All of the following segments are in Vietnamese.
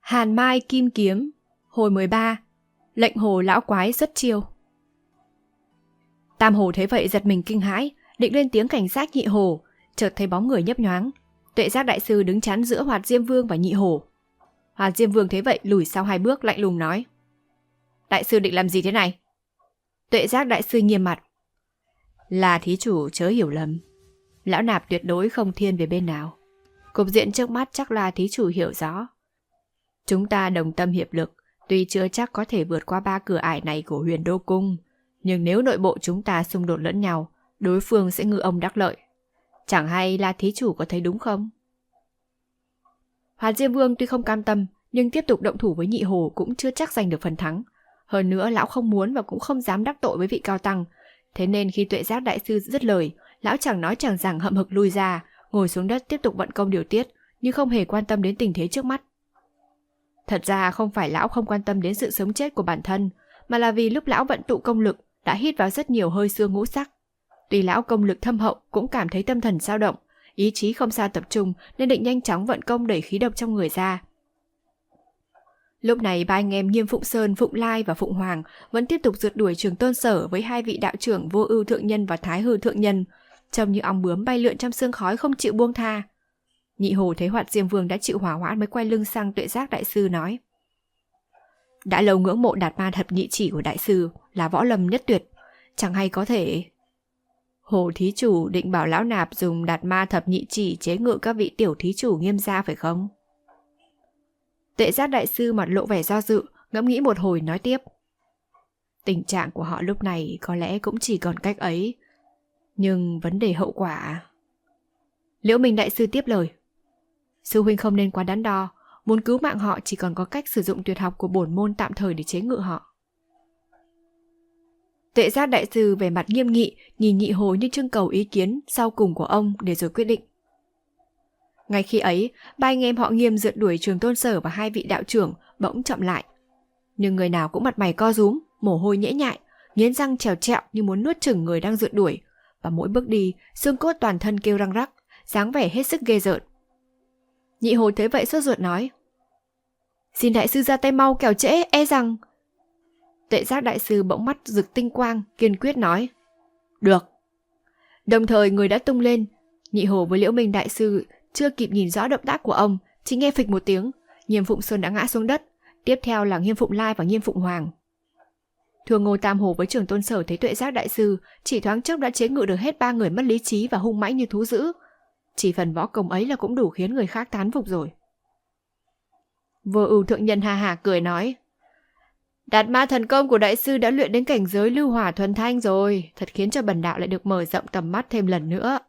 Hàn Mai Kim Kiếm, hồi 13, lệnh hồ lão quái xuất chiêu. Tam Hồ thấy vậy giật mình kinh hãi, định lên tiếng cảnh giác Nhị Hồ, chợt thấy bóng người nhấp nhoáng. Tuệ Giác đại sư đứng chắn giữa Hoạt Diêm Vương và Nhị Hồ. Hoạt Diêm Vương thấy vậy lùi sau 2 bước lạnh lùng nói: Đại sư định làm gì thế này? Tuệ Giác đại sư nghiêm mặt: Là thí chủ chớ hiểu lầm, lão nạp tuyệt đối không thiên về bên nào. Cục diện trước mắt chắc là thí chủ hiểu rõ. Chúng ta đồng tâm hiệp lực, tuy chưa chắc có thể vượt qua 3 cửa ải này của Huyền Đô Cung, nhưng nếu nội bộ chúng ta xung đột lẫn nhau, đối phương sẽ ngư ông đắc lợi. Chẳng hay là thí chủ có thấy đúng không? Hoạt Diêm Vương tuy không cam tâm, nhưng tiếp tục động thủ với Nhị Hồ cũng chưa chắc giành được phần thắng. Hơn nữa lão không muốn và cũng không dám đắc tội với vị cao tăng. Thế nên khi Tuệ Giác đại sư dứt lời, lão chẳng nói chẳng rằng hậm hực lui ra, ngồi xuống đất tiếp tục vận công điều tiết, nhưng không hề quan tâm đến tình thế trước mắt. Thật ra không phải lão không quan tâm đến sự sống chết của bản thân, mà là vì lúc lão vận tụ công lực đã hít vào rất nhiều hơi xương ngũ sắc. Tuy lão công lực thâm hậu cũng cảm thấy tâm thần dao động, ý chí không sao tập trung nên định nhanh chóng vận công đẩy khí độc trong người ra. Lúc này 3 anh em Nghiêm Phụng Sơn, Phụng Lai và Phụng Hoàng vẫn tiếp tục rượt đuổi Trường Tôn Sở với 2 vị đạo trưởng Vô Ưu thượng nhân và Thái Hư thượng nhân, trông như ong bướm bay lượn trong sương khói không chịu buông tha. Nhị Hồ thấy Hoạt Diêm Vương đã chịu hỏa hoãn mới quay lưng sang Tuệ Giác đại sư nói: Đã lâu ngưỡng mộ Đạt Ma Thập Nhị Chỉ của đại sư, là võ lâm nhất tuyệt, chẳng hay có thể... Hồ thí chủ định bảo lão nạp dùng Đạt Ma Thập Nhị Chỉ chế ngự các vị tiểu thí chủ Nghiêm gia phải không? Tuệ Giác đại sư mặt lộ vẻ do dự, ngẫm nghĩ một hồi nói tiếp: Tình trạng của họ lúc này có lẽ cũng chỉ còn cách ấy, nhưng vấn đề hậu quả... Liễu Minh đại sư tiếp lời: Sư huynh không nên quá đắn đo, muốn cứu mạng họ chỉ còn có cách sử dụng tuyệt học của bổn môn tạm thời để chế ngự họ. Tuệ Giác đại sư vẻ mặt nghiêm nghị, nhìn Nhị Hồ như trưng cầu ý kiến sau cùng của ông để rồi quyết định. Ngay khi ấy, 3 anh em họ Nghiêm rượt đuổi Trường Tôn Sở và 2 vị đạo trưởng bỗng chậm lại. Nhưng người nào cũng mặt mày co rúm, mồ hôi nhễ nhại, nghiến răng trèo trẹo như muốn nuốt chửng người đang rượt đuổi, và mỗi bước đi, xương cốt toàn thân kêu răng rắc, dáng vẻ hết sức ghê rợn. Nhị Hồ thấy vậy sốt ruột nói: Xin đại sư ra tay mau, kẻo trễ, e rằng... Tuệ Giác đại sư bỗng mắt rực tinh quang, kiên quyết nói: Được. Đồng thời người đã tung lên. Nhị Hồ với Liễu Minh đại sư chưa kịp nhìn rõ động tác của ông, chỉ nghe phịch một tiếng, Nghiêm Phụng Sơn đã ngã xuống đất, tiếp theo là Nghiêm Phụng Lai và Nghiêm Phụng Hoàng. Thường Ngô Tam Hồ với Trường Tôn Sở thấy Tuệ Giác đại sư chỉ thoáng chốc đã chế ngự được hết 3 người mất lý trí và hung mãnh như thú dữ. Chỉ phần võ công ấy là cũng đủ khiến người khác thán phục rồi. Vô Ưu thượng nhân ha hả cười nói: Đạt ma thần công của đại sư đã luyện đến cảnh giới lưu hỏa thuần thanh rồi, thật khiến cho bần đạo lại được mở rộng tầm mắt thêm lần nữa.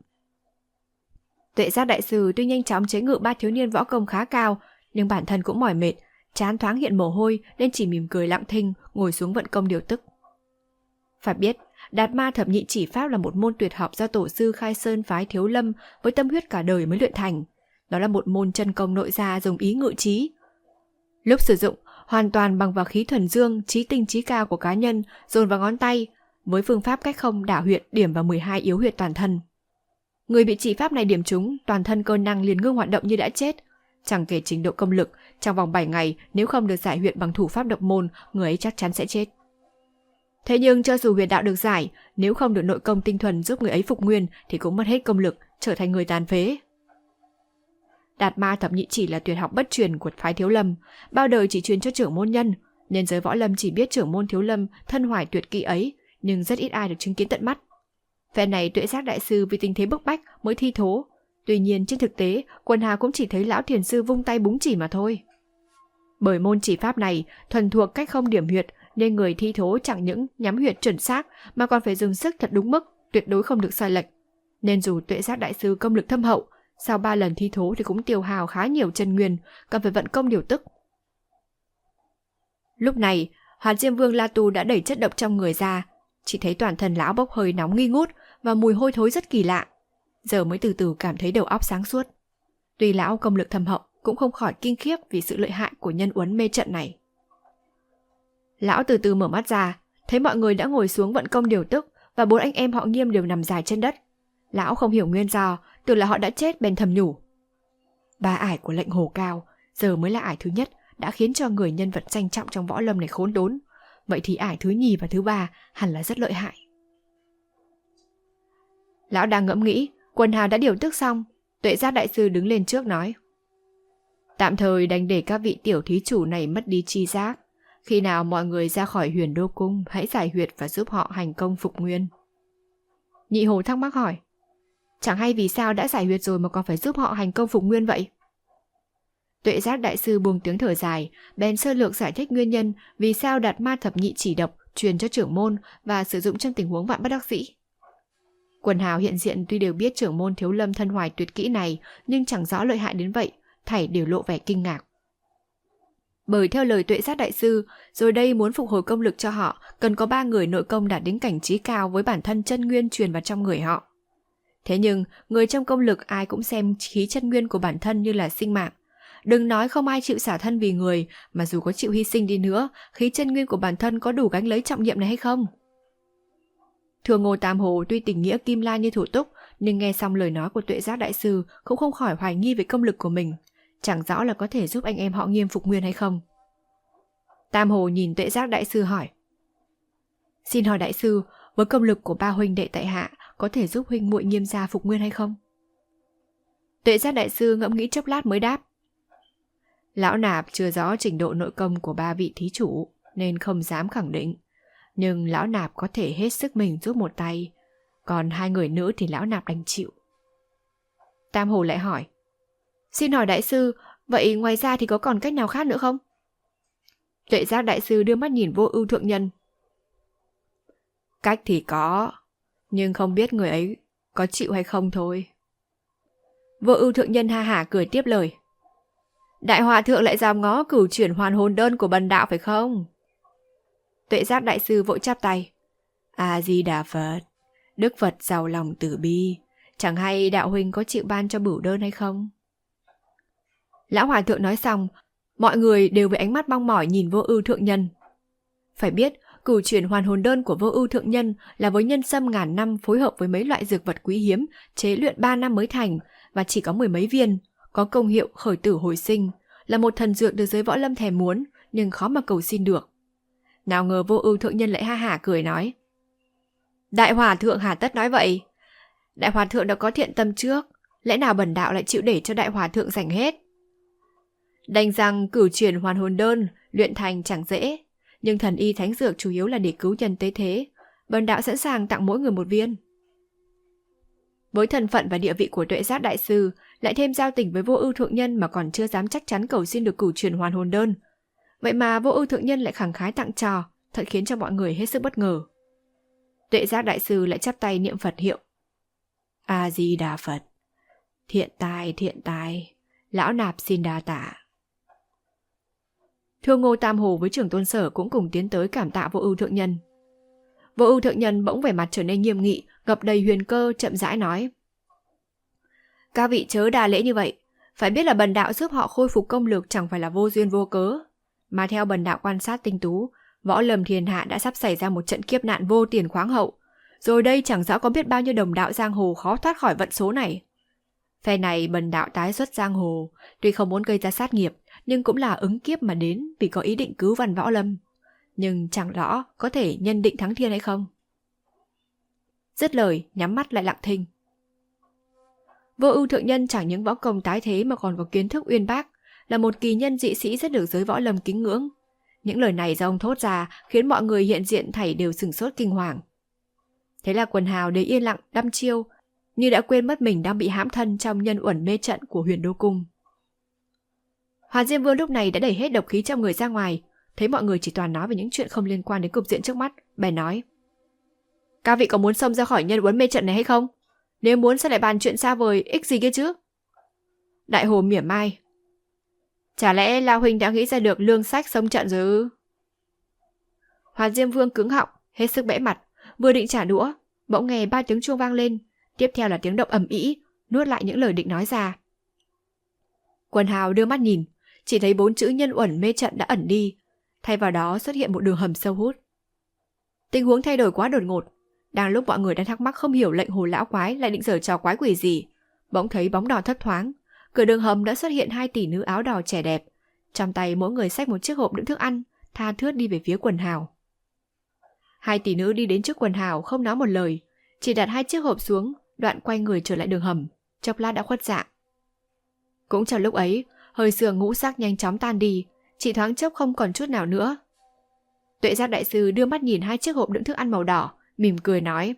Tuệ Giác đại sư tuy nhanh chóng chế ngự 3 thiếu niên võ công khá cao, nhưng bản thân cũng mỏi mệt, trán thoáng hiện mồ hôi nên chỉ mỉm cười lặng thinh, ngồi xuống vận công điều tức. Phải biết, Đạt Ma Thập Nhị Chỉ pháp là một môn tuyệt học do tổ sư Khai Sơn phái Thiếu Lâm với tâm huyết cả đời mới luyện thành. Đó là một môn chân công nội gia dùng ý ngự trí. Lúc sử dụng, hoàn toàn bằng vào khí thuần dương, trí tinh trí cao của cá nhân dồn vào ngón tay, với phương pháp cách không đả huyệt điểm vào 12 yếu huyệt toàn thân. Người bị chỉ pháp này điểm trúng, toàn thân cơ năng liền ngưng hoạt động như đã chết. Chẳng kể trình độ công lực, trong vòng 7 ngày nếu không được giải huyệt bằng thủ pháp độc môn, người ấy chắc chắn sẽ chết. Thế nhưng cho dù huyệt đạo được giải, nếu không được nội công tinh thuần giúp người ấy phục nguyên thì cũng mất hết công lực, trở thành người tàn phế. Đạt Ma Thập Nhị Chỉ là tuyệt học bất truyền của phái Thiếu Lâm, bao đời chỉ truyền cho trưởng môn nhân, nên giới võ lâm chỉ biết trưởng môn Thiếu Lâm thân hoài tuyệt kỹ ấy, nhưng rất ít ai được chứng kiến tận mắt. Phen này Tuệ Giác đại sư vì tình thế bức bách mới thi thố, tuy nhiên trên thực tế quần hà cũng chỉ thấy lão thiền sư vung tay búng chỉ mà thôi. Bởi môn chỉ pháp này thuần thuộc cách không điểm huyệt, nên người thi thố chẳng những nhắm huyệt chuẩn xác mà còn phải dùng sức thật đúng mức, tuyệt đối không được sai lệch. Nên dù Tuệ Giác đại sư công lực thâm hậu, sau 3 lần thi thố thì cũng tiêu hao khá nhiều chân nguyên, cần phải vận công điều tức. Lúc này, Hoạt Diêm Vương La Tu đã đẩy chất độc trong người ra, chỉ thấy toàn thân lão bốc hơi nóng nghi ngút và mùi hôi thối rất kỳ lạ. Giờ mới từ từ cảm thấy đầu óc sáng suốt. Tuy lão công lực thâm hậu cũng không khỏi kinh khiếp vì sự lợi hại của nhân uốn mê trận này. Lão từ từ mở mắt ra, thấy mọi người đã ngồi xuống vận công điều tức và 4 anh em họ Nghiêm đều nằm dài trên đất. Lão không hiểu nguyên do, tưởng là họ đã chết bèn thầm nhủ: 3 ải của lệnh hồ cao, giờ mới là ải thứ nhất, đã khiến cho người nhân vật danh trọng trong võ lâm này khốn đốn. Vậy thì ải thứ nhì và thứ ba hẳn là rất lợi hại. Lão đang ngẫm nghĩ, quần hào đã điều tức xong. Tuệ Giác đại sư đứng lên trước nói: tạm thời đành để các vị tiểu thí chủ này mất đi chi giác. Khi nào mọi người ra khỏi Huyền Đô Cung, hãy giải huyệt và giúp họ hành công phục nguyên. Nhị Hồ thắc mắc hỏi: chẳng hay vì sao đã giải huyệt rồi mà còn phải giúp họ hành công phục nguyên vậy? Tuệ Giác đại sư buông tiếng thở dài, bèn sơ lược giải thích nguyên nhân vì sao đặt ma thập nhị chỉ độc truyền cho trưởng môn và sử dụng trong tình huống vạn bất đắc dĩ. Quần hào hiện diện tuy đều biết trưởng môn Thiếu Lâm thân hoài tuyệt kỹ này, nhưng chẳng rõ lợi hại đến vậy, thảy đều lộ vẻ kinh ngạc. Bởi theo lời Tuệ Giác đại sư, rồi đây muốn phục hồi công lực cho họ, cần có 3 người nội công đạt đến cảnh trí cao với bản thân chân nguyên truyền vào trong người họ. Thế nhưng, người trong công lực ai cũng xem khí chân nguyên của bản thân như là sinh mạng. Đừng nói không ai chịu xả thân vì người, mà dù có chịu hy sinh đi nữa, khí chân nguyên của bản thân có đủ gánh lấy trọng nhiệm này hay không? Thường Ngô Tam Hồ tuy tình nghĩa kim lan như thủ túc, nhưng nghe xong lời nói của Tuệ Giác đại sư cũng không khỏi hoài nghi về công lực của mình. Chẳng rõ là có thể giúp anh em họ Nghiêm phục nguyên hay không. Tam Hồ nhìn Tuệ Giác đại sư hỏi: xin hỏi đại sư, với công lực của 3 huynh đệ tại hạ, có thể giúp huynh muội Nghiêm gia phục nguyên hay không? Tuệ Giác đại sư ngẫm nghĩ chốc lát mới đáp: lão nạp chưa rõ trình độ nội công của 3 vị thí chủ, nên không dám khẳng định. Nhưng lão nạp có thể hết sức mình giúp một tay, còn 2 người nữa thì lão nạp đành chịu. Tam Hồ lại hỏi: xin hỏi đại sư, vậy ngoài ra thì có còn cách nào khác nữa không? Tuệ Giác đại sư đưa mắt nhìn Vô Ưu thượng nhân. Cách thì có, nhưng không biết người ấy có chịu hay không thôi. Vô Ưu thượng nhân ha hả cười tiếp lời: đại hòa thượng lại dám ngó cửu chuyển hoàn hồn đơn của bần đạo phải không? Tuệ Giác đại sư vội chắp tay: A Di Đà Phật, Đức Phật giàu lòng từ bi, chẳng hay đạo huynh có chịu ban cho bửu đơn hay không? Lão hòa thượng nói xong, mọi người đều với ánh mắt mong mỏi nhìn Vô Ưu thượng nhân. Phải biết, cửu chuyển hoàn hồn đơn của Vô Ưu thượng nhân là với nhân sâm ngàn năm phối hợp với mấy loại dược vật quý hiếm, chế luyện 3 năm mới thành và chỉ có 10 mấy viên, có công hiệu khởi tử hồi sinh, là một thần dược được giới võ lâm thèm muốn nhưng khó mà cầu xin được. Nào ngờ Vô Ưu thượng nhân lại ha hả cười nói: đại hòa thượng hà tất nói vậy? Đại hòa thượng đã có thiện tâm trước, lẽ nào bần đạo lại chịu để cho đại hòa thượng giành hết? Đành rằng cửu chuyển hoàn hồn đơn luyện thành chẳng dễ, nhưng thần y thánh dược chủ yếu là để cứu nhân tế thế, bần đạo sẵn sàng tặng mỗi người 1 viên. Với thân phận và địa vị của Tuệ Giác đại sư, lại thêm giao tình với Vô Ưu thượng nhân mà còn chưa dám chắc chắn cầu xin được cửu chuyển hoàn hồn đơn. Vậy mà Vô Ưu thượng nhân lại khẳng khái tặng trò, thật khiến cho mọi người hết sức bất ngờ. Tuệ Giác đại sư lại chắp tay niệm Phật hiệu: A Di Đà Phật, thiện tài, lão nạp xin đa tạ. Thương Ngô Tam Hồ với Trưởng Tôn Sở cũng cùng tiến tới cảm tạ Vô Ưu thượng nhân. Vô Ưu thượng nhân bỗng vẻ mặt trở nên nghiêm nghị, ngập đầy huyền cơ, chậm rãi nói: các vị chớ đa lễ như vậy, phải biết là bần đạo giúp họ khôi phục công lực chẳng phải là vô duyên vô cớ, mà theo bần đạo quan sát tinh tú, võ lâm thiên hạ đã sắp xảy ra một trận kiếp nạn vô tiền khoáng hậu, rồi đây chẳng rõ có biết bao nhiêu đồng đạo giang hồ khó thoát khỏi vận số này. Phe này bần đạo tái xuất giang hồ, tuy không muốn gây ra sát nghiệp, nhưng cũng là ứng kiếp mà đến vì có ý định cứu văn võ lâm, nhưng chẳng rõ có thể nhân định thắng thiên hay không. Dứt lời, nhắm mắt lại lặng thinh. Vô Ưu thượng nhân chẳng những võ công tái thế mà còn có kiến thức uyên bác, là một kỳ nhân dị sĩ rất được giới võ lâm kính ngưỡng. Những lời này do ông thốt ra khiến mọi người hiện diện thảy đều sửng sốt kinh hoàng. Thế là quần hào đều yên lặng đăm chiêu, như đã quên mất mình đang bị hãm thân trong nhân uẩn mê trận của Huyền Đô Cung. Hoàn Diêm Vương lúc này đã đẩy hết độc khí trong người ra ngoài, thấy mọi người chỉ toàn nói về những chuyện không liên quan đến cục diện trước mắt, bèn nói: các vị có muốn xông ra khỏi nhân uẩn mê trận này hay không? Nếu muốn sao lại bàn chuyện xa vời ích gì kia chứ? Đại Hồ mỉa mai: chả lẽ Lão huynh đã nghĩ ra được lương sách xông trận rồi ư? Hoàn Diêm Vương cứng họng, hết sức bẽ mặt, vừa định trả đũa, bỗng nghe 3 tiếng chuông vang lên, tiếp theo là tiếng động ầm ĩ, nuốt lại những lời định nói ra. Quần hào đưa mắt nhìn, chỉ thấy 4 chữ nhân uẩn mê trận đã ẩn đi, thay vào đó xuất hiện một đường hầm sâu hút. Tình huống thay đổi quá đột ngột, đang lúc mọi người đang thắc mắc không hiểu lệnh Hồ lão quái lại định giở trò quái quỷ gì, bỗng thấy bóng đỏ thấp thoáng, cửa đường hầm đã xuất hiện 2 tỷ nữ áo đỏ trẻ đẹp, Trong tay mỗi người xách một chiếc hộp đựng thức ăn, tha thướt đi về phía quần hào. Hai tỷ nữ đi đến trước quần hào không nói một lời, chỉ đặt hai chiếc hộp xuống, đoạn quay người trở lại đường hầm, chốc lát đã khuất dạng. Cũng trong lúc ấy, hơi sương ngũ sắc nhanh chóng tan đi, chỉ thoáng chốc không còn chút nào nữa. Tuệ Giác đại sư đưa mắt nhìn hai chiếc hộp đựng thức ăn màu đỏ, mỉm cười nói: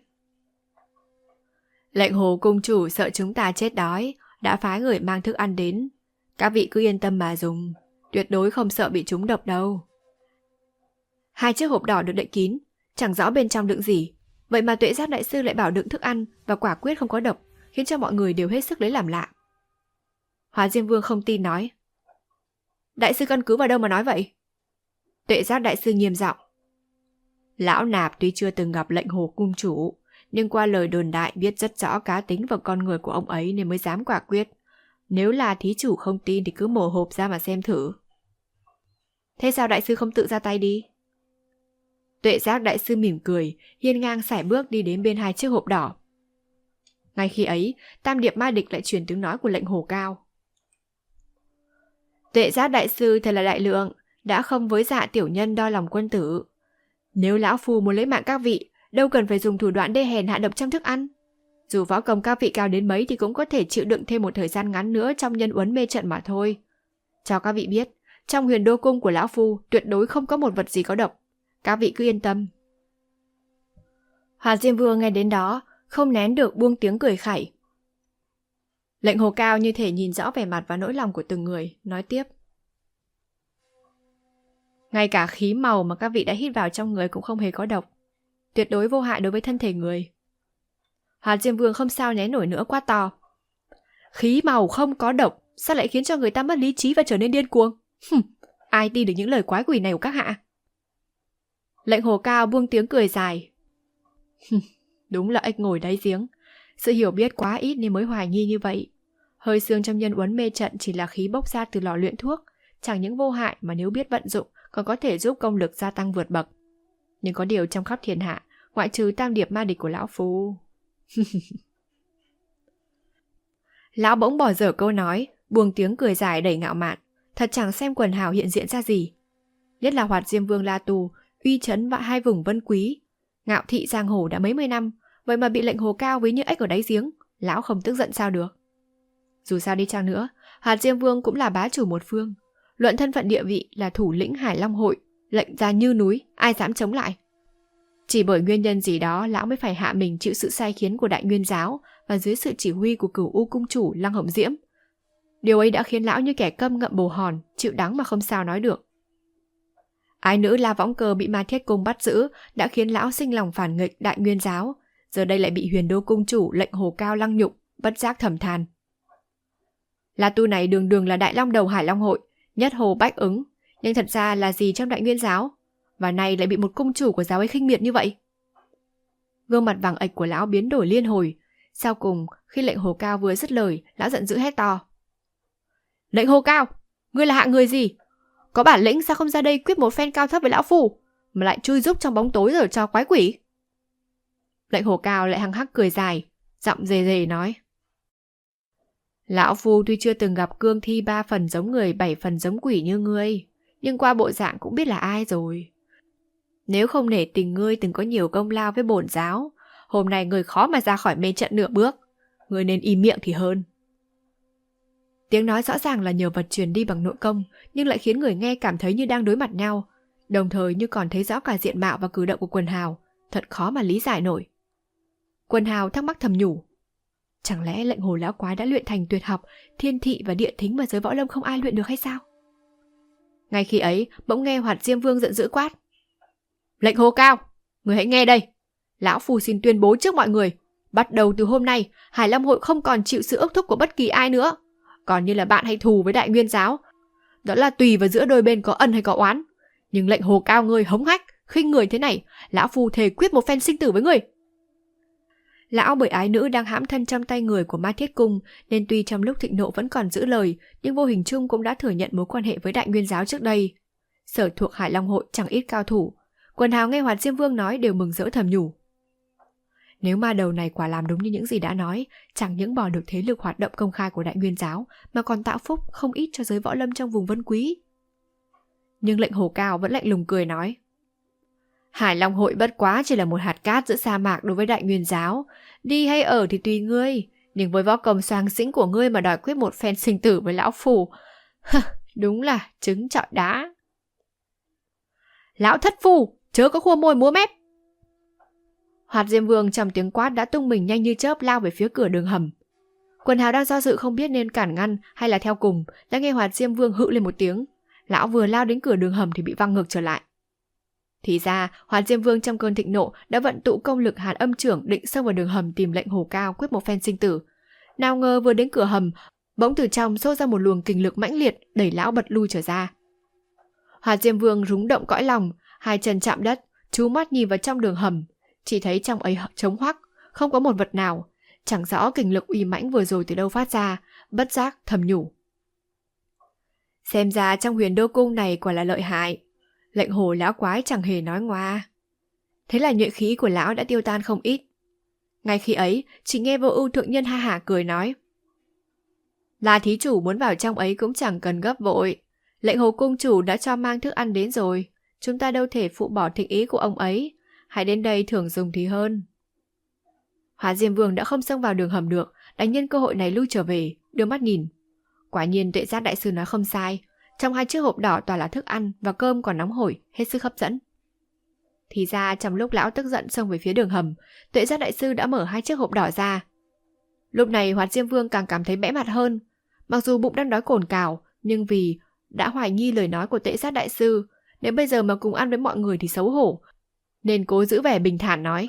Lệnh Hồ cung chủ sợ chúng ta chết đói, đã phái người mang thức ăn đến. Các vị cứ yên tâm mà dùng, tuyệt đối không sợ bị trúng độc đâu. Hai chiếc hộp đỏ được đậy kín, chẳng rõ bên trong đựng gì. Vậy mà Tuệ Giác đại sư lại bảo đựng thức ăn và quả quyết không có độc, khiến cho mọi người đều hết sức lấy làm lạ. Hóa Diêm Vương không tin nói: Đại sư căn cứ vào đâu mà nói vậy? Tuệ Giác đại sư nghiêm giọng: Lão nạp tuy chưa từng gặp Lệnh Hồ cung chủ, nhưng qua lời đồn đại biết rất rõ cá tính và con người của ông ấy nên mới dám quả quyết. Nếu là thí chủ không tin thì cứ mổ hộp ra mà xem thử. Thế sao đại sư không tự ra tay đi? Tuệ Giác đại sư mỉm cười, hiên ngang sải bước đi đến bên hai chiếc hộp đỏ. Ngay khi ấy, Tam Điệp Ma Địch lại truyền tiếng nói của Lệnh Hồ Cao. Tuệ Giác đại sư thật là đại lượng, đã không với dạ tiểu nhân đo lòng quân tử. Nếu lão phu muốn lấy mạng các vị, đâu cần phải dùng thủ đoạn đê hèn hạ độc trong thức ăn. Dù võ công các vị cao đến mấy thì cũng có thể chịu đựng thêm một thời gian ngắn nữa trong nhân uốn mê trận mà thôi. Cho các vị biết, trong Huyền Đô cung của lão phu tuyệt đối không có một vật gì có độc. Các vị cứ yên tâm. Hòa Diêm Vương nghe đến đó, không nén được buông tiếng cười khẩy. Lệnh Hồ Cao như thể nhìn rõ vẻ mặt và nỗi lòng của từng người, nói tiếp: Ngay cả khí màu mà các vị đã hít vào trong người cũng không hề có độc, tuyệt đối vô hại đối với thân thể người. Hòa Diêm Vương không sao né nổi nữa, quát to: Khí màu không có độc, sao lại khiến cho người ta mất lý trí và trở nên điên cuồng? Ai tin được những lời quái quỷ này của các hạ? Lệnh Hồ Cao buông tiếng cười dài. Đúng là ếch ngồi đáy giếng. Sự hiểu biết quá ít nên mới hoài nghi như vậy. Hơi xương trong nhân uốn mê trận chỉ là khí bốc ra từ lò luyện thuốc, chẳng những vô hại mà nếu biết vận dụng còn có thể giúp công lực gia tăng vượt bậc. Nhưng có điều trong khắp thiên hạ, ngoại trừ Tam Điệp Ma Địch của lão phu. Lão bỗng bỏ dở câu nói, buông tiếng cười dài đầy ngạo mạn, thật chẳng xem quần hào hiện diện ra gì. Nhất là Hoạt Diêm Vương La Tù, uy chấn và hai vùng Vân Quý, ngạo thị giang hồ đã mấy mươi năm, vậy mà bị Lệnh Hồ Cao ví như ếch ở đáy giếng, lão không tức giận sao được. Dù sao đi chăng nữa, Hoạt Diêm Vương cũng là bá chủ một phương, luận thân phận địa vị là thủ lĩnh Hải Long hội, lệnh ra như núi, ai dám chống lại. Chỉ bởi nguyên nhân gì đó, lão mới phải hạ mình chịu sự sai khiến của Đại Nguyên giáo và dưới sự chỉ huy của Cửu U cung chủ Lăng Hồng Diễm. Điều ấy đã khiến lão như kẻ câm ngậm bồ hòn, chịu đắng mà không sao nói được. Ái nữ La Võng Cơ bị Ma Thiết Cung bắt giữ đã khiến lão sinh lòng phản nghịch Đại Nguyên giáo, giờ đây lại bị Huyền Đô cung chủ Lệnh Hồ Cao lăng nhục, bất giác thầm than. La Tu này đường đường là Đại Long đầu Hải Long hội, nhất hồ bách ứng, nhưng thật ra là gì trong Đại Nguyên giáo, và nay lại bị một cung chủ của giáo ấy khinh miệt như vậy. Gương mặt vàng ệch của lão biến đổi liên hồi. Sau cùng, khi Lệnh Hồ Cao vừa dứt lời, lão giận dữ hét to: Lệnh Hồ Cao, ngươi là hạng người gì? Có bản lĩnh sao không ra đây quyết một phen cao thấp với lão phu, mà lại chui rúc trong bóng tối rồi cho quái quỷ? Lệnh Hồ Cao lại hăng hắc cười dài, giọng rề rề nói: Lão phu tuy chưa từng gặp cương thi 3 phần giống người 7 phần giống quỷ như ngươi, nhưng qua bộ dạng cũng biết là ai rồi. Nếu không nể tình ngươi từng có nhiều công lao với bổn giáo, hôm nay ngươi khó mà ra khỏi mê trận nửa bước. Ngươi nên im miệng thì hơn. Tiếng nói rõ ràng là nhờ vật truyền đi bằng nội công, nhưng lại khiến người nghe cảm thấy như đang đối mặt nhau, đồng thời như còn thấy rõ cả diện mạo và cử động của quần hào, thật khó mà lý giải nổi. Quần hào thắc mắc thầm nhủ, chẳng lẽ Lệnh Hồ lão quái đã luyện thành tuyệt học thiên thị và địa thính mà giới võ lâm không ai luyện được hay sao? Ngay khi ấy, bỗng nghe Hoạt Diêm Vương giận dữ quát: Lệnh Hồ Cao, người hãy nghe đây. Lão phu xin tuyên bố trước mọi người, bắt đầu từ hôm nay, Hải Long hội không còn chịu sự ước thúc của bất kỳ ai nữa. Còn như là bạn hay thù với Đại Nguyên giáo, đó là tùy vào giữa đôi bên có ân hay có oán. Nhưng Lệnh Hồ Cao ngươi hống hách, khinh người thế này, lão phu thề quyết một phen sinh tử với người. Lão bởi ái nữ đang hãm thân trong tay người của Ma Thiết Cung, nên tuy trong lúc thịnh nộ vẫn còn giữ lời, nhưng vô hình chung cũng đã thừa nhận mối quan hệ với Đại Nguyên giáo trước đây. Sở thuộc Hải Long hội chẳng ít cao thủ. Quần hào nghe Hoạt Diêm Vương nói đều mừng rỡ thầm nhủ. Nếu ma đầu này quả làm đúng như những gì đã nói, chẳng những bỏ được thế lực hoạt động công khai của Đại Nguyên giáo, mà còn tạo phúc không ít cho giới võ lâm trong vùng Vân Quý. Nhưng lệnh Hồ Cao vẫn lạnh lùng cười nói: Hải Long hội bất quá chỉ là một hạt cát giữa sa mạc đối với Đại Nguyên giáo. Đi hay ở thì tùy ngươi, nhưng với võ công soàng xĩnh của ngươi mà đòi quyết một phen sinh tử với lão phù, đúng là trứng trọi đá. Lão thất phu, chớ có khua môi múa mép. Hoạt Diêm Vương trong tiếng quát đã tung mình nhanh như chớp lao về phía cửa đường hầm. Quần hào đang do dự không biết nên cản ngăn hay là theo cùng, đã nghe Hoạt Diêm Vương hự lên một tiếng. Lão vừa lao đến cửa đường hầm thì bị văng ngược trở lại. Thì ra, Hoạt Diêm Vương trong cơn thịnh nộ đã vận tụ công lực Hàn Âm Trưởng định xông vào đường hầm tìm lệnh Hồ Cao quyết một phen sinh tử. Nào ngờ vừa đến cửa hầm, bỗng từ trong xô ra một luồng kình lực mãnh liệt đẩy lão bật lui trở ra. Hoạt Diêm Vương rúng động cõi lòng, hai chân chạm đất, chú mắt nhìn vào trong đường hầm, chỉ thấy trong ấy trống hoắc, không có một vật nào, chẳng rõ kình lực uy mãnh vừa rồi từ đâu phát ra, bất giác thầm nhủ. Xem ra trong Huyền Đô Cung này quả là lợi hại. Lệnh Hồ lão quái chẳng hề nói ngoa. Thế là nhuệ khí của lão đã tiêu tan không ít. Ngay khi ấy, chỉ nghe Vô Ưu thượng nhân ha hả cười nói: Là thí chủ muốn vào trong ấy cũng chẳng cần gấp vội. Lệnh Hồ cung chủ đã cho mang thức ăn đến rồi, chúng ta đâu thể phụ bỏ thịnh ý của ông ấy, hãy đến đây thưởng dùng thì hơn. Hóa Diêm Vương đã không xông vào đường hầm được, đánh nhân cơ hội này lui trở về, đưa mắt nhìn. Quả nhiên Tuệ Giác đại sư nói không sai, trong hai chiếc hộp đỏ toàn là thức ăn và cơm còn nóng hổi, hết sức hấp dẫn. Thì ra trong lúc lão tức giận xông về phía đường hầm, Tuệ Giác đại sư đã mở hai chiếc hộp đỏ ra. Lúc này Hoạt Diêm Vương càng cảm thấy bẽ mặt hơn, mặc dù bụng đang đói cồn cào, nhưng vì đã hoài nghi lời nói của Tuệ Giác đại sư, nếu bây giờ mà cùng ăn với mọi người thì xấu hổ, nên cố giữ vẻ bình thản nói: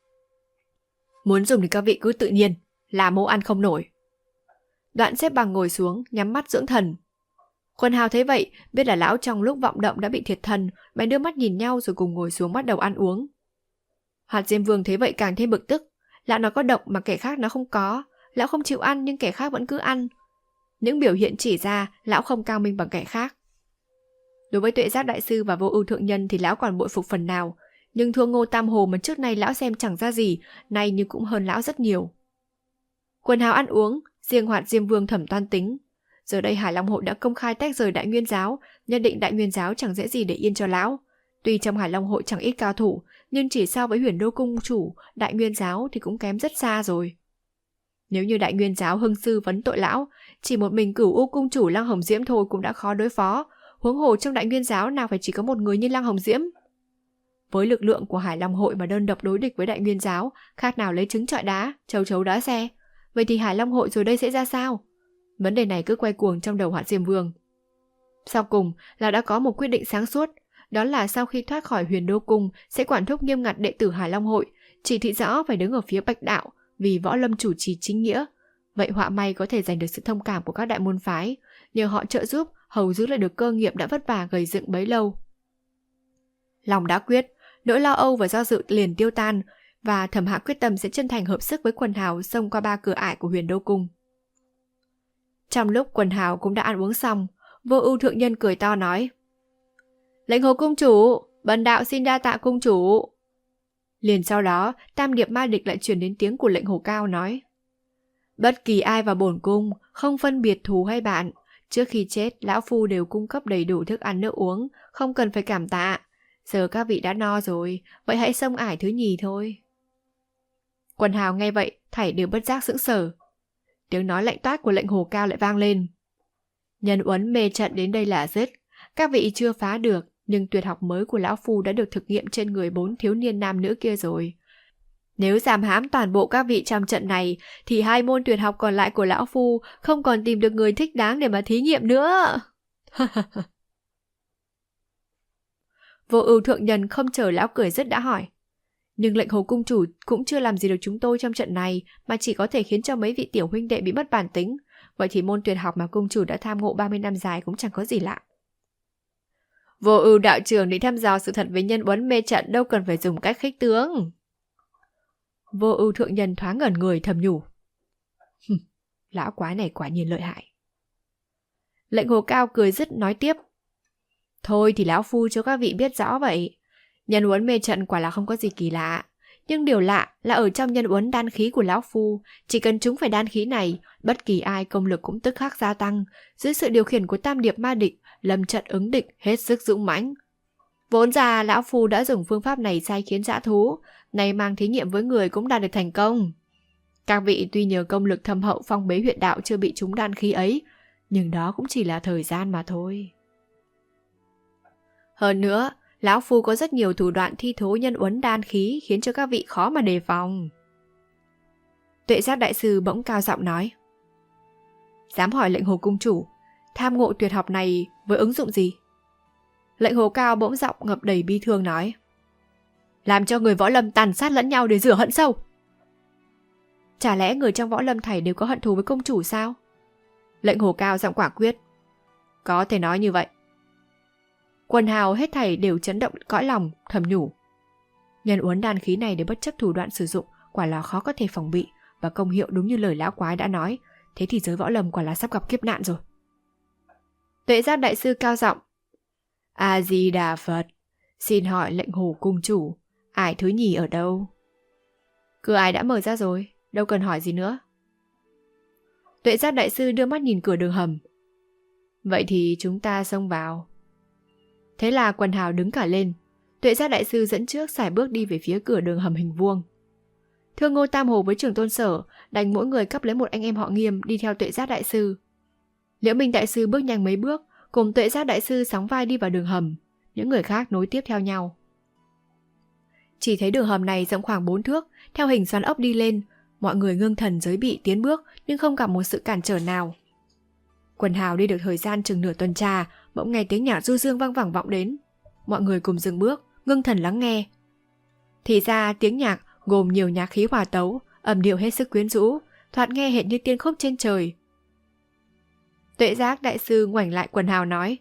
Muốn dùng thì các vị cứ tự nhiên, là mô ăn không nổi. Đoạn xếp bằng ngồi xuống, nhắm mắt dưỡng thần. Quần hào thấy vậy, biết là lão trong lúc vọng động đã bị thiệt thần, bèn đưa mắt nhìn nhau rồi cùng ngồi xuống bắt đầu ăn uống. Hoạt Diêm Vương thấy vậy càng thêm bực tức, lão nói có độc mà kẻ khác nó không có, lão không chịu ăn nhưng kẻ khác vẫn cứ ăn. Những biểu hiện chỉ ra lão không cao minh bằng kẻ khác. Đối với Tuệ Giác đại sư và Vô Ưu thượng nhân thì lão còn bội phục phần nào, nhưng thua Ngô Tam Hồ mà trước nay lão xem chẳng ra gì, nay như cũng hơn lão rất nhiều. Quần hào ăn uống, riêng Hoạt Diêm Vương thầm toan tính. Giờ đây Hải Long hội đã công khai tách rời Đại Nguyên giáo, nhận định Đại Nguyên giáo chẳng dễ gì để yên cho lão. Tuy trong Hải Long hội chẳng ít cao thủ, nhưng chỉ so với Huyền Đô cung chủ, Đại Nguyên giáo thì cũng kém rất xa rồi. Nếu như Đại Nguyên giáo hưng sư vấn tội lão, chỉ một mình Cửu U cung chủ Lăng Hồng Diễm thôi cũng đã khó đối phó, huống hồ trong Đại Nguyên giáo nào phải chỉ có một người như Lăng Hồng Diễm. Với lực lượng của Hải Long hội mà đơn độc đối địch với Đại Nguyên giáo, khác nào lấy trứng trọi đá, châu chấu đá xe. Vậy thì Hải Long hội rồi đây sẽ ra sao? Vấn đề này cứ quay cuồng trong đầu Hoạt Diêm Vương. Sau cùng là đã có một quyết định sáng suốt, đó là sau khi thoát khỏi Huyền Đô cung sẽ quản thúc nghiêm ngặt đệ tử Hải Long hội, chỉ thị rõ phải đứng ở phía Bạch đạo vì võ lâm chủ trì chính nghĩa. Vậy họa may có thể giành được sự thông cảm của các đại môn phái, nhờ họ trợ giúp hầu giữ lại được cơ nghiệp đã vất vả gầy dựng bấy lâu. Lòng đã quyết, nỗi lo âu và do dự liền tiêu tan, và Thẩm Hạc quyết tâm sẽ chân thành hợp sức với quần hào xông qua 3 cửa ải của Huyền Đô cung. Trong lúc quần hào cũng đã ăn uống xong, Vô Ưu thượng nhân cười to nói: Lệnh Hồ cung chủ, bần đạo xin đa tạ cung chủ. Liền sau đó, Tam Điệp Ma Địch lại truyền đến tiếng của lệnh Hồ Cao nói: Bất kỳ ai vào bổn cung, không phân biệt thù hay bạn, trước khi chết lão phu đều cung cấp đầy đủ thức ăn nước uống, không cần phải cảm tạ. Giờ các vị đã no rồi, vậy hãy xông ải thứ nhì thôi. Quần hào nghe vậy, thảy đều bất giác sững sờ. Tiếng nói lạnh toát của lệnh Hồ Cao lại vang lên: Nhân uấn mê trận đến đây là dứt. Các vị chưa phá được, nhưng tuyệt học mới của lão phu đã được thực nghiệm trên người 4 thiếu niên nam nữ kia rồi. Nếu giảm hãm toàn bộ các vị trong trận này, thì 2 môn tuyệt học còn lại của lão phu không còn tìm được người thích đáng để mà thí nghiệm nữa. Vô Ưu thượng nhân không chờ lão cười dứt đã hỏi: Nhưng lệnh Hồ cung chủ cũng chưa làm gì được chúng tôi trong trận này, mà chỉ có thể khiến cho mấy vị tiểu huynh đệ bị mất bản tính. Vậy thì môn tuyệt học mà cung chủ đã tham ngộ 30 năm dài cũng chẳng có gì lạ. Vô Ưu đạo trưởng đi thăm dò sự thật với nhân uấn mê trận đâu cần phải dùng cách khích tướng. Vô Ưu thượng nhân thoáng ngẩn người thầm nhủ: Lão quái này quả nhiên lợi hại. Lệnh Hồ Cao cười dứt nói tiếp: Thôi thì lão phu cho các vị biết rõ vậy. Nhân uấn mê trận quả là không có gì kỳ lạ, nhưng điều lạ là ở trong nhân uấn đan khí của lão phu, chỉ cần chúng phải đan khí này, bất kỳ ai công lực cũng tức khắc gia tăng. Dưới sự điều khiển của Tam Điệp Ma Địch, lâm trận ứng địch hết sức dũng mãnh. Vốn ra lão phu đã dùng phương pháp này sai khiến dã thú, nay mang thí nghiệm với người cũng đạt được thành công. Các vị tuy nhờ công lực thâm hậu phong bế huyệt đạo chưa bị trúng đan khí ấy, nhưng đó cũng chỉ là thời gian mà thôi. Hơn nữa, lão phu có rất nhiều thủ đoạn thi thố nhân uốn đan khí khiến cho các vị khó mà đề phòng. Tuệ Giác đại sư bỗng cao giọng nói. Dám hỏi lệnh Hồ cung chủ, tham ngộ tuyệt học này với ứng dụng gì? Lệnh Hồ Cao bỗng giọng ngập đầy bi thương nói. Làm cho người võ lâm tàn sát lẫn nhau để rửa hận sâu. Chả lẽ người trong võ lâm thảy đều có hận thù với công chủ sao? Lệnh Hồ Cao giọng quả quyết. Có thể nói như vậy. Quần hào hết thảy đều chấn động cõi lòng, thầm nhủ. Nhân uốn đan khí này để bất chấp thủ đoạn sử dụng quả là khó có thể phòng bị, và công hiệu đúng như lời lão quái đã nói, thế thì giới võ lâm quả là sắp gặp kiếp nạn rồi. Tuệ Giác đại sư cao giọng. A Di Đà Phật, xin hỏi lệnh Hồ cung chủ, ải thứ nhì ở đâu? Cửa ải đã mở ra rồi, đâu cần hỏi gì nữa. Tuệ Giác đại sư đưa mắt nhìn cửa đường hầm. Vậy thì chúng ta xông vào. Thế là quần hào đứng cả lên. Tuệ Giác đại sư dẫn trước sải bước đi về phía cửa đường hầm hình vuông. Thương Ngô Tam Hồ với Trường Tôn Sở đành mỗi người cắp lấy một anh em họ Nghiêm đi theo Tuệ Giác đại sư. Liễu Minh đại sư bước nhanh mấy bước, cùng Tuệ Giác đại sư sóng vai đi vào đường hầm. Những người khác nối tiếp theo nhau. Chỉ thấy đường hầm này rộng khoảng 4 thước, theo hình xoắn ốc đi lên. Mọi người ngưng thần giới bị tiến bước, nhưng không gặp một sự cản trở nào. Quần hào đi được thời gian chừng nửa tuần trà, bỗng nghe tiếng nhạc du dương vang vẳng vọng đến. Mọi người cùng dừng bước, ngưng thần lắng nghe. Thì ra tiếng nhạc gồm nhiều nhạc khí hòa tấu, âm điệu hết sức quyến rũ, thoạt nghe hệt như tiên khúc trên trời. Tuệ Giác đại sư ngoảnh lại quần hào nói.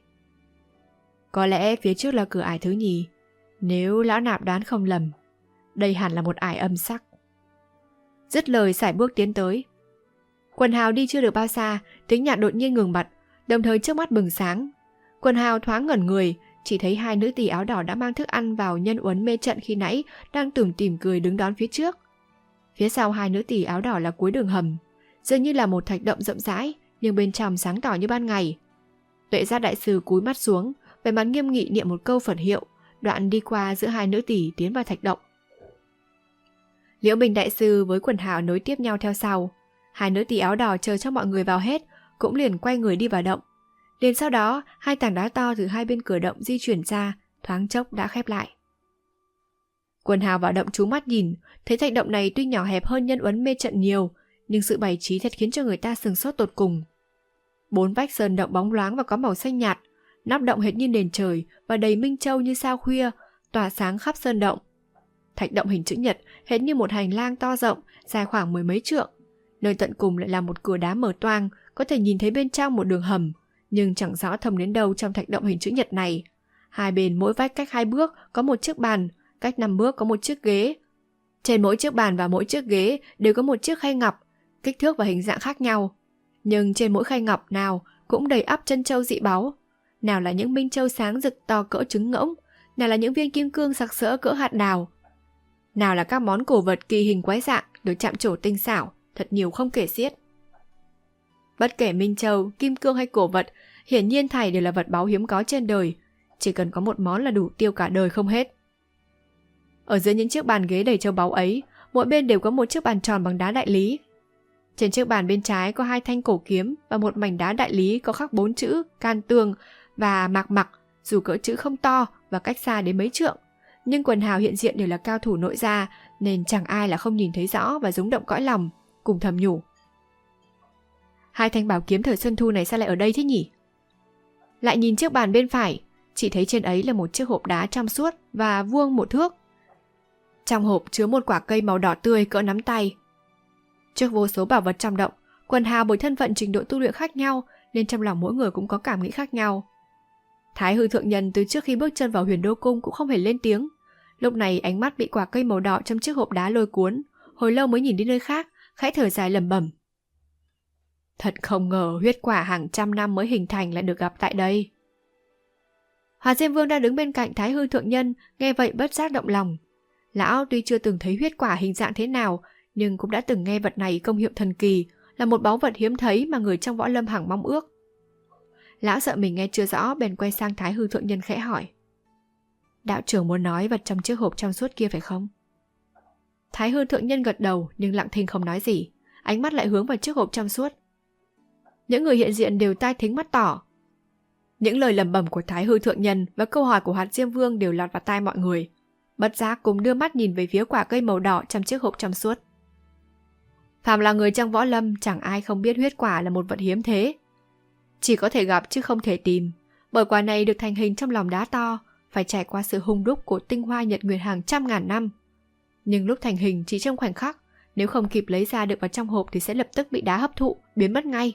Có lẽ phía trước là cửa ải thứ nhì. Nếu lão nạp đoán không lầm, đây hẳn là một ải âm sắc. Dứt lời sải bước tiến tới. Quần hào đi chưa được bao xa, tiếng nhạc đột nhiên ngừng bặt, đồng thời trước mắt bừng sáng. Quần hào thoáng ngẩn người, chỉ thấy hai nữ tỳ áo đỏ đã mang thức ăn vào nhân uốn mê trận khi nãy đang tủm tỉm cười đứng đón phía trước. Phía sau hai nữ tỳ áo đỏ là cuối đường hầm, dường như là một thạch động rộng rãi, nhưng bên trong sáng tỏ như ban ngày. Tuệ Giác đại sư cúi mắt xuống, vẻ mặt nghiêm nghị niệm một câu Phật hiệu, đoạn đi qua giữa hai nữ tỳ tiến vào thạch động. Liễu Bình đại sư với quần hào nối tiếp nhau theo sau. Hai nữ tỳ áo đỏ chờ cho mọi người vào hết, cũng liền quay người đi vào động. Liền sau đó, hai tảng đá to từ hai bên cửa động di chuyển ra, thoáng chốc đã khép lại. Quần hào vào động trú mắt nhìn, thấy thạch động này tuy nhỏ hẹp hơn nhân uốn mê trận nhiều, nhưng sự bày trí thật khiến cho người ta sửng sốt tột cùng. 4 vách sơn động bóng loáng và có màu xanh nhạt, nắp động hệt như nền trời và đầy minh châu như sao khuya, tỏa sáng khắp sơn động. Thạch động hình chữ nhật hệt như một hành lang to rộng, dài khoảng 10 mấy trượng. Nơi tận cùng lại là một cửa đá mở toang, có thể nhìn thấy bên trong một đường hầm, nhưng chẳng rõ thầm đến đâu trong thạch động hình chữ nhật này. Hai bên mỗi vách cách 2 bước có một chiếc bàn, cách 5 bước có một chiếc ghế. Trên mỗi chiếc bàn và mỗi chiếc ghế đều có một chiếc khay ngọc, kích thước và hình dạng khác nhau. Nhưng trên mỗi khay ngọc nào cũng đầy ắp chân châu dị báu. Nào là những minh châu sáng rực to cỡ trứng ngỗng, nào là những viên kim cương sặc sỡ cỡ hạt đào. Nào là các món cổ vật kỳ hình quái dạng được chạm trổ tinh xảo, thật nhiều không kể xiết. Bất kể minh châu, kim cương hay cổ vật, hiển nhiên thảy đều là vật báu hiếm có trên đời. Chỉ cần có một món là đủ tiêu cả đời không hết. Ở dưới những chiếc bàn ghế đầy châu báu ấy, mỗi bên đều có một chiếc bàn tròn bằng đá đại lý. Trên chiếc bàn bên trái có 2 thanh cổ kiếm và một mảnh đá đại lý có khắc 4 chữ can tương và mạc mặc, dù cỡ chữ không to và cách xa đến mấy trượng. Nhưng quần hào hiện diện đều là cao thủ nội gia, nên chẳng ai là không nhìn thấy rõ và rúng động cõi lòng, cùng thầm nhủ. 2 thanh bảo kiếm thời Xuân Thu này sao lại ở đây thế nhỉ? Lại nhìn chiếc bàn bên phải, chỉ thấy trên ấy là một chiếc hộp đá trong suốt và vuông 1 thước. Trong hộp chứa một quả cây màu đỏ tươi cỡ nắm tay. Trước vô số bảo vật trong động, quần hào bởi thân phận trình độ tu luyện khác nhau nên trong lòng mỗi người cũng có cảm nghĩ khác nhau. Thái Hư thượng nhân từ trước khi bước chân vào Huyền Đô cung cũng không hề lên tiếng. Lúc này ánh mắt bị quả cây màu đỏ trong chiếc hộp đá lôi cuốn, hồi lâu mới nhìn đi nơi khác, khẽ thở dài lẩm bẩm. Thật không ngờ huyết quả hàng trăm năm mới hình thành lại được gặp tại đây. Hòa Diêm Vương đang đứng bên cạnh Thái Hư thượng nhân, nghe vậy bất giác động lòng. Lão tuy chưa từng thấy huyết quả hình dạng thế nào, nhưng cũng đã từng nghe vật này công hiệu thần kỳ, là một báu vật hiếm thấy mà người trong võ lâm hằng mong ước. Lão sợ mình nghe chưa rõ, bèn quay sang Thái Hư thượng nhân khẽ hỏi: đạo trưởng muốn nói vật trong chiếc hộp trong suốt kia phải không? Thái Hư thượng nhân gật đầu nhưng lặng thinh không nói gì, ánh mắt lại hướng vào chiếc hộp trong suốt. Những người hiện diện đều tai thính mắt tỏ. Những lời lẩm bẩm của Thái Hư thượng nhân và câu hỏi của Hoạt Diêm Vương đều lọt vào tai mọi người. Bất giác cùng đưa mắt nhìn về phía quả cây màu đỏ trong chiếc hộp trong suốt. Phàm là người trong võ lâm, chẳng ai không biết huyết quả là một vật hiếm thế. Chỉ có thể gặp chứ không thể tìm, bởi quả này được thành hình trong lòng đá to, phải trải qua sự hung đúc của tinh hoa nhật nguyệt hàng trăm ngàn năm. Nhưng lúc thành hình chỉ trong khoảnh khắc, nếu không kịp lấy ra được vào trong hộp thì sẽ lập tức bị đá hấp thụ, biến mất ngay.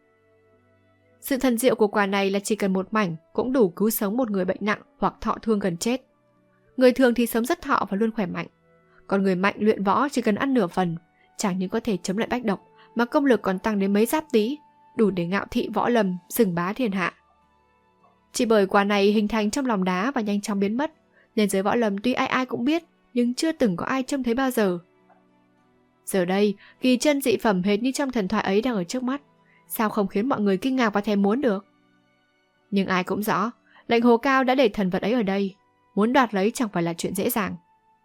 Sự thần diệu của quả này là chỉ cần một mảnh cũng đủ cứu sống một người bệnh nặng hoặc thọ thương gần chết. Người thường thì sống rất thọ và luôn khỏe mạnh. Còn người mạnh luyện võ chỉ cần ăn nửa phần, chẳng những có thể chống lại bách độc mà công lực còn tăng đến mấy giáp tí, đủ để ngạo thị võ lâm, sừng bá thiên hạ. Chỉ bởi quả này hình thành trong lòng đá và nhanh chóng biến mất, nên giới võ lâm tuy ai ai cũng biết, nhưng chưa từng có ai trông thấy bao giờ. Giờ đây, kỳ chân dị phẩm hệt như trong thần thoại ấy đang ở trước mắt, sao không khiến mọi người kinh ngạc và thèm muốn được? Nhưng ai cũng rõ, lệnh Hồ Cao đã để thần vật ấy ở đây, muốn đoạt lấy chẳng phải là chuyện dễ dàng.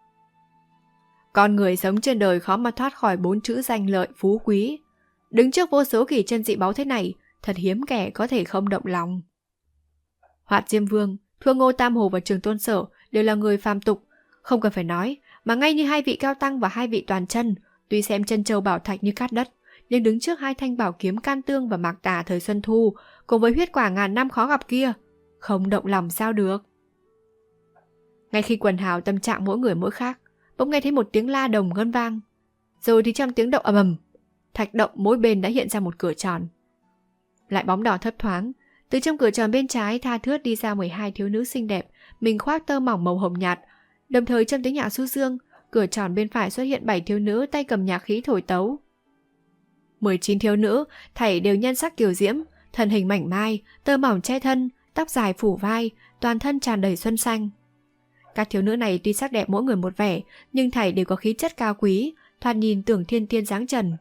Con người sống trên đời khó mà thoát khỏi 4 chữ danh lợi phú quý. Đứng trước vô số kỳ chân dị báu thế này, thật hiếm kẻ có thể không động lòng. Hoạt Diêm Vương, Thương Ngô Tam Hồ và Trường Tôn Sở đều là người phàm tục, không cần phải nói, mà ngay như hai vị cao tăng và hai vị toàn chân, tuy xem chân châu bảo thạch như cát đất, nhưng đứng trước hai thanh bảo kiếm can tương và mạc tà thời Xuân Thu, cùng với huyết quả ngàn năm khó gặp kia, không động lòng sao được. Ngay khi quần hào tâm trạng mỗi người mỗi khác, bỗng nghe thấy một tiếng la đồng ngân vang, rồi thì trong tiếng động ầm ầm, thạch động mỗi bên đã hiện ra một cửa tròn. Lại bóng đỏ thấp thoáng, từ trong cửa tròn bên trái tha thướt đi ra 12 thiếu nữ xinh đẹp, mình khoác tơ mỏng màu hồng nhạt. Đồng thời trong tiếng nhạc du dương, cửa tròn bên phải xuất hiện 7 thiếu nữ tay cầm nhạc khí thổi tấu. 19 thiếu nữ, thảy đều nhan sắc kiều diễm, thân hình mảnh mai, tơ mỏng che thân, tóc dài phủ vai, toàn thân tràn đầy xuân xanh. Các thiếu nữ này tuy sắc đẹp mỗi người một vẻ, nhưng thảy đều có khí chất cao quý, thoạt nhìn tưởng thiên tiên dáng trần.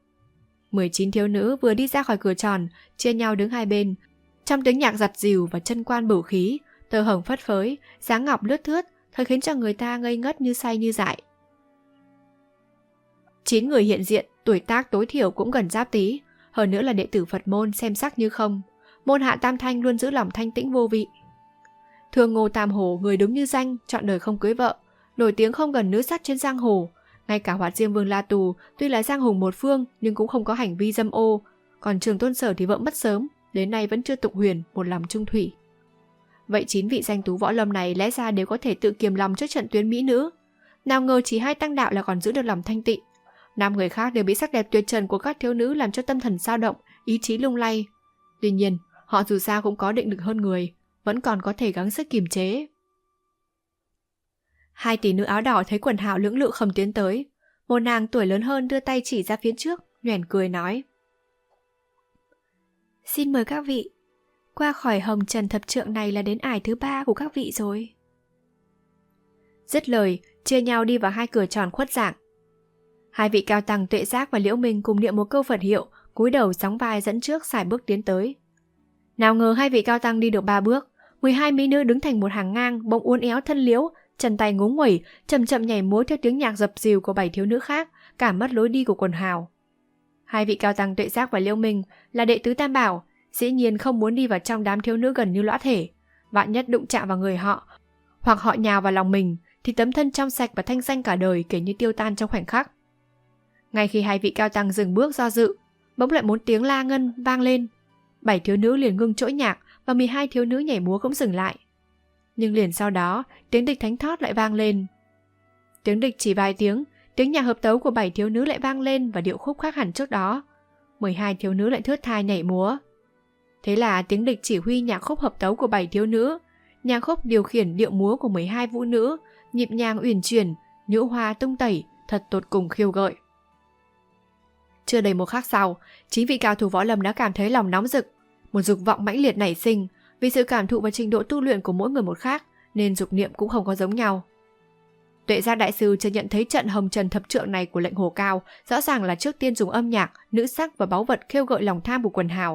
19 thiếu nữ vừa đi ra khỏi cửa tròn, chia nhau đứng hai bên. Trong tiếng nhạc giặt dìu và chân quan bửu khí, tơ hồng phất phới, dáng ngọc lướt thướt, thật khiến cho người ta ngây ngất như say như dại. 9 người hiện diện, tuổi tác tối thiểu cũng gần giáp tý, hơn nữa là đệ tử Phật môn xem sắc như không. Môn hạ tam thanh luôn giữ lòng thanh tĩnh vô vị. Thương Ngô Tam Hồ, người đúng như danh, trọn đời không cưới vợ, nổi tiếng không gần nữ sắc trên giang hồ. Ngay cả Hoạt Diêm Vương La Tù, tuy là giang hùng một phương nhưng cũng không có hành vi dâm ô. Còn Trường Tôn Sở thì vợ mất sớm, đến nay vẫn chưa tục huyền, một lòng trung thủy. Vậy 9 vị danh tú võ lâm này lẽ ra đều có thể tự kiềm lòng trước trận tuyến mỹ nữ. Nào ngờ chỉ hai tăng đạo là còn giữ được lòng thanh tịnh. 5 người khác đều bị sắc đẹp tuyệt trần của các thiếu nữ làm cho tâm thần dao động, ý chí lung lay. Tuy nhiên, họ dù sao cũng có định lực hơn người, vẫn còn có thể gắng sức kiềm chế. Hai tỷ nữ áo đỏ thấy quần hào lưỡng lự không tiến tới. Một nàng tuổi lớn hơn đưa tay chỉ ra phía trước, nhoẻn cười nói: xin mời các vị. Qua khỏi hồng trần thập trượng này là đến ải thứ 3 của các vị rồi. Dứt lời, chia nhau đi vào hai cửa tròn khuất dạng. Hai vị cao tăng Tuệ Giác và Liễu Minh cùng niệm một câu Phật hiệu, cúi đầu sóng vai dẫn trước sải bước tiến tới. Nào ngờ hai vị cao tăng đi được 3 bước, 12 mỹ nữ đứng thành một hàng ngang, bỗng uốn éo thân liễu, chân tay ngúng nguẩy, chậm chậm nhảy múa theo tiếng nhạc dập dìu của 7 thiếu nữ khác, cản mất lối đi của quần hào. Hai vị cao tăng Tuệ Giác và Liễu Minh là đệ tứ Tam Bảo, dĩ nhiên không muốn đi vào trong đám thiếu nữ gần như lõa thể. Vạn nhất đụng chạm vào người họ, hoặc họ nhào vào lòng mình, thì tấm thân trong sạch và thanh danh cả đời kể như tiêu tan trong khoảnh khắc. Ngay khi hai vị cao tăng dừng bước do dự, bỗng lại một tiếng la ngân vang lên. 7 thiếu nữ liền ngưng trỗi nhạc và 12 thiếu nữ nhảy múa cũng dừng lại. Nhưng liền sau đó, tiếng địch thánh thót lại vang lên. Tiếng địch chỉ vài tiếng, tiếng nhạc hợp tấu của 7 thiếu nữ lại vang lên và điệu khúc khác hẳn trước đó. 12 thiếu nữ lại thướt tha nhảy múa. Thế là tiếng địch chỉ huy nhạc khúc hợp tấu của 7 thiếu nữ, nhạc khúc điều khiển điệu múa của 12 vũ nữ, nhịp nhàng uyển chuyển, nhũ hoa tung tẩy, thật tột cùng khiêu gợi. Chưa đầy một khắc sau, 9 vị cao thủ võ lâm đã cảm thấy lòng nóng rực, một dục vọng mãnh liệt nảy sinh. Vì sự cảm thụ và trình độ tu luyện của mỗi người một khác, nên dục niệm cũng không có giống nhau. Tuệ Giác đại sư chưa nhận thấy trận hồng trần thập trượng này của lệnh Hồ Cao, rõ ràng là trước tiên dùng âm nhạc, nữ sắc và báu vật khiêu gợi lòng tham của quần hào,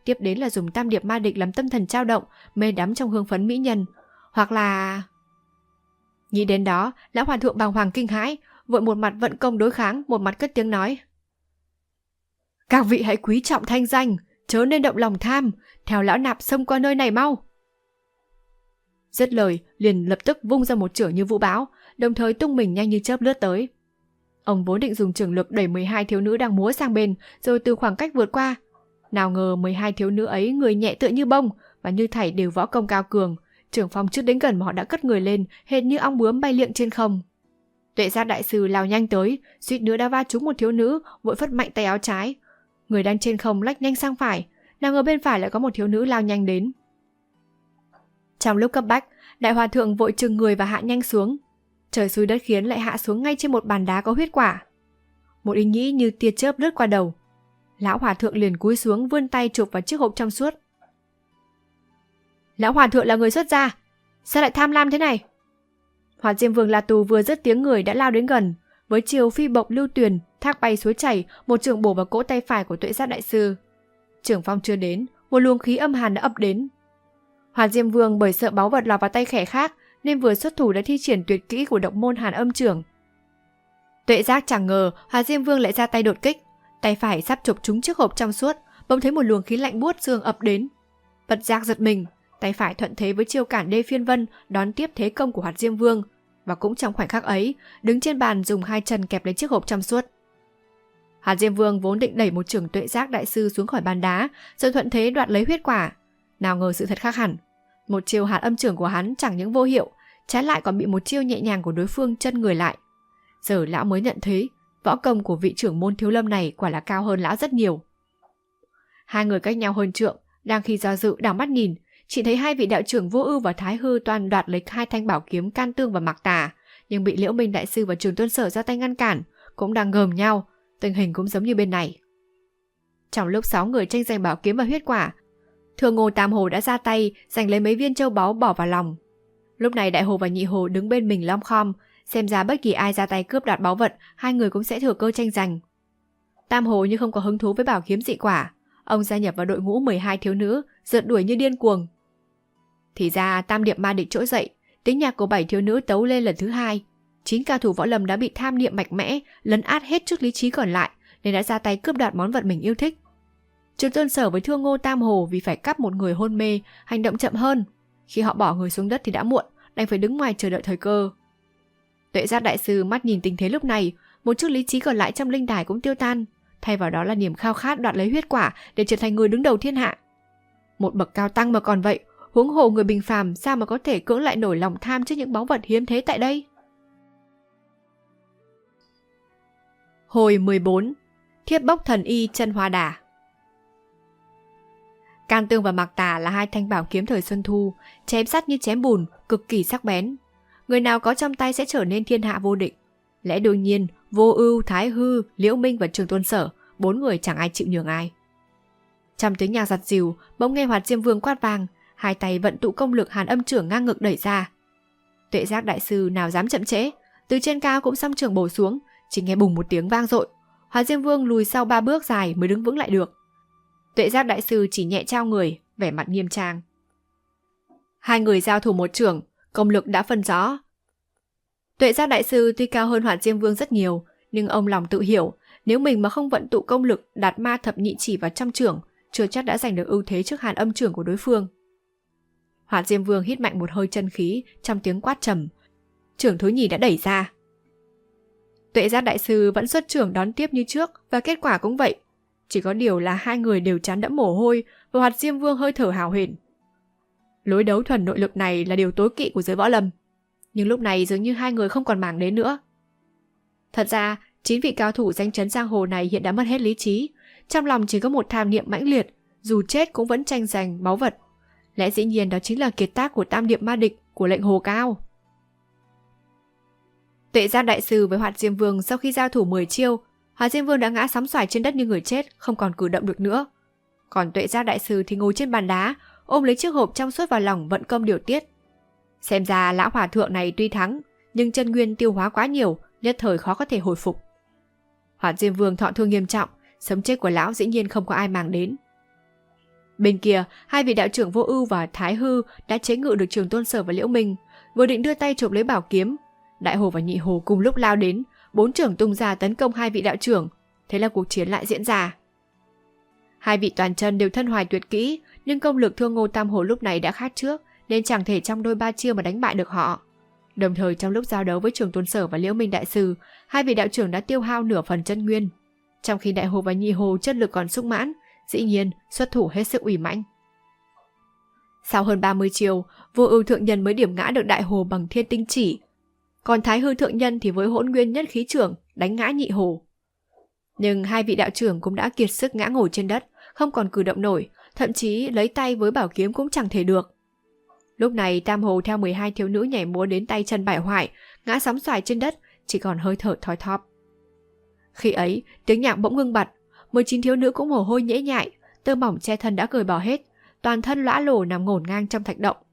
tiếp đến là dùng tam điệp ma địch làm tâm thần dao động, mê đắm trong hương phấn mỹ nhân. Hoặc là... Nghĩ đến đó, lão hòa thượng bàng hoàng kinh hãi, vội một mặt vận công đối kháng, một mặt cất tiếng nói: Các vị hãy quý trọng thanh danh, chớ nên động lòng tham, theo lão nạp xông qua nơi này mau. Dứt lời, liền lập tức vung ra một chưởng như vũ bão, đồng thời tung mình nhanh như chớp lướt tới. Ông vốn định dùng chưởng lực đẩy 12 thiếu nữ đang múa sang bên, rồi từ khoảng cách vượt qua. Nào ngờ 12 thiếu nữ ấy người nhẹ tựa như bông, và như thảy đều võ công cao cường. Trưởng phong chưa đến gần mà họ đã cất người lên, hệt như ong bướm bay liệng trên không. Tuệ Giác đại sư lao nhanh tới, suýt nữa đã va trúng một thiếu nữ, vội phất mạnh tay áo trái. Người đang trên không lách nhanh sang phải, nào ngờ bên phải lại có một thiếu nữ lao nhanh đến. Trong lúc cấp bách, đại hòa thượng vội trừng người và hạ nhanh xuống. Trời xui đất khiến lại hạ xuống ngay trên một bàn đá có huyết quả. Một ý nghĩ như tia chớp lướt qua đầu. Lão hòa thượng liền cúi xuống vươn tay chụp vào chiếc hộp trong suốt. Lão hòa thượng là người xuất gia, sao lại tham lam thế này? Hoạt Diêm Vương La Tù vừa dứt tiếng người đã lao đến gần, với chiều phi bộc lưu tuyền, thác bay suối chảy, một chưởng bổ vào cỗ tay phải của Tuệ Giác đại sư. Chưởng phong chưa đến, một luồng khí âm hàn đã ập đến. Hoạt Diêm Vương bởi sợ báu vật lọt vào tay kẻ khác nên vừa xuất thủ đã thi triển tuyệt kỹ của độc môn Hàn Âm Chưởng. Tuệ Giác chẳng ngờ Hoạt Diêm Vương lại ra tay đột kích, tay phải sắp chụp trúng chiếc hộp trong suốt, bỗng thấy một luồng khí lạnh buốt xương ập đến. Bật giác giật mình, tay phải thuận thế với chiêu cản đê phiên vân đón tiếp thế công của Hoạt Diêm Vương, và cũng trong khoảnh khắc ấy, đứng trên bàn dùng hai chân kẹp lấy chiếc hộp trong suốt. Hoạt Diêm Vương vốn định đẩy một chưởng Tuệ Giác đại sư xuống khỏi bàn đá, rồi thuận thế đoạt lấy huyết quả. Nào ngờ sự thật khác hẳn. Một chiêu Hàn Âm Chưởng của hắn chẳng những vô hiệu, trái lại còn bị một chiêu nhẹ nhàng của đối phương chân người lại. Giờ lão mới nhận thấy, võ công của vị trưởng môn thiếu lâm này quả là cao hơn lão rất nhiều. Hai người cách nhau hơn trượng, đang khi do dự đảo mắt nhìn, chỉ thấy hai vị đạo trưởng Vô Ưu và Thái Hư toàn đoạt lấy hai thanh bảo kiếm Can Tương và Mạc Tà, nhưng bị Liễu Minh đại sư và Trường Tuân Sở ra tay ngăn cản, cũng đang gờm nhau, tình hình cũng giống như bên này. Trong lúc 6 người tranh giành bảo kiếm và huyết quả, Thường Ngô Tam Hồ đã ra tay giành lấy mấy viên châu báu bỏ vào lòng. Lúc này Đại Hồ và Nhị Hồ đứng bên mình lom khom, xem ra bất kỳ ai ra tay cướp đoạt báu vật, hai người cũng sẽ thừa cơ tranh giành. Tam Hồ như không có hứng thú với bảo kiếm dị quả, ông gia nhập vào đội ngũ 12 thiếu nữ, rượt đuổi như điên cuồng. Thì ra tam điệp ma địch trỗi dậy, tiếng nhạc của 7 thiếu nữ tấu lên lần thứ hai. 9 cao thủ võ lâm đã bị tham niệm mạnh mẽ lấn át hết chút lý trí còn lại, nên đã ra tay cướp đoạt món vật mình yêu thích. Trường Tuân Sở với Thương Ngô Tam Hồ vì phải cắp một người hôn mê, hành động chậm hơn. Khi họ bỏ người xuống đất thì đã muộn, đành phải đứng ngoài chờ đợi thời cơ. Tuệ Giác đại sư mắt nhìn tình thế lúc này, một chút lý trí còn lại trong linh đài cũng tiêu tan, thay vào đó là niềm khao khát đoạt lấy huyết quả để trở thành người đứng đầu thiên hạ. Một bậc cao tăng mà còn vậy, huống hồ người bình phàm sao mà có thể cưỡng lại nổi lòng tham trước những báu vật hiếm thế tại đây. Hồi 14. Thiếp bốc thần y chân hoa đà. Can Tương và Mạc Tà là hai thanh bảo kiếm thời Xuân Thu, chém sắt như chém bùn, cực kỳ sắc bén. Người nào có trong tay sẽ trở nên thiên hạ vô địch. Lẽ đương nhiên, Vô Ưu, Thái Hư, Liễu Minh và Trường Tuân Sở, 4 người chẳng ai chịu nhường ai. Trong tiếng nhạc giặt dìu, bỗng nghe Hoạt Diêm Vương quát vang, hai tay vận tụ công lực Hàn Âm Chưởng ngang ngực đẩy ra. Tuệ Giác đại sư nào dám chậm trễ, từ trên cao cũng song chưởng bổ xuống, chỉ nghe bùng một tiếng vang dội. Hoạt Diêm Vương lùi sau 3 bước dài mới đứng vững lại được. Tuệ Giác đại sư chỉ nhẹ trao người, vẻ mặt nghiêm trang. Hai người giao thủ một chưởng, công lực đã phân rõ. Tuệ Giác đại sư tuy cao hơn Hoạt Diêm Vương rất nhiều, nhưng ông lòng tự hiểu, nếu mình mà không vận tụ công lực đạt ma thập nhị chỉ vào trăm chưởng, chưa chắc đã giành được ưu thế trước Hàn Âm Chưởng của đối phương. Hoạt Diêm Vương hít mạnh một hơi chân khí, trong tiếng quát trầm, chưởng thứ nhì đã đẩy ra. Tuệ Giác đại sư vẫn xuất chưởng đón tiếp như trước, và kết quả cũng vậy. Chỉ có điều là hai người đều trán đẫm mồ hôi, và Hoạt Diêm Vương hơi thở hào hển. Lối đấu thuần nội lực này là điều tối kỵ của giới võ lâm, nhưng lúc này dường như hai người không còn màng đến nữa. Thật ra, 9 vị cao thủ danh chấn giang hồ này hiện đã mất hết lý trí, trong lòng chỉ có một tham niệm mãnh liệt, dù chết cũng vẫn tranh giành báu vật. Lẽ dĩ nhiên đó chính là kiệt tác của tam điệp ma địch của lệnh Hồ Cao. Tuệ Giác đại sư với Hoạt Diêm Vương sau khi giao thủ 10 chiêu, Hoạt Diêm Vương đã ngã sóng xoài trên đất như người chết, không còn cử động được nữa. Còn Tuệ Giác đại sư thì ngồi trên bàn đá, ôm lấy chiếc hộp trong suốt vào lòng vận công điều tiết. Xem ra lão hòa thượng này tuy thắng, nhưng chân nguyên tiêu hóa quá nhiều, nhất thời khó có thể hồi phục. Hoạt Diêm Vương thọ thương nghiêm trọng, sống chết của lão dĩ nhiên không có ai màng đến. Bên kia, hai vị đạo trưởng Vô Ưu và Thái Hư đã chế ngự được Trường Tôn Sở và Liễu Minh, vừa định đưa tay chộp lấy bảo kiếm. Đại Hồ và Nhị Hồ cùng lúc lao đến, 4 trưởng tung ra tấn công hai vị đạo trưởng. Thế là cuộc chiến lại diễn ra. Hai vị toàn chân đều thân hoài tuyệt kỹ, nhưng công lực Thương Ngô Tam Hồ lúc này đã khác trước, nên chẳng thể trong đôi ba chiêu mà đánh bại được họ. Đồng thời trong lúc giao đấu với Trường Tôn Sở và Liễu Minh đại sư, hai vị đạo trưởng đã tiêu hao nửa phần chân nguyên. Trong khi Đại Hồ và Nhị Hồ chất lực còn sung mãn, dĩ nhiên xuất thủ hết sức uy mãnh. Sau hơn 30 chiêu, Vô Ưu thượng nhân mới điểm ngã được Đại Hồ bằng Thiên Tinh Chỉ, còn Thái Hư thượng nhân thì với Hỗn Nguyên Nhất Khí Trưởng đánh ngã Nhị Hồ. Nhưng hai vị đạo trưởng cũng đã kiệt sức ngã ngồi trên đất, không còn cử động nổi, thậm chí lấy tay với bảo kiếm cũng chẳng thể được. Lúc này Tam Hồ theo 12 thiếu nữ nhảy múa đến tay chân bại hoại, ngã sóng xoài trên đất, chỉ còn hơi thở thoi thóp. Khi ấy, tiếng nhạc bỗng ngưng bặt, 19 thiếu nữ cũng mồ hôi nhễ nhại, tơ mỏng che thân đã cởi bỏ hết, toàn thân lõa lồ nằm ngổn ngang trong thạch động.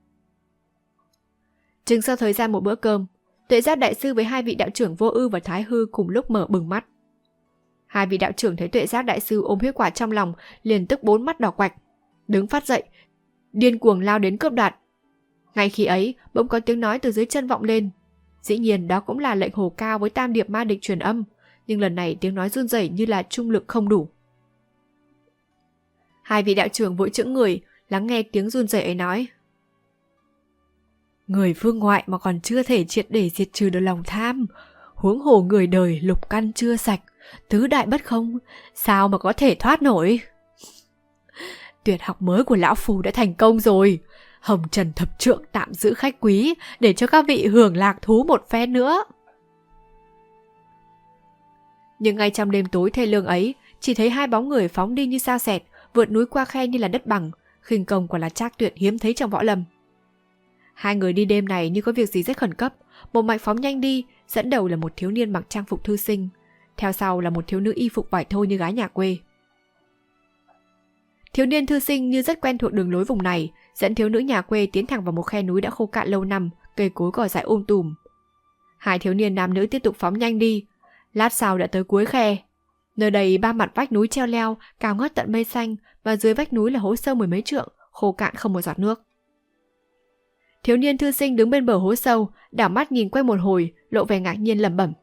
Chừng sau thời gian một bữa cơm, Tuệ Giác đại sư với hai vị đạo trưởng Vô Ưu và Thái Hư cùng lúc mở bừng mắt. Hai vị đạo trưởng thấy Tuệ Giác đại sư ôm huyết quả trong lòng, liền tức 4 mắt đỏ quạch, đứng phát dậy, điên cuồng lao đến cướp đoạt. Ngay khi ấy, bỗng có tiếng nói từ dưới chân vọng lên. Dĩ nhiên đó cũng là lệnh hồ cao với tam điệp ma địch truyền âm, nhưng lần này tiếng nói run rẩy như là trung lực không đủ. Hai vị đạo trưởng vội chững người, lắng nghe tiếng run rẩy ấy nói: Người phương ngoại mà còn chưa thể triệt để diệt trừ được lòng tham, huống hồ người đời lục căn chưa sạch, tứ đại bất không, sao mà có thể thoát nổi. Tuyệt học mới của lão phù đã thành công rồi, Hồng Trần thập trượng tạm giữ khách quý để cho các vị hưởng lạc thú một phen nữa. Nhưng ngay trong đêm tối thê lương ấy, chỉ thấy hai bóng người phóng đi như sao xẹt, vượt núi qua khe như là đất bằng, khinh công quả là trác tuyệt hiếm thấy trong võ lâm. Hai người đi đêm này như có việc gì rất khẩn cấp, một mạch phóng nhanh đi, dẫn đầu là một thiếu niên mặc trang phục thư sinh, theo sau là một thiếu nữ y phục vải thô như gái nhà quê. Thiếu niên thư sinh như rất quen thuộc đường lối vùng này, dẫn thiếu nữ nhà quê tiến thẳng vào một khe núi đã khô cạn lâu năm, cây cối cỏ dại tùm. Hai thiếu niên nam nữ tiếp tục phóng nhanh đi, lát sau đã tới cuối khe. Nơi đây ba mặt vách núi treo leo, cao ngất tận mây xanh, và dưới vách núi là hố sâu 10 mấy trượng, khô cạn không một giọt nước. Thiếu niên thư sinh đứng bên bờ hố sâu, đảo mắt nhìn quanh một hồi, lộ vẻ ngạc nhiên lẩm bẩm: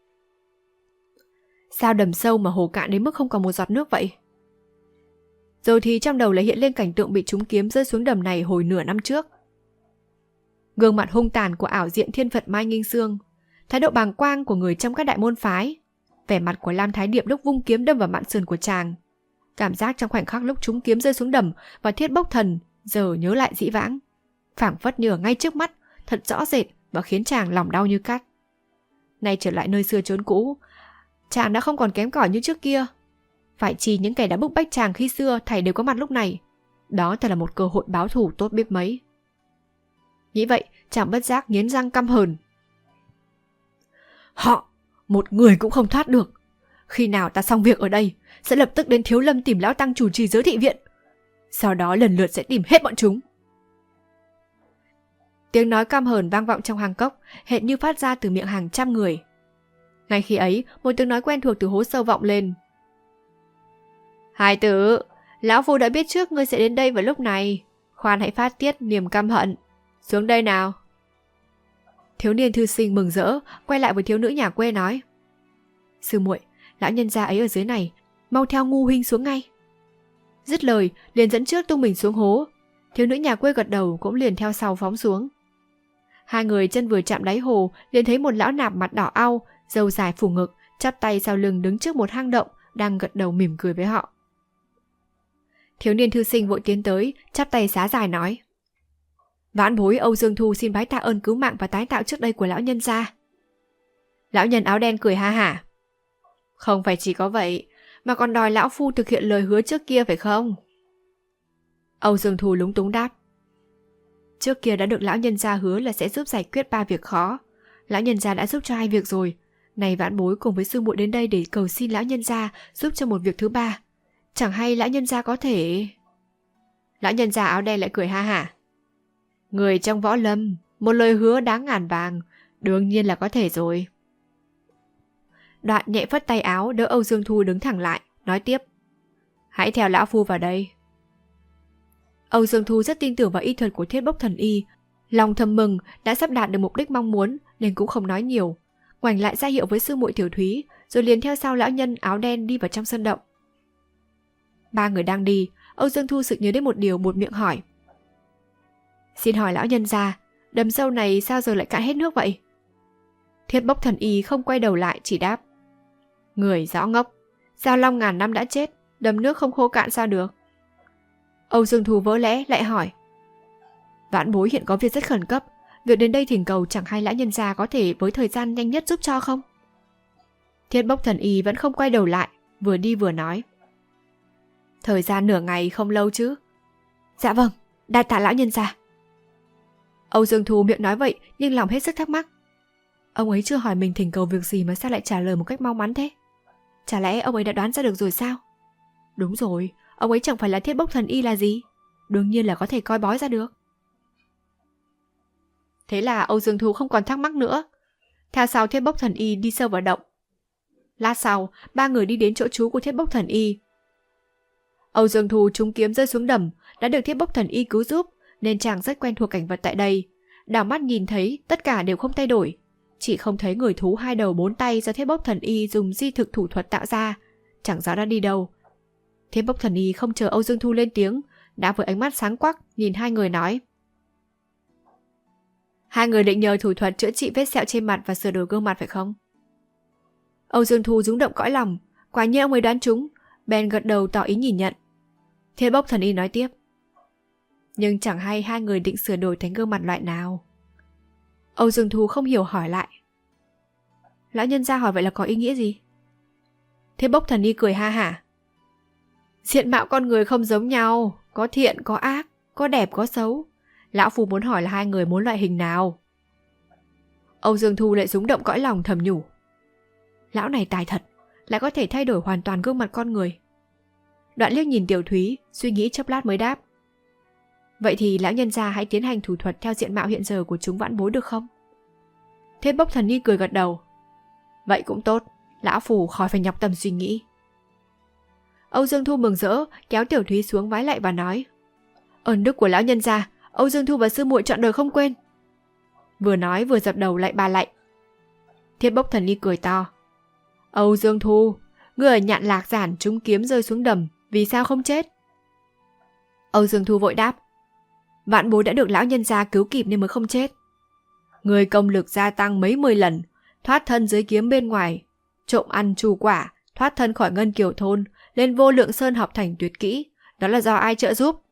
Sao đầm sâu mà hồ cạn đến mức không còn một giọt nước vậy? Rồi thì trong đầu lại hiện lên cảnh tượng bị trúng kiếm rơi xuống đầm này hồi nửa năm trước. Gương mặt hung tàn của ảo diện thiên Phật Mai Nghinh Sương, thái độ bàng quang của người trong các đại môn phái, vẻ mặt của Lam Thái Điệp lúc vung kiếm đâm vào mạn sườn của chàng, cảm giác trong khoảnh khắc lúc trúng kiếm rơi xuống đầm và thiết bốc thần giờ nhớ lại dĩ vãng, phảng phất như ở ngay trước mắt, thật rõ rệt và khiến chàng lòng đau như cắt. Nay trở lại nơi xưa chốn cũ, chàng đã không còn kém cỏi như trước kia. Phải chi những kẻ đã bức bách chàng khi xưa thảy đều có mặt lúc này. Đó thật là một cơ hội báo thù tốt biết mấy. Nghĩ vậy, chàng bất giác nghiến răng căm hờn. Họ, một người cũng không thoát được. Khi nào ta xong việc ở đây, sẽ lập tức đến Thiếu Lâm tìm lão tăng chủ trì Giới Thị Viện. Sau đó lần lượt sẽ tìm hết bọn chúng. Tiếng nói căm hờn vang vọng trong hang cốc, hệt như phát ra từ miệng hàng trăm người. Ngay khi ấy, một tiếng nói quen thuộc từ hố sâu vọng lên. Hai tử, lão phu đã biết trước ngươi sẽ đến đây vào lúc này. Khoan hãy phát tiết niềm căm hận. Xuống đây nào. Thiếu niên thư sinh mừng rỡ, quay lại với thiếu nữ nhà quê nói: Sư muội, lão nhân gia ấy ở dưới này, mau theo ngu huynh xuống ngay. Dứt lời, liền dẫn trước tung mình xuống hố. Thiếu nữ nhà quê gật đầu cũng liền theo sau phóng xuống. Hai người chân vừa chạm đáy hồ, liền thấy một lão nạp mặt đỏ au, râu dài phủ ngực, chắp tay sau lưng đứng trước một hang động, đang gật đầu mỉm cười với họ. Thiếu niên thư sinh vội tiến tới, chắp tay xá dài nói: Vãn bối Âu Dương Thu xin bái tạ ơn cứu mạng và tái tạo trước đây của lão nhân gia. Lão nhân áo đen cười ha hả: Không phải chỉ có vậy, mà còn đòi lão phu thực hiện lời hứa trước kia phải không? Âu Dương Thu lúng túng đáp: Trước kia đã được lão nhân gia hứa là sẽ giúp giải quyết 3 việc khó. Lão nhân gia đã giúp cho 2 việc rồi. Này vãn bối cùng với sư muội đến đây để cầu xin lão nhân gia giúp cho một việc thứ 3. Chẳng hay lão nhân gia có thể... Lão nhân gia áo đen lại cười ha hả: Người trong võ lâm, một lời hứa đáng ngàn vàng, đương nhiên là có thể rồi. Đoạn nhẹ phất tay áo đỡ Âu Dương Thu đứng thẳng lại, nói tiếp: Hãy theo lão phu vào đây. Âu Dương Thu rất tin tưởng vào y thuật của Thiết Bốc Thần Y, lòng thầm mừng đã sắp đạt được mục đích mong muốn nên cũng không nói nhiều, ngoảnh lại ra hiệu với sư muội Tiểu Thúy, rồi liền theo sau lão nhân áo đen đi vào trong sân động. Ba người đang đi, Âu Dương Thu sực nhớ đến một điều, buột miệng hỏi: xin hỏi lão nhân gia, đầm sâu này sao giờ lại cạn hết nước vậy? Thiết Bốc Thần Y không quay đầu lại, chỉ đáp: người rõ ngốc, Giao Long ngàn năm đã chết, đầm nước không khô cạn sao được? Âu Dương Thu vỡ lẽ lại hỏi: vãn bối hiện có việc rất khẩn cấp, việc đến đây thỉnh cầu chẳng hay lão nhân gia có thể với thời gian nhanh nhất giúp cho không? Thiết Bốc Thần Y vẫn không quay đầu lại, vừa đi vừa nói: thời gian nửa ngày không lâu chứ? Dạ vâng, đa tạ lão nhân gia. Âu Dương Thu miệng nói vậy nhưng lòng hết sức thắc mắc. Ông ấy chưa hỏi mình thỉnh cầu việc gì mà sao lại trả lời một cách mau mắn thế? Chả lẽ ông ấy đã đoán ra được rồi sao? Đúng rồi, ông ấy chẳng phải là Thiết Bốc Thần Y là gì, đương nhiên là có thể coi bói ra được. Thế là Âu Dương Thu không còn thắc mắc nữa, theo sau Thiết Bốc Thần Y đi sâu vào động. Lát sau, ba người đi đến chỗ trú của Thiết Bốc Thần Y. Âu Dương Thu trúng kiếm rơi xuống đầm, đã được Thiết Bốc Thần Y cứu giúp, nên chàng rất quen thuộc cảnh vật tại đây. Đảo mắt nhìn thấy tất cả đều không thay đổi, chỉ không thấy người thú hai đầu bốn tay do Thiết Bốc Thần Y dùng di thực thủ thuật tạo ra, chẳng rõ đã đi đâu. Thiết Bốc Thần Y không chờ Âu Dương Thu lên tiếng, đã với ánh mắt sáng quắc nhìn hai người nói: hai người định nhờ thủ thuật chữa trị vết sẹo trên mặt và sửa đổi gương mặt phải không? Âu Dương Thu rung động cõi lòng, quả nhiên ông ấy đoán trúng, bèn gật đầu tỏ ý nhìn nhận. Thiết Bốc Thần Y nói tiếp: nhưng chẳng hay hai người định sửa đổi thành gương mặt loại nào? Âu Dương Thu không hiểu hỏi lại: lão nhân gia hỏi vậy là có ý nghĩa gì? Thiết Bốc Thần Y cười ha hả: diện mạo con người không giống nhau, có thiện có ác, có đẹp có xấu. Lão phu muốn hỏi là hai người muốn loại hình nào? Âu Dương Thu lại rúng động cõi lòng, thầm nhủ: lão này tài thật, lại có thể thay đổi hoàn toàn gương mặt con người. Đoạn liếc nhìn Tiểu Thúy, suy nghĩ chốc lát mới đáp: vậy thì lão nhân gia hãy tiến hành thủ thuật theo diện mạo hiện giờ của chúng vãn bối được không? Thiết Bốc Thần Y cười gật đầu: vậy cũng tốt, lão phù khỏi phải nhọc tâm suy nghĩ. Âu Dương Thu mừng rỡ kéo Tiểu Thúy xuống vái lạy và nói: ơn đức của lão nhân gia, Âu Dương Thu và sư muội trọn đời không quên. Vừa nói vừa dập đầu lạy ba lạy. Thiết Bốc Thần Y cười to: Âu Dương Thu, ngươi ở Nhạn Lạc Giản trúng kiếm rơi xuống đầm, vì sao không chết? Âu Dương Thu vội đáp: vãn bối đã được lão nhân gia cứu kịp nên mới không chết. Người công lực gia tăng mấy 10 lần, thoát thân dưới kiếm bên ngoài, trộm ăn trù quả, thoát thân khỏi Ngân Kiều thôn, lên Vô Lượng Sơn học thành tuyệt kỹ, đó là do ai trợ giúp?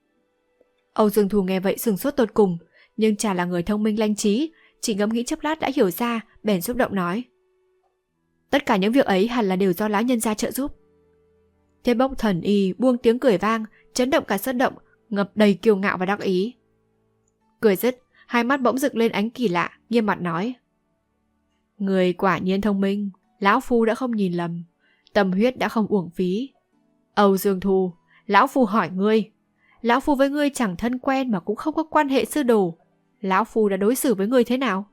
Âu Dương Thu nghe vậy sửng sốt tột cùng, nhưng chả là người thông minh lanh trí, chỉ ngẫm nghĩ chốc lát đã hiểu ra, bèn xúc động nói: tất cả những việc ấy hẳn là đều do lão nhân gia trợ giúp. Thiết Bốc Thần Y buông tiếng cười vang, chấn động cả sân động, ngập đầy kiêu ngạo và đắc ý. Cười dứt, hai mắt bỗng rực lên ánh kỳ lạ, nghiêm mặt nói: người quả nhiên thông minh, lão phu đã không nhìn lầm, tâm huyết đã không uổng phí. Âu Dương Thu, lão phu hỏi ngươi, lão phu với ngươi chẳng thân quen mà cũng không có quan hệ sư đồ, lão phu đã đối xử với ngươi thế nào?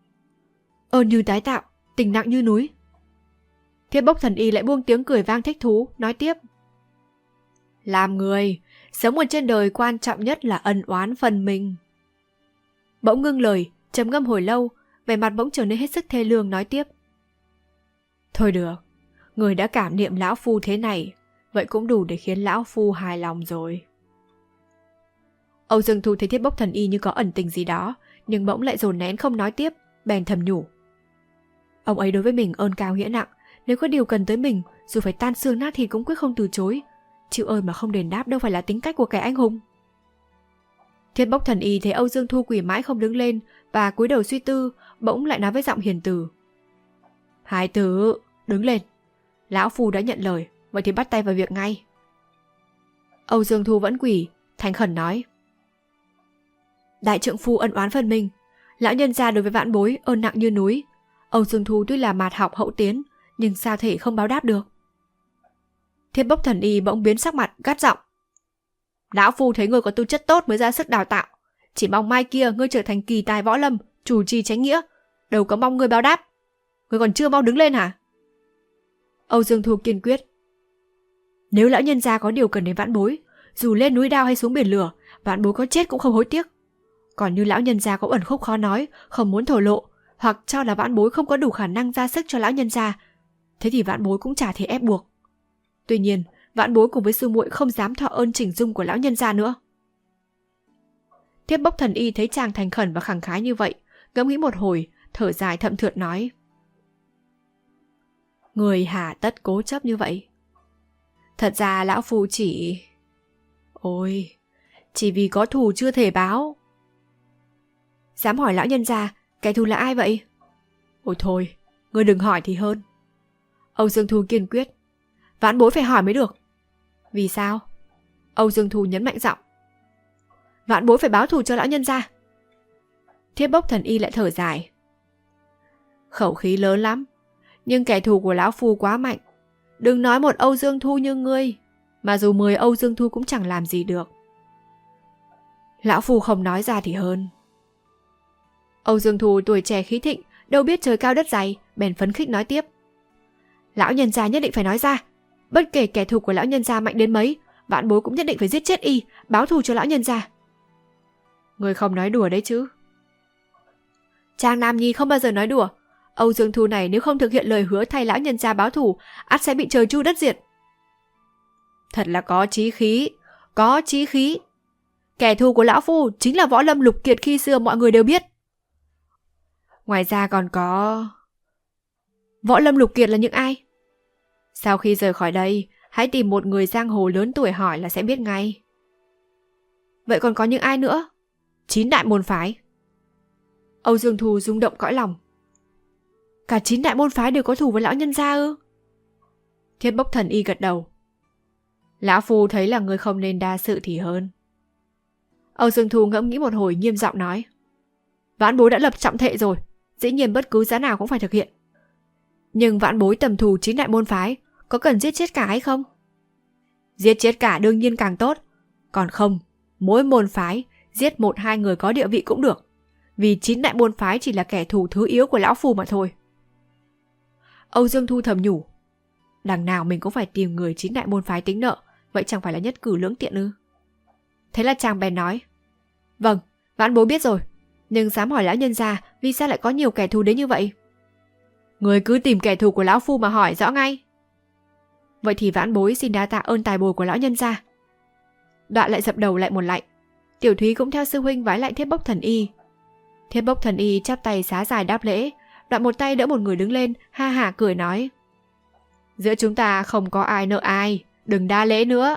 Ơn như tái tạo, tình nặng như núi. Thiết Bốc Thần Y lại buông tiếng cười vang thích thú, nói tiếp: làm người, sống ở trên đời quan trọng nhất là ân oán phần mình. Bỗng ngưng lời, trầm ngâm hồi lâu, vẻ mặt bỗng trở nên hết sức thê lương, nói tiếp: thôi được, người đã cảm niệm lão phu thế này, vậy cũng đủ để khiến lão phu hài lòng rồi. Âu Dương Thu thấy Thiết Bốc Thần Y như có ẩn tình gì đó, nhưng bỗng lại dồn nén không nói tiếp, bèn thầm nhủ: ông ấy đối với mình ơn cao nghĩa nặng, nếu có điều cần tới mình, dù phải tan xương nát thịt cũng quyết không từ chối. Chịu ơn mà không đền đáp đâu phải là tính cách của kẻ anh hùng. Thiết Bốc Thần Y thấy Âu Dương Thu quỳ mãi không đứng lên và cúi đầu suy tư, bỗng lại nói với giọng hiền từ: hai tử, đứng lên. Lão phu đã nhận lời, vậy thì bắt tay vào việc ngay. Âu Dương Thu vẫn quỳ, thành khẩn nói: đại trượng phu ân oán phân minh, lão nhân gia đối với vãn bối ơn nặng như núi. Âu Dương Thu tuy là mạt học hậu tiến, nhưng sao thể không báo đáp được? Thiết Bốc Thần Y bỗng biến sắc mặt, gắt giọng: lão phu thấy ngươi có tư chất tốt mới ra sức đào tạo, chỉ mong mai kia ngươi trở thành kỳ tài võ lâm, chủ trì chánh nghĩa, đâu có mong ngươi báo đáp. Ngươi còn chưa mau đứng lên hả? Âu Dương Thu kiên quyết: nếu lão nhân gia có điều cần đến vãn bối, Dù lên núi đao hay xuống biển lửa, vãn bối có chết cũng không hối tiếc. Còn như lão nhân gia có ẩn khúc khó nói, không muốn thổ lộ, hoặc cho là vãn bối không có đủ khả năng ra sức cho lão nhân gia, thế thì vãn bối cũng chả thể ép buộc. Tuy nhiên, vãn bối cùng với sư muội không dám thọ ơn chỉnh dung của lão nhân gia nữa. Thiếp Bốc Thần Y thấy chàng thành khẩn và khẳng khái như vậy, ngẫm nghĩ một hồi, thở dài thậm thượt nói: Người hà tất cố chấp như vậy? Thật ra lão phu chỉ... Ôi, chỉ vì có thù chưa thể báo. Dám hỏi lão nhân gia, kẻ thù là ai vậy? Ôi thôi, ngươi đừng hỏi thì hơn. Âu Dương Thu kiên quyết: Vãn bối phải hỏi mới được. Vì sao? Âu Dương Thu nhấn mạnh giọng: Vãn bối phải báo thù cho lão nhân gia. Thiếp Bốc Thần Y lại thở dài: Khẩu khí lớn lắm, nhưng kẻ thù của lão phu quá mạnh. Đừng nói một Âu Dương Thu như ngươi, mà dù 10 Âu Dương Thu cũng chẳng làm gì được. Lão phu không nói ra thì hơn. Âu Dương Thu tuổi trẻ khí thịnh, đâu biết trời cao đất dày, bèn phấn khích nói tiếp: Lão nhân gia nhất định phải nói ra. Bất kể kẻ thù của lão nhân gia mạnh đến mấy, vãn bối cũng nhất định phải giết chết y, báo thù cho lão nhân gia. Người không nói đùa đấy chứ? Trang Nam Nhi không bao giờ nói đùa. Âu Dương Thu này nếu không thực hiện lời hứa thay lão nhân gia báo thù, ắt sẽ bị trời chu đất diệt. Thật là có chí khí, có chí khí. Kẻ thù của lão phu chính là Võ Lâm Lục Kiệt khi xưa mọi người đều biết. Ngoài ra còn có... Võ Lâm Lục Kiệt là những ai? Sau khi rời khỏi đây, hãy tìm một người giang hồ lớn tuổi hỏi là sẽ biết ngay. Vậy còn có những ai nữa? 9 đại môn phái. Âu Dương Thu rung động cõi lòng. Cả 9 đại môn phái đều có thù với lão nhân gia ư? Thiết Bốc Thần Y gật đầu. Lão phu thấy là người không nên đa sự thì hơn. Âu Dương Thu ngẫm nghĩ một hồi, nghiêm giọng nói: Vãn bối đã lập trọng thệ rồi, dĩ nhiên bất cứ giá nào cũng phải thực hiện. Nhưng vãn bối tầm thù 9 đại môn phái, có cần giết chết cả hay không? Giết chết cả đương nhiên càng tốt. Còn không, mỗi môn phái giết 1-2 người có địa vị cũng được, vì 9 đại môn phái chỉ là kẻ thù thứ yếu của lão phu mà thôi. Âu Dương Thu thầm nhủ: Đằng nào mình cũng phải tìm người 9 đại môn phái tính nợ, vậy chẳng phải là nhất cử lưỡng tiện ư? Thế là chàng bèn nói: Vâng, vãn bối biết rồi. Nhưng dám hỏi lão nhân gia, vì sao lại có nhiều kẻ thù đến như vậy? Người cứ tìm kẻ thù của lão phu mà hỏi rõ ngay. Vậy thì vãn bối xin đa tạ ơn tài bồi của lão nhân gia. Đoạn lại dập đầu lại một lạy. Tiểu Thúy cũng theo sư huynh vái lại Thiết Bốc Thần Y. Thiết Bốc Thần Y chắp tay xá dài đáp lễ, đoạn một tay đỡ một người đứng lên, ha hả cười nói: Giữa chúng ta không có ai nợ ai, đừng đa lễ nữa.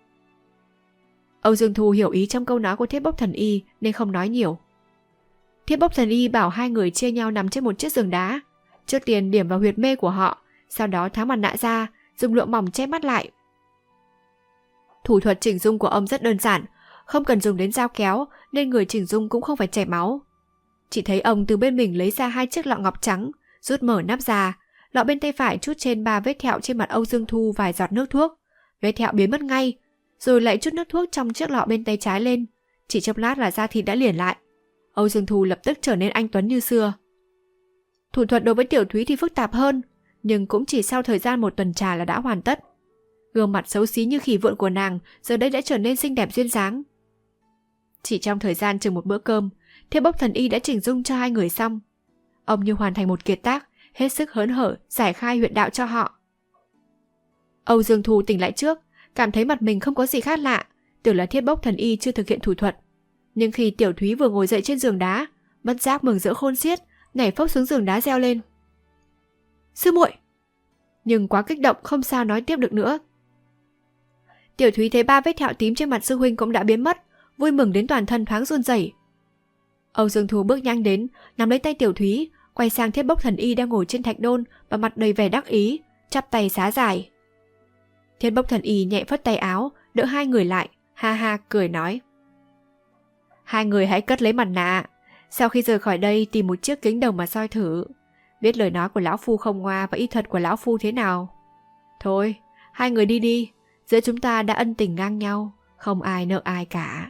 Âu Dương Thu hiểu ý trong câu nói của Thiết Bốc Thần Y nên không nói nhiều. Thiết Bốc Thần Y bảo hai người chia nhau nằm trên một chiếc giường đá, trước tiên điểm vào huyệt mê của họ, sau đó tháo mặt nạ ra, dùng lụa mỏng che mắt lại. Thủ thuật chỉnh dung của ông rất đơn giản, không cần dùng đến dao kéo nên người chỉnh dung cũng không phải chảy máu. Chỉ thấy ông từ bên mình lấy ra 2 chiếc lọ ngọc trắng, rút mở nắp ra, lọ bên tay phải trút trên 3 vết thẹo trên mặt Âu Dương Thu vài giọt nước thuốc, vết thẹo biến mất ngay, rồi lại trút nước thuốc trong chiếc lọ bên tay trái lên, chỉ chốc lát là da thịt đã liền lại. Âu Dương Thu lập tức trở nên anh tuấn như xưa. Thủ thuật đối với Tiểu Thúy thì phức tạp hơn, nhưng cũng chỉ sau thời gian 1 tuần trà là đã hoàn tất. Gương mặt xấu xí như khỉ vượn của nàng giờ đây đã trở nên xinh đẹp duyên dáng. Chỉ trong thời gian chừng một bữa cơm, Thiết Bốc Thần Y đã chỉnh dung cho 2 người xong. Ông như hoàn thành một kiệt tác, hết sức hớn hở giải khai huyệt đạo cho họ. Âu Dương Thu tỉnh lại trước, cảm thấy mặt mình không có gì khác lạ, tưởng là Thiết Bốc Thần Y chưa thực hiện thủ thuật. Nhưng khi Tiểu Thúy vừa ngồi dậy trên giường đá, bất giác mừng rỡ khôn xiết, nhảy phốc xuống giường đá reo lên: Sư muội! Nhưng quá kích động không sao nói tiếp được nữa. Tiểu Thúy thấy 3 vết thẹo tím trên mặt sư huynh cũng đã biến mất, vui mừng đến toàn thân thoáng run rẩy. Âu Dương Thu bước nhanh đến, nắm lấy tay Tiểu Thúy, quay sang Thiết Bốc Thần Y đang ngồi trên thạch đôn và mặt đầy vẻ đắc ý, chắp tay xá dài. Thiết Bốc Thần Y nhẹ phất tay áo, đỡ 2 người lại, ha ha cười nói: 2 người hãy cất lấy mặt nạ, sau khi rời khỏi đây tìm một chiếc kính đồng mà soi thử, biết lời nói của lão phu không ngoa và y thuật của lão phu thế nào. Thôi, 2 người đi đi, giữa chúng ta đã ân tình ngang nhau, không ai nợ ai cả.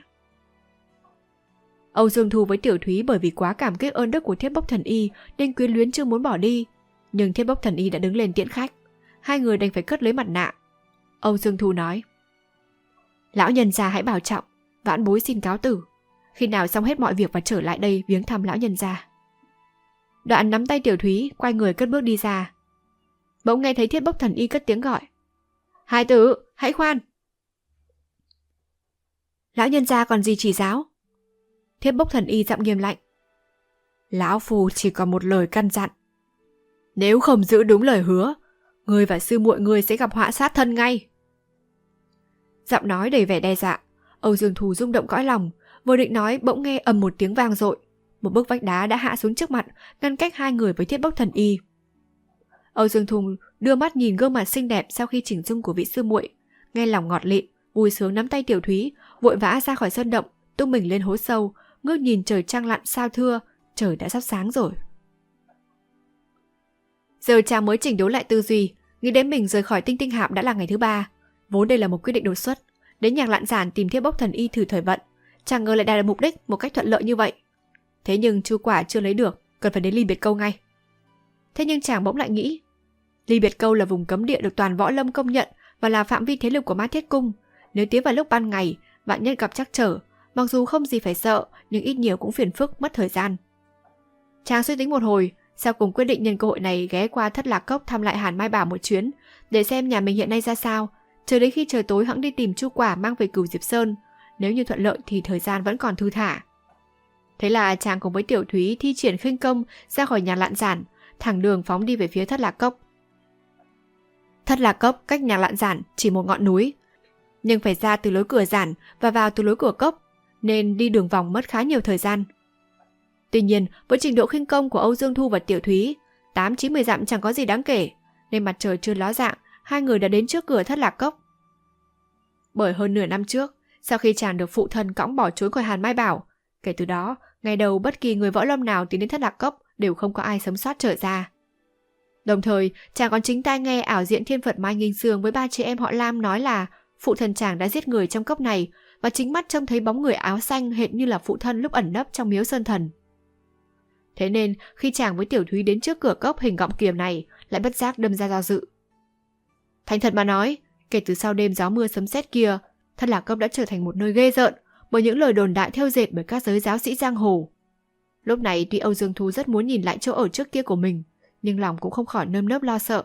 Âu Dương Thu với Tiểu Thúy bởi vì quá cảm kích ơn đức của Thiết Bốc Thần Y nên quyến luyến chưa muốn bỏ đi, nhưng Thiết Bốc Thần Y đã đứng lên tiễn khách, 2 người đành phải cất lấy mặt nạ. Âu Dương Thu nói: Lão nhân gia hãy bảo trọng, vãn bối xin cáo tử. Khi nào xong hết mọi việc và trở lại đây viếng thăm lão nhân gia. Đoạn nắm tay Tiểu Thúy, quay người cất bước đi ra. Bỗng nghe thấy Thiết Bốc Thần Y cất tiếng gọi. Hai tử, hãy khoan. Lão nhân gia còn gì chỉ giáo? Thiết Bốc Thần Y giọng nghiêm lạnh. Lão phu chỉ còn một lời căn dặn. Nếu không giữ đúng lời hứa, ngươi và sư muội ngươi sẽ gặp họa sát thân ngay. Giọng nói đầy vẻ đe dọa. Âu Dương Thù rung động cõi lòng, vừa định nói bỗng nghe ầm một tiếng vang dội. Một bức vách đá đã hạ xuống trước mặt, ngăn cách hai người với Thiết Bốc Thần Y. Âu Dương Thù đưa mắt nhìn gương mặt xinh đẹp sau khi chỉnh dung của vị sư muội, nghe lòng ngọt lịm, vui sướng nắm tay Tiểu Thúy, vội vã ra khỏi sân động, tung mình lên hố sâu, ngước nhìn trời trăng lặn sao thưa, trời đã sắp sáng rồi. Giờ chàng mới chỉnh đốn lại tư duy, nghĩ đến mình rời khỏi Tinh Tinh Hạm đã là ngày thứ 3. Vốn đây là một quyết định đột xuất, đến Nhạc Lạn Giản tìm Thiết Bốc Thần Y thử thời vận, chẳng ngờ lại đạt được mục đích một cách thuận lợi như vậy. Thế nhưng chu quả chưa lấy được, cần phải đến Ly Biệt Câu ngay. Thế nhưng chàng bỗng lại nghĩ, Ly Biệt Câu là vùng cấm địa được toàn võ lâm công nhận và là phạm vi thế lực của Ma Thiết Cung. Nếu tiến vào lúc ban ngày, vạn nhất gặp trắc trở, mặc dù không gì phải sợ, nhưng ít nhiều cũng phiền phức, mất thời gian. Chàng suy tính một hồi, sau cùng quyết định nhân cơ hội này ghé qua Thất Lạc Cốc thăm lại Hàn Mai Bảo một chuyến, để xem nhà mình hiện nay ra sao, chờ đến khi trời tối hẵng đi tìm chu quả mang về Cửu Diệp Sơn. Nếu như thuận lợi thì thời gian vẫn còn thư thả. Thế là chàng cùng với Tiểu Thúy thi triển khinh công ra khỏi Nhạc Lạn Giản, thẳng đường phóng đi về phía Thất Lạc Cốc. Thất Lạc Cốc cách Nhạc Lạn Giản chỉ một ngọn núi, nhưng phải ra từ lối cửa giản và vào từ lối cửa cốc, nên đi đường vòng mất khá nhiều thời gian. Tuy nhiên, với trình độ khinh công của Âu Dương Thu và Tiểu Thúy, 8-10 dặm chẳng có gì đáng kể, nên mặt trời chưa ló dạng, hai người đã đến trước cửa Thất Lạc Cốc. Bởi hơn nửa năm trước, sau khi chàng được phụ thân cõng bỏ trốn khỏi Hàn Mai Bảo, kể từ đó, ngày đầu bất kỳ người võ lâm nào tiến đến Thất Lạc Cốc đều không có ai sống sót trở ra. Đồng thời, chàng còn chính tai nghe ảo diện thiên Phật Mai Nghinh Sương với 3 chị em họ Lam nói là phụ thân chàng đã giết người trong cốc này, và chính mắt trông thấy bóng người áo xanh hệt như là phụ thân lúc ẩn nấp trong miếu Sơn Thần. Thế nên, khi chàng với Tiểu Thúy đến trước cửa cốc hình gọng kiềm này, lại bất giác đâm ra do dự. Thành thật mà nói, kể từ sau đêm gió mưa sấm sét kia, Thất Lạc Cốc đã trở thành một nơi ghê rợn bởi những lời đồn đại thêu dệt bởi các giới giáo sĩ giang hồ. Lúc này tuy Âu Dương Thu rất muốn nhìn lại chỗ ở trước kia của mình, nhưng lòng cũng không khỏi nơm nớp lo sợ.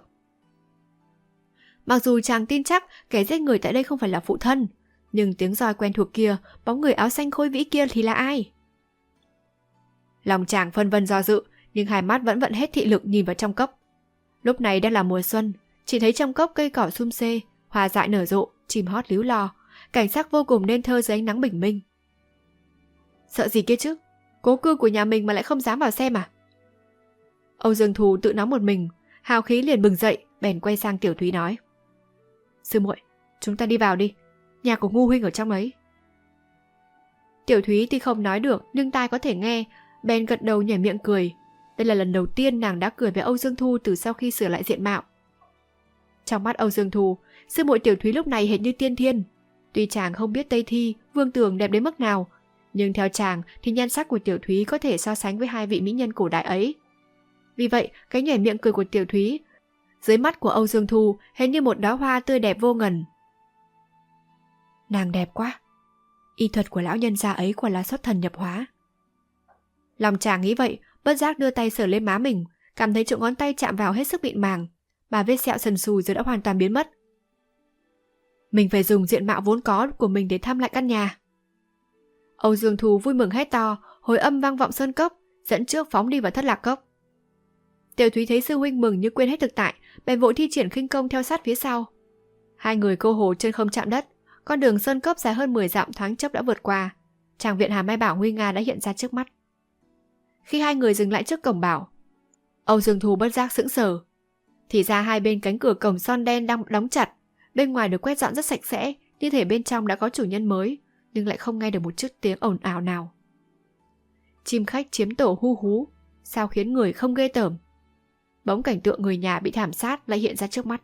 Mặc dù chàng tin chắc kẻ giết người tại đây không phải là phụ thân, nhưng tiếng roi quen thuộc kia, bóng người áo xanh khôi vĩ kia thì là ai? Lòng chàng phân vân do dự, nhưng hai mắt vẫn vận hết thị lực nhìn vào trong cốc. Lúc này đang là mùa xuân, chỉ thấy trong cốc cây cỏ sum xê, hoa dại nở rộ, chim hót líu lo, cảnh sắc vô cùng nên thơ dưới ánh nắng bình minh. Sợ gì kia chứ? Cố cương của nhà mình mà lại không dám vào xem à? Âu Dương Thù tự nói một mình, hào khí liền bừng dậy, bèn quay sang Tiểu Thúy nói. Sư muội, chúng ta đi vào đi, nhà của Ngu huynh ở trong ấy. Tiểu Thúy tuy không nói được nhưng tai có thể nghe, bèn gật đầu nhảy miệng cười. Đây là lần đầu tiên nàng đã cười với Âu Dương Thu từ sau khi sửa lại diện mạo. Trong mắt Âu Dương Thu, sư muội Tiểu Thúy lúc này hệt như tiên thiên. Tuy chàng không biết Tây Thi, Vương Tường đẹp đến mức nào, nhưng theo chàng thì nhan sắc của Tiểu Thúy có thể so sánh với hai vị mỹ nhân cổ đại ấy. Vì vậy, cái nhảy miệng cười của Tiểu Thúy dưới mắt của Âu Dương Thu hệt như một đóa hoa tươi đẹp vô ngần. Nàng đẹp quá. Y thuật của lão nhân gia ấy quả là xuất thần nhập hóa. Lòng chàng nghĩ vậy, bất giác đưa tay sờ lên má mình, cảm thấy chỗ ngón tay chạm vào hết sức mịn màng, mà vết sẹo sần sùi giờ đã hoàn toàn biến mất. Mình phải dùng diện mạo vốn có của mình để thăm lại căn nhà. Âu Dương Thu vui mừng hét to, hồi âm vang vọng sơn cốc, dẫn trước phóng đi vào Thất Lạc Cốc. Tiểu Thúy thấy sư huynh mừng như quên hết thực tại, bèn vội thi triển khinh công theo sát phía sau. Hai người cơ hồ chân không chạm đất, con đường sơn cốc dài hơn 10 dặm thoáng chốc đã vượt qua. Tràng viện Hàn Mai Bảo nguy nga đã hiện ra trước mắt. Khi hai người dừng lại trước cổng bảo, Âu Dương Thu bất giác sững sờ. Thì ra hai bên cánh cửa cổng son đen đang đóng chặt, bên ngoài được quét dọn rất sạch sẽ, như thể bên trong đã có chủ nhân mới, nhưng lại không nghe được một chút tiếng ồn ào nào. Chim khách chiếm tổ hu hú, sao khiến người không ghê tởm. Bỗng cảnh tượng người nhà bị thảm sát lại hiện ra trước mắt.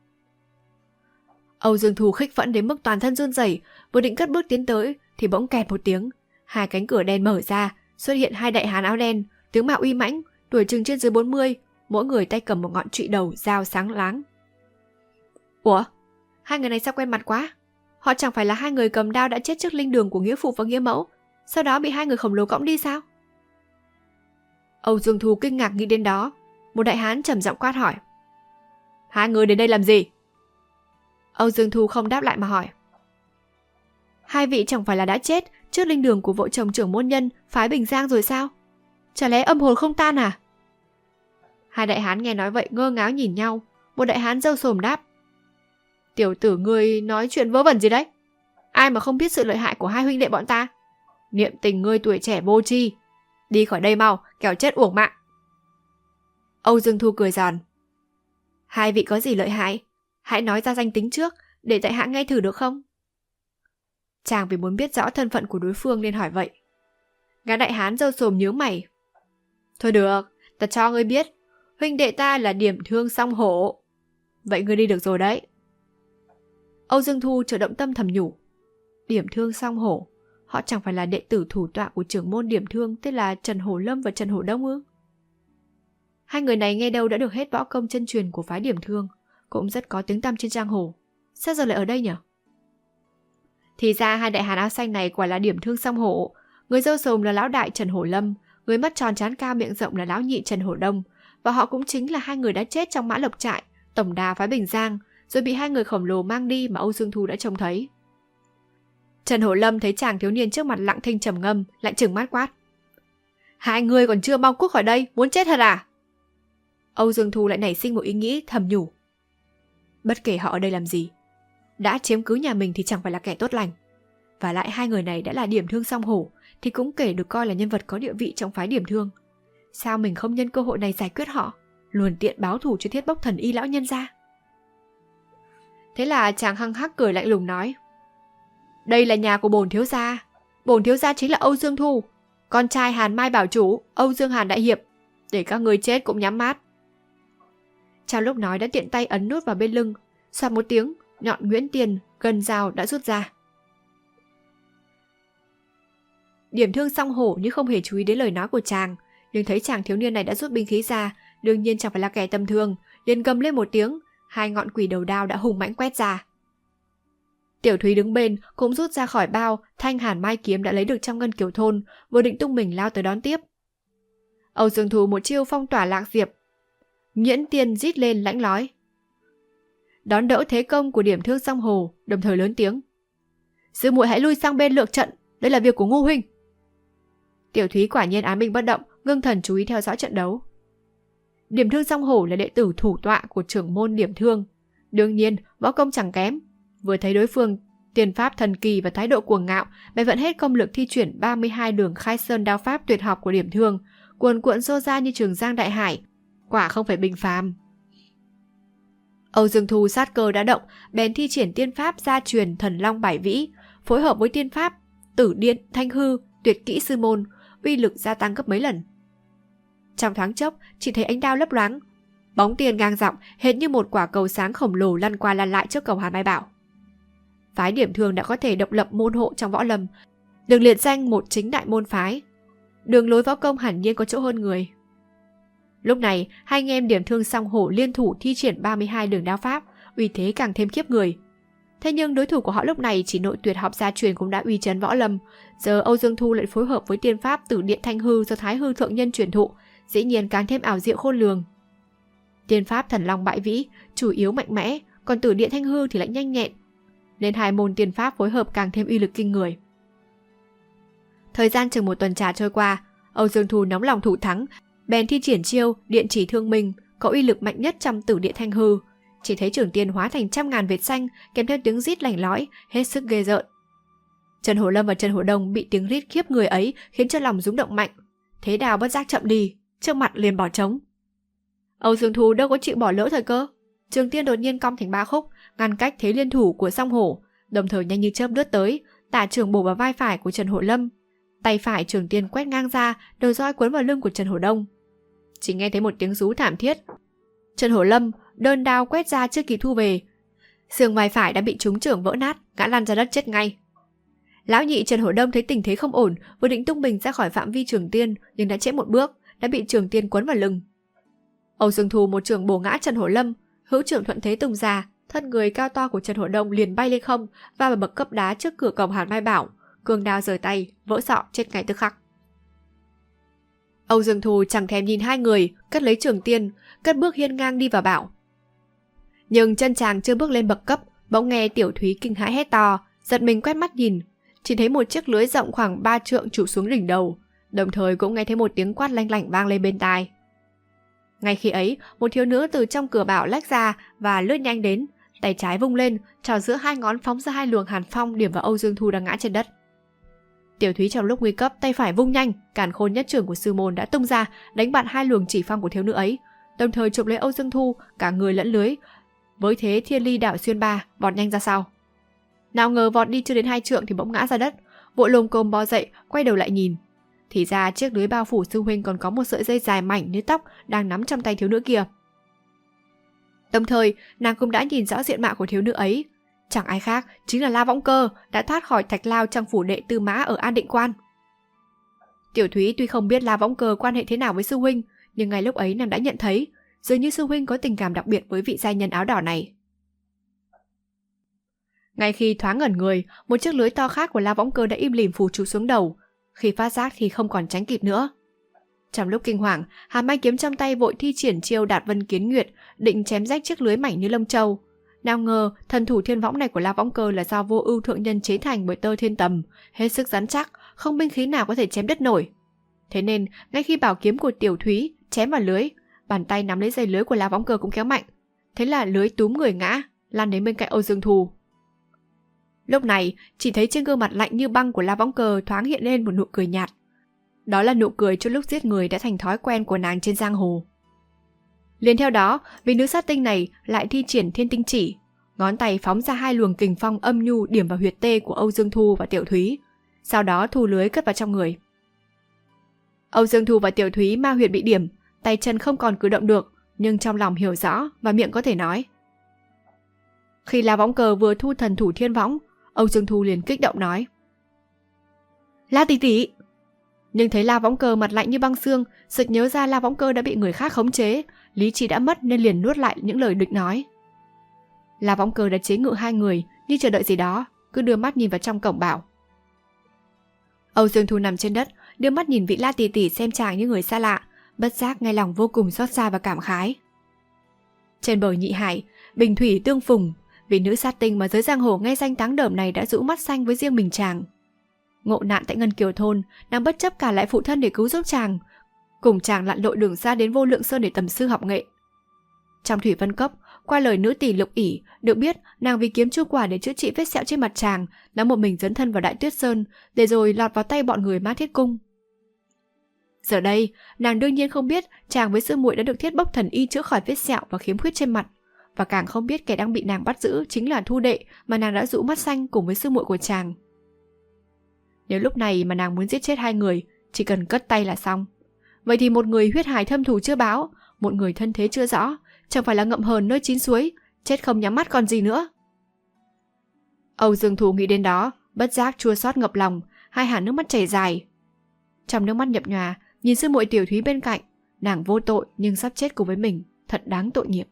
Âu Dương Thu khích phẫn đến mức toàn thân run rẩy, vừa định cất bước tiến tới thì bỗng kẹt một tiếng, hai cánh cửa đen mở ra, xuất hiện hai đại hán áo đen, tướng mạo uy mãnh, tuổi chừng trên dưới 40, mỗi người tay cầm một ngọn trụy đầu dao sáng láng. Ủa, hai người này sao quen mặt quá? Họ chẳng phải là hai người cầm đao đã chết trước linh đường của nghĩa phụ và nghĩa mẫu, sau đó bị hai người khổng lồ cõng đi sao? Âu Dương Thu kinh ngạc nghĩ đến đó. Một đại hán trầm giọng quát hỏi: Hai người đến đây làm gì? Âu Dương Thu không đáp lại mà hỏi: Hai vị chẳng phải là đã chết trước linh đường của vợ chồng trưởng môn nhân phái Bình Giang rồi sao? Chả lẽ âm hồn không tan à? Hai đại hán nghe nói vậy ngơ ngáo nhìn nhau. Một đại hán râu xồm đáp: Tiểu tử ngươi nói chuyện vớ vẩn gì đấy? Ai mà không biết sự lợi hại của hai huynh đệ bọn ta? Niệm tình ngươi tuổi trẻ vô tri, đi khỏi đây mau, kẻo chết uổng mạng. Âu Dương Thu cười giòn: Hai vị có gì lợi hại? Hãy nói ra danh tính trước, để tại hạ nghe thử được không? Chàng vì muốn biết rõ thân phận của đối phương nên hỏi vậy. Gã đại hán râu xồm nhướng mày: Thôi được, ta cho ngươi biết, huynh đệ ta là Điểm Thương Song Hổ. Vậy ngươi đi được rồi đấy. Âu Dương Thu chợt động tâm thầm nhủ: Điểm Thương Song Hổ, họ chẳng phải là đệ tử thủ tọa của trưởng môn Điểm Thương tên là Trần Hổ Lâm và Trần Hổ Đông ư? Hai người này nghe đâu đã được hết võ công chân truyền của phái Điểm Thương, cũng rất có tiếng tăm trên giang hồ. Sao giờ lại ở đây nhỉ? Thì ra hai đại hán áo xanh này quả là Điểm Thương Song Hổ. Người râu xồm là lão đại Trần Hổ Lâm, người mắt tròn trán cao miệng rộng là lão nhị Trần Hổ Đông, và họ cũng chính là hai người đã chết trong Mã Lộc Trại, tổng đà phái Bình Giang, rồi bị hai người khổng lồ mang đi mà Âu Dương Thu đã trông thấy. Trần Hổ Lâm thấy chàng thiếu niên trước mặt lặng thinh trầm ngâm, lại trừng mắt quát: Hai người còn chưa mau cút khỏi đây, muốn chết thật à? Âu Dương Thu lại nảy sinh một ý nghĩ thầm nhủ: Bất kể họ ở đây làm gì, đã chiếm cứ nhà mình thì chẳng phải là kẻ tốt lành. Và lại hai người này đã là Điểm Thương Song Hổ thì cũng kể được coi là nhân vật có địa vị trong phái Điểm Thương. Sao mình không nhân cơ hội này giải quyết họ, luồn tiện báo thù cho Thiết Bốc Thần Y lão nhân ra? Thế là chàng hăng hắc cười lạnh lùng nói: Đây là nhà của bổn thiếu gia. Bổn thiếu gia chính là Âu Dương Thu, con trai Hàn Mai bảo chủ Âu Dương Hàn đại hiệp. Để các người chết cũng nhắm mắt. Trong lúc nói đã tiện tay ấn nút vào bên lưng, xoạt một tiếng, nhọn Nguyễn Tiền gần dao đã rút ra. Điểm Thương Song Hổ như không hề chú ý đến lời nói của chàng, nhưng thấy chàng thiếu niên này đã rút binh khí ra, đương nhiên chẳng phải là kẻ tầm thường, liền gầm lên một tiếng, hai ngọn quỷ đầu đao đã hùng mãnh quét ra. Tiểu Thúy đứng bên cũng rút ra khỏi bao thanh Hàn Mai kiếm đã lấy được trong ngân kiều thôn, vừa định tung mình lao tới đón tiếp. Âu Dương Thu một chiêu phong tỏa lạc diệp. Nhễn Tiên rít lên lãnh lói, đón đỡ thế công của Điểm Thương Song Hổ, đồng thời lớn tiếng: Sư muội hãy lui sang bên lược trận, đây là việc của Ngô huynh. Tiểu Thúy quả nhiên án binh bất động, ngưng thần chú ý theo dõi trận đấu. Điểm Thương Song Hổ là đệ tử thủ tọa của trưởng môn Điểm Thương, đương nhiên võ công chẳng kém. Vừa thấy đối phương tiền pháp thần kỳ và thái độ cuồng ngạo, bèn vận hết công lực thi chuyển 32 đường khai sơn đao pháp tuyệt học của Điểm Thương, cuồn cuộn xô ra như Trường Giang đại hải, quả không phải bình phàm. Âu Dương Thu sát cơ đã động, bèn thi triển tiên pháp gia truyền Thần Long Bảy Vĩ, phối hợp với tiên pháp Tử Điện Thanh Hư tuyệt kỹ sư môn, uy lực gia tăng gấp mấy lần. Trong thoáng chốc, chỉ thấy ánh đao lấp loáng, bóng tiền ngang dọc hệt như một quả cầu sáng khổng lồ lăn qua lăn lại trước cổng Hàn Mai Bảo. Phái Điểm Thương đã có thể độc lập môn hộ trong võ lâm, được liệt danh một chính đại môn phái. Đường lối võ công hẳn nhiên có chỗ hơn người. Lúc này, hai anh em Điểm Thương Song Hổ liên thủ thi triển 32 đường đao pháp, uy thế càng thêm khiếp người. Thế nhưng đối thủ của họ lúc này chỉ nội tuyệt học gia truyền cũng đã uy chấn võ lâm, giờ Âu Dương Thu lại phối hợp với tiên pháp Tử Điện Thanh Hư do Thái Hư thượng nhân truyền thụ, dĩ nhiên càng thêm ảo diệu khôn lường. Tiên pháp Thần Long Bại Vĩ chủ yếu mạnh mẽ, còn Tử Điện Thanh Hư thì lại nhanh nhẹn, nên hai môn tiên pháp phối hợp càng thêm uy lực kinh người. Thời gian chừng một tuần trà trôi qua, Âu Dương Thu nóng lòng thủ thắng, bèn thi triển chiêu Điện Chỉ Thương Minh, có uy lực mạnh nhất trong Tử Điện Thanh Hư. Chỉ thấy trường tiên hóa thành trăm ngàn vệt xanh, kèm theo tiếng rít lảnh lõi, hết sức ghê rợn. Trần Hổ Lâm và Trần Hổ Đông bị tiếng rít khiếp người ấy khiến cho lòng rung động mạnh, thế đào bất giác chậm đi, trước mặt liền bỏ trống. Âu Dương Thu đâu có chịu bỏ lỡ thời cơ, trường tiên đột nhiên cong thành ba khúc, ngăn cách thế liên thủ của Song Hổ, đồng thời nhanh như chớp lướt tới, tả trường bổ vào vai phải của Trần Hổ Lâm, tay phải trường tiên quét ngang ra, đầu roi quấn vào lưng của Trần Hổ Đông. Chỉ nghe thấy một tiếng rú thảm thiết. Trần Hổ Lâm đơn đao quét ra chưa kịp thu về, xương vai phải đã bị trúng chưởng vỡ nát, ngã lăn ra đất chết ngay. Lão nhị Trần Hổ Đông thấy tình thế không ổn, vừa định tung mình ra khỏi phạm vi trường tiên, nhưng đã trễ một bước, đã bị trường tiên quấn vào lưng. Âu Dương Thu một trường bổ ngã Trần Hổ Lâm, hữu trưởng thuận thế tung ra, thân người cao to của Trần Hổ Đông liền bay lên không và vào bậc cấp đá trước cửa cổng Hàn Mai Bảo, cương đao rời tay, vỡ sọ chết ngay tức khắc. Âu Dương Thu chẳng thèm nhìn hai người, cất lấy trường tiên, cất bước hiên ngang đi vào bảo. Nhưng chân chàng chưa bước lên bậc cấp, bỗng nghe Tiểu Thúy kinh hãi hét to, giật mình quét mắt nhìn, chỉ thấy một chiếc lưới rộng khoảng 3 trượng trụ xuống đỉnh đầu, đồng thời cũng nghe thấy một tiếng quát lanh lảnh vang lên bên tai. Ngay khi ấy, một thiếu nữ từ trong cửa bảo lách ra và lướt nhanh đến, tay trái vung lên, trỏ giữa hai ngón phóng ra hai luồng hàn phong điểm vào Âu Dương Thu đang ngã trên đất. Tiểu Thúy trong lúc nguy cấp tay phải vung nhanh, càn khôn nhất trưởng của sư môn đã tung ra, đánh bại hai luồng chỉ phong của thiếu nữ ấy, đồng thời chụp lấy Âu Dương Thu cả người lẫn lưới, với thế thiên ly đảo xuyên ba, vọt nhanh ra sau. Nào ngờ vọt đi chưa đến 2 trượng thì bỗng ngã ra đất, vội lồm cồm bò dậy, quay đầu lại nhìn. Thì ra chiếc lưới bao phủ sư huynh còn có một sợi dây dài mảnh như tóc đang nắm trong tay thiếu nữ kia. Đồng thời, nàng cũng đã nhìn rõ diện mạo của thiếu nữ ấy. Chẳng ai khác, chính là La Võng Cơ đã thoát khỏi thạch lao trong phủ đệ Tư Mã ở An Định Quan. Tiểu Thúy tuy không biết La Võng Cơ quan hệ thế nào với sư huynh, nhưng ngay lúc ấy nàng đã nhận thấy dường như sư huynh có tình cảm đặc biệt với vị giai nhân áo đỏ này. Ngay khi thoáng ngẩn người, một chiếc lưới to khác của La Võng Cơ đã im lìm phủ trụ xuống đầu. Khi phát giác thì không còn tránh kịp nữa. Trong lúc kinh hoàng, Hàn Mai kiếm trong tay vội thi triển chiêu Đạt Vân Kiến Nguyệt, định chém rách chiếc lưới mảnh như lông châu. Nào ngờ thần thủ thiên võng này của La Võng Cơ là do Vô Ưu thượng nhân chế thành bởi tơ thiên tầm, hết sức rắn chắc, không binh khí nào có thể chém đứt nổi. Thế nên ngay khi bảo kiếm của Tiểu Thúy chém vào lưới, bàn tay nắm lấy dây lưới của La Võng Cơ cũng kéo mạnh. Thế là lưới túm người ngã, lan đến bên cạnh Âu Dương Thu. Lúc này chỉ thấy trên gương mặt lạnh như băng của La Võng Cơ thoáng hiện lên một nụ cười nhạt. Đó là nụ cười trong lúc giết người đã thành thói quen của nàng trên giang hồ. Liền theo đó, vị nữ sát tinh này lại thi triển thiên tinh chỉ, ngón tay phóng ra hai luồng kình phong âm nhu điểm vào huyệt tê của Âu Dương Thu và Tiểu Thúy, sau đó thu lưới cất vào trong người. Âu Dương Thu và Tiểu Thúy ma huyệt bị điểm, tay chân không còn cử động được, nhưng trong lòng hiểu rõ và miệng có thể nói. Khi La Võng Cơ vừa thu thần thủ thiên võng, Âu Dương Thu liền kích động nói: La tỷ tỷ! Nhưng thấy La Võng Cơ mặt lạnh như băng xương, sực nhớ ra La Võng Cơ đã bị người khác khống chế, lý trí đã mất nên liền nuốt lại những lời định nói. La Võng Cơ đã chế ngự hai người, như chờ đợi gì đó, cứ đưa mắt nhìn vào trong cổng bảo. Âu Dương Thu nằm trên đất, đưa mắt nhìn vị La tỷ tỷ xem chàng như người xa lạ, bất giác ngay lòng vô cùng xót xa và cảm khái. Trên bờ Nhị Hải, bình thủy tương phùng, vị nữ sát tinh mà giới giang hồ nghe danh táng đởm này đã rũ mắt xanh với riêng mình chàng. Ngộ nạn tại Ngân Kiều thôn, nàng bất chấp cả lại phụ thân để cứu giúp chàng, cùng chàng lặn lội đường xa đến Vô Lượng Sơn để tầm sư học nghệ. Trong thủy vân cốc, qua lời nữ tỷ Lục ỷ, được biết nàng vì kiếm chu quả để chữa trị vết sẹo trên mặt chàng, đã một mình dấn thân vào Đại Tuyết Sơn, để rồi lọt vào tay bọn người Ma Thiết Cung. Giờ đây, nàng đương nhiên không biết chàng với sư muội đã được Thiết Bốc thần y chữa khỏi vết sẹo và khiếm khuyết trên mặt, và càng không biết kẻ đang bị nàng bắt giữ chính là Thu đệ mà nàng đã rũ mắt xanh cùng với sư muội của chàng. Nếu lúc này mà nàng muốn giết chết hai người, chỉ cần cất tay là xong. Vậy thì một người huyết hải thâm thù chưa báo, một người thân thế chưa rõ, chẳng phải là ngậm hờn nơi chín suối, chết không nhắm mắt còn gì nữa. Âu Dương Thu nghĩ đến đó, bất giác chua xót ngập lòng, hai hàng nước mắt chảy dài. Trong nước mắt nhập nhòa, nhìn sư muội Tiểu Thúy bên cạnh, nàng vô tội nhưng sắp chết cùng với mình, thật đáng tội nghiệp.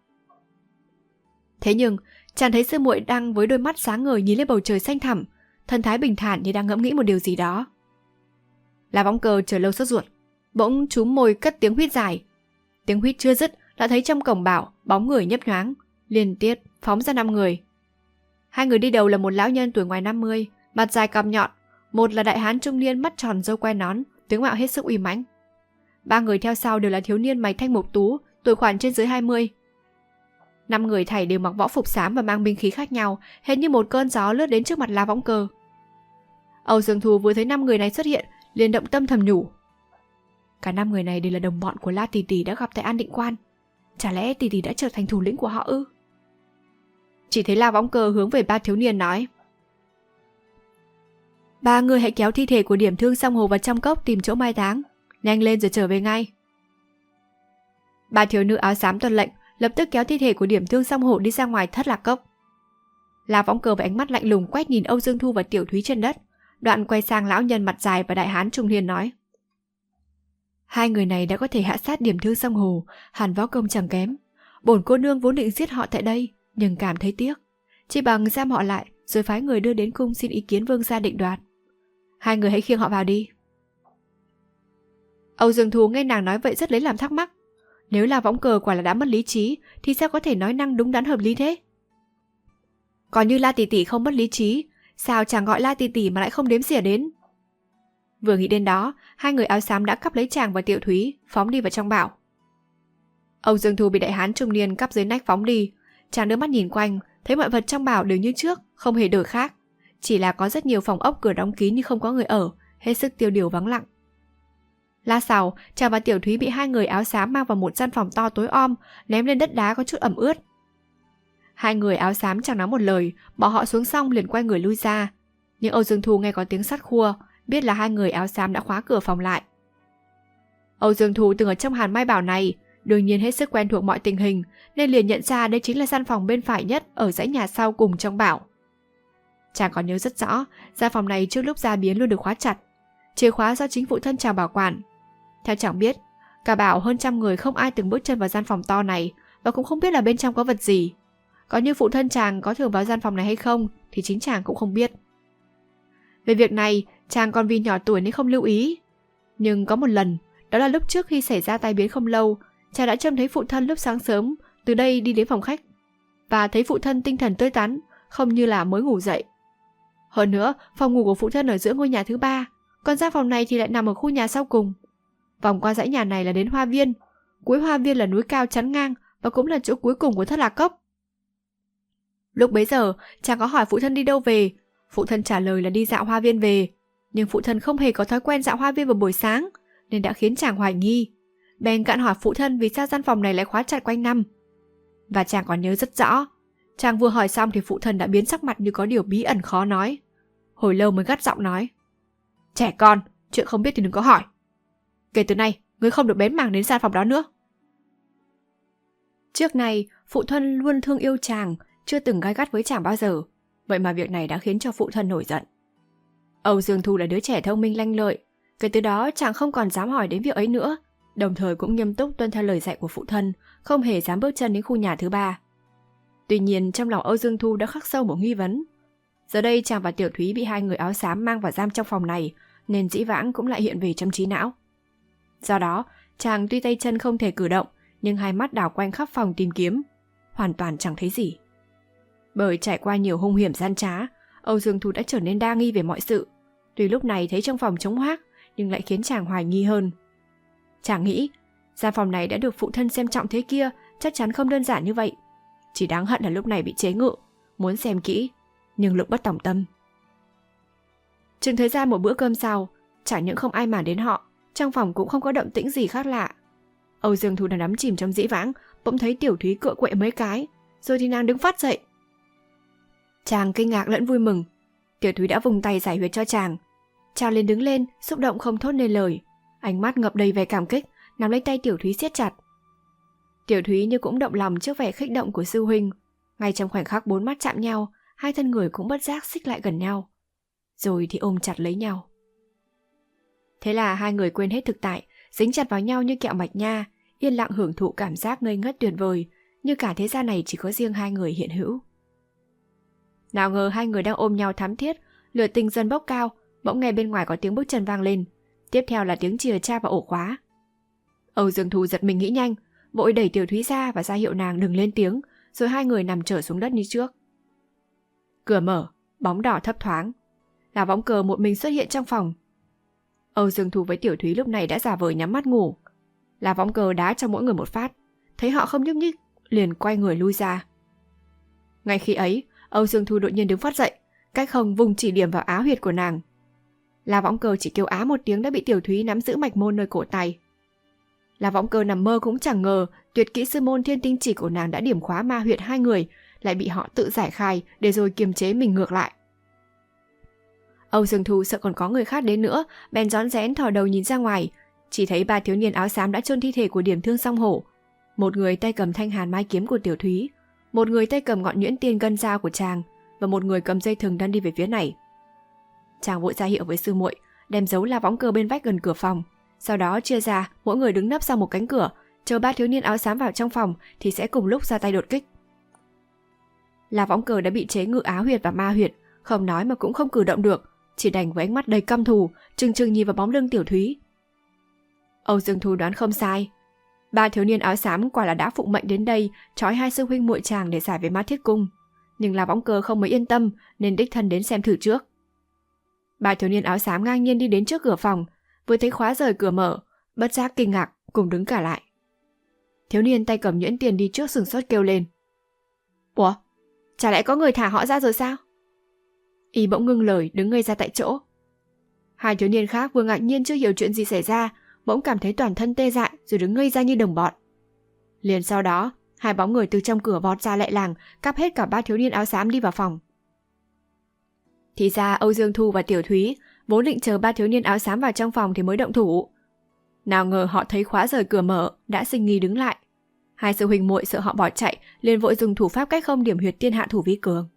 Thế nhưng, chàng thấy sư muội đang với đôi mắt sáng ngời nhìn lên bầu trời xanh thẳm, thần thái bình thản như đang ngẫm nghĩ một điều gì đó. La Võng Cơ chờ lâu sốt ruột, bỗng chúm môi cất tiếng huýt dài. Tiếng huýt chưa dứt đã thấy trong cổng bảo bóng người nhấp nhoáng, liên tiếp phóng ra 5 người. Hai người đi đầu là một lão nhân tuổi ngoài 50, mặt dài cằm nhọn, một là đại hán trung niên mắt tròn râu quai nón, tướng mạo hết sức uy mãnh. 3 người theo sau đều là thiếu niên mày thanh mục tú, tuổi khoảng trên dưới 20. 5 người thảy đều mặc võ phục xám và mang binh khí khác nhau, hệt như một cơn gió lướt đến trước mặt La Võng Cơ. Âu Dương Thu vừa thấy 5 người này xuất hiện, liền động tâm thầm nhủ. Cả 5 người này đều là đồng bọn của La tỷ tỷ đã gặp tại An Định Quan. Chả lẽ tỷ tỷ đã trở thành thủ lĩnh của họ ư? Chỉ thấy La Võng Cơ hướng về 3 thiếu niên nói: 3 người hãy kéo thi thể của Điểm Thương Song Hồ vào trong cốc tìm chỗ mai táng, nhanh lên rồi trở về ngay. 3 thiếu nữ áo xám tuân lệnh, lập tức kéo thi thể của Điểm Thương Song Hồ đi ra ngoài Thất Lạc Cốc. La Võng Cơ với ánh mắt lạnh lùng quét nhìn Âu Dương Thu và Tiểu Thúy trên đất, đoạn quay sang lão nhân mặt dài và đại hán trung niên nói: 2 người này đã có thể hạ sát Điểm Thương Song Hồ, hẳn võ công chẳng kém. Bổn cô nương vốn định giết họ tại đây, nhưng cảm thấy tiếc. Chỉ bằng giam họ lại rồi phái người đưa đến cung xin ý kiến vương gia định đoạt. Hai người hãy khiêng họ vào đi. Âu Dương Thu nghe nàng nói vậy rất lấy làm thắc mắc. Nếu là Võng Cờ quả là đã mất lý trí thì sao có thể nói năng đúng đắn hợp lý thế? Còn như La tỷ tỷ không mất lý trí, sao chàng gọi La tỷ tỷ mà lại không đếm xỉa đến? Vừa nghĩ đến đó, hai người áo xám đã cắp lấy chàng và Tiểu Thúy, phóng đi vào trong bảo. Âu Dương Thu bị đại hán trung niên cắp dưới nách phóng đi. Chàng đưa mắt nhìn quanh, thấy mọi vật trong bảo đều như trước, không hề đổi khác. Chỉ là có rất nhiều phòng ốc cửa đóng kín nhưng không có người ở, hết sức tiêu điều vắng lặng. Lát sau, chàng và Tiểu Thúy bị hai người áo xám mang vào một gian phòng to tối om, ném lên đất đá có chút ẩm ướt. Hai người áo xám chẳng nói một lời, bỏ họ xuống xong liền quay người lui ra. Nhưng Âu Dương Thu nghe có tiếng sắt khua, biết là hai người áo xám đã khóa cửa phòng lại. Âu Dương Thu từng ở trong Hàn Mai Bảo này, đương nhiên hết sức quen thuộc mọi tình hình, nên liền nhận ra đây chính là gian phòng bên phải nhất ở dãy nhà sau cùng trong bảo. Chàng còn nhớ rất rõ, gian phòng này trước lúc ra biến luôn được khóa chặt. Chìa khóa do chính phụ thân chàng bảo quản. Theo chàng biết, cả bảo hơn 100 người không ai từng bước chân vào gian phòng to này và cũng không biết là bên trong có vật gì. Có như phụ thân chàng có thường vào gian phòng này hay không thì chính chàng cũng không biết. Về việc này, chàng còn vì nhỏ tuổi nên không lưu ý. Nhưng có một lần, đó là lúc trước khi xảy ra tai biến không lâu, chàng đã trông thấy phụ thân lúc sáng sớm từ đây đi đến phòng khách và thấy phụ thân tinh thần tươi tắn, không như là mới ngủ dậy. Hơn nữa, phòng ngủ của phụ thân ở giữa ngôi nhà thứ 3, còn gian phòng này thì lại nằm ở khu nhà sau cùng. Vòng qua dãy nhà này là đến hoa viên, cuối hoa viên là núi cao chắn ngang và cũng là chỗ cuối cùng của Thất Lạc Cốc. Lúc bấy giờ, chàng có hỏi phụ thân đi đâu về. Phụ thân trả lời là đi dạo hoa viên về, nhưng phụ thân không hề có thói quen dạo hoa viên vào buổi sáng, nên đã khiến chàng hoài nghi. Bèn gạn hỏi phụ thân vì sao gian phòng này lại khóa chặt quanh năm. Và chàng còn nhớ rất rõ, chàng vừa hỏi xong thì phụ thân đã biến sắc mặt như có điều bí ẩn khó nói. Hồi lâu mới gắt giọng nói: "Trẻ con, chuyện không biết thì đừng có hỏi. Kể từ nay, ngươi không được bén mảng đến gian phòng đó nữa." Trước này, phụ thân luôn thương yêu chàng, chưa từng gay gắt với chàng bao giờ. Vậy mà việc này đã khiến cho phụ thân nổi giận. Âu Dương Thu là đứa trẻ thông minh lanh lợi. Kể từ đó chàng không còn dám hỏi đến việc ấy nữa, đồng thời cũng nghiêm túc tuân theo lời dạy của phụ thân, không hề dám bước chân đến khu nhà thứ 3. Tuy nhiên trong lòng Âu Dương Thu đã khắc sâu một nghi vấn. Giờ đây chàng và Tiểu Thúy bị hai người áo xám mang vào giam trong phòng này, nên dĩ vãng cũng lại hiện về trong trí não. Do đó, chàng tuy tay chân không thể cử động, nhưng hai mắt đảo quanh khắp phòng tìm kiếm, hoàn toàn chẳng thấy gì. Bởi trải qua nhiều hung hiểm gian trá, Âu Dương Thu đã trở nên đa nghi về mọi sự. Tuy lúc này thấy trong phòng trống hoác, nhưng lại khiến chàng hoài nghi hơn. Chàng nghĩ, gian phòng này đã được phụ thân xem trọng thế kia, chắc chắn không đơn giản như vậy. Chỉ đáng hận là lúc này bị chế ngự, muốn xem kỹ, nhưng lực bất tòng tâm. Chừng thời gian một bữa cơm sau, chẳng những không ai màng đến họ, trong phòng cũng không có động tĩnh gì khác lạ. Âu Dương Thu đang đắm chìm trong dĩ vãng, bỗng thấy Tiểu Thúy cựa quậy mấy cái, rồi thì nàng đứng phát dậy. Chàng kinh ngạc lẫn vui mừng. Tiểu Thúy đã vùng tay giải huyệt cho chàng. Chàng liền đứng lên, xúc động không thốt nên lời, ánh mắt ngập đầy vẻ cảm kích, nắm lấy tay Tiểu Thúy siết chặt. Tiểu Thúy như cũng động lòng trước vẻ khích động của sư huynh. Ngay trong khoảnh khắc bốn mắt chạm nhau, hai thân người cũng bất giác xích lại gần nhau, rồi thì ôm chặt lấy nhau. Thế là hai người quên hết thực tại, dính chặt vào nhau như kẹo mạch nha, yên lặng hưởng thụ cảm giác ngây ngất tuyệt vời, như cả thế gian này chỉ có riêng hai người hiện hữu. Nào ngờ hai người đang ôm nhau thắm thiết, lửa tình dần bốc cao, bỗng nghe bên ngoài có tiếng bước chân vang lên, tiếp theo là tiếng chìa tra vào ổ khóa. Âu Dương Thu giật mình nghĩ nhanh, vội đẩy Tiểu Thúy ra và ra hiệu nàng đừng lên tiếng, rồi hai người nằm trở xuống đất như trước. Cửa mở, bóng đỏ thấp thoáng, là Võng Cờ một mình xuất hiện trong phòng. Âu Dương Thu với Tiểu Thúy lúc này đã giả vờ nhắm mắt ngủ. Là Võng Cờ đá cho mỗi người một phát, thấy họ không nhúc nhích, liền quay người lui ra. Ngay khi ấy, Âu Dương Thu đột nhiên đứng phát dậy, cách không vùng chỉ điểm vào áo huyệt của nàng. Là Võng Cờ chỉ kêu á một tiếng đã bị Tiểu Thúy nắm giữ mạch môn nơi cổ tay. Là Võng Cờ nằm mơ cũng chẳng ngờ tuyệt kỹ sư môn thiên tinh chỉ của nàng đã điểm khóa ma huyệt hai người, lại bị họ tự giải khai để rồi kiềm chế mình ngược lại. Âu Dương Thu sợ còn có người khác đến nữa, bèn rón rén thò đầu nhìn ra ngoài, chỉ thấy ba thiếu niên áo xám đã chôn thi thể của Điểm Thương Song Hổ. Một người tay cầm thanh hàn mai kiếm của Tiểu Thúy, một người tay cầm ngọn nhuyễn tiên ngân dao của chàng, và một người cầm dây thừng đang đi về phía này. Chàng vội ra hiệu với sư muội, đem giấu La Võng Cờ bên vách gần cửa phòng, sau đó chia ra mỗi người đứng nấp sau một cánh cửa, chờ ba thiếu niên áo xám vào trong phòng thì sẽ cùng lúc ra tay đột kích. La Võng Cơ đã bị chế ngự á huyệt và ma huyệt, không nói mà cũng không cử động được, chỉ đành với ánh mắt đầy căm thù, trừng trừng nhìn vào bóng lưng Tiểu Thúy. Âu Dương Thu đoán không sai. Ba thiếu niên áo xám quả là đã phụng mệnh đến đây trói hai sư huynh muội chàng để giải về Ma Thiết Cung. Nhưng La Võng Cơ không mấy yên tâm nên đích thân đến xem thử trước. Ba thiếu niên áo xám ngang nhiên đi đến trước cửa phòng, vừa thấy khóa rời cửa mở, bất giác kinh ngạc cùng đứng cả lại. Thiếu niên tay cầm nhuyễn tiền đi trước sừng sốt kêu lên. Ủa? Chả lẽ có người thả họ ra rồi sao? Y bỗng ngưng lời đứng ngây ra tại chỗ. Hai thiếu niên khác vừa ngạc nhiên chưa hiểu chuyện gì xảy ra, bỗng cảm thấy toàn thân tê dại rồi đứng ngây ra như đồng bọn. Liền sau đó, hai bóng người từ trong cửa vọt ra lại làng, cắp hết cả ba thiếu niên áo xám đi vào phòng. Thì ra Âu Dương Thu và Tiểu Thúy vốn định chờ ba thiếu niên áo xám vào trong phòng thì mới động thủ. Nào ngờ họ thấy khóa rời cửa mở, đã sinh nghi đứng lại. Hai sư huynh muội sợ họ bỏ chạy, liền vội dùng thủ pháp cách không điểm huyệt tiên hạ thủ vi cường.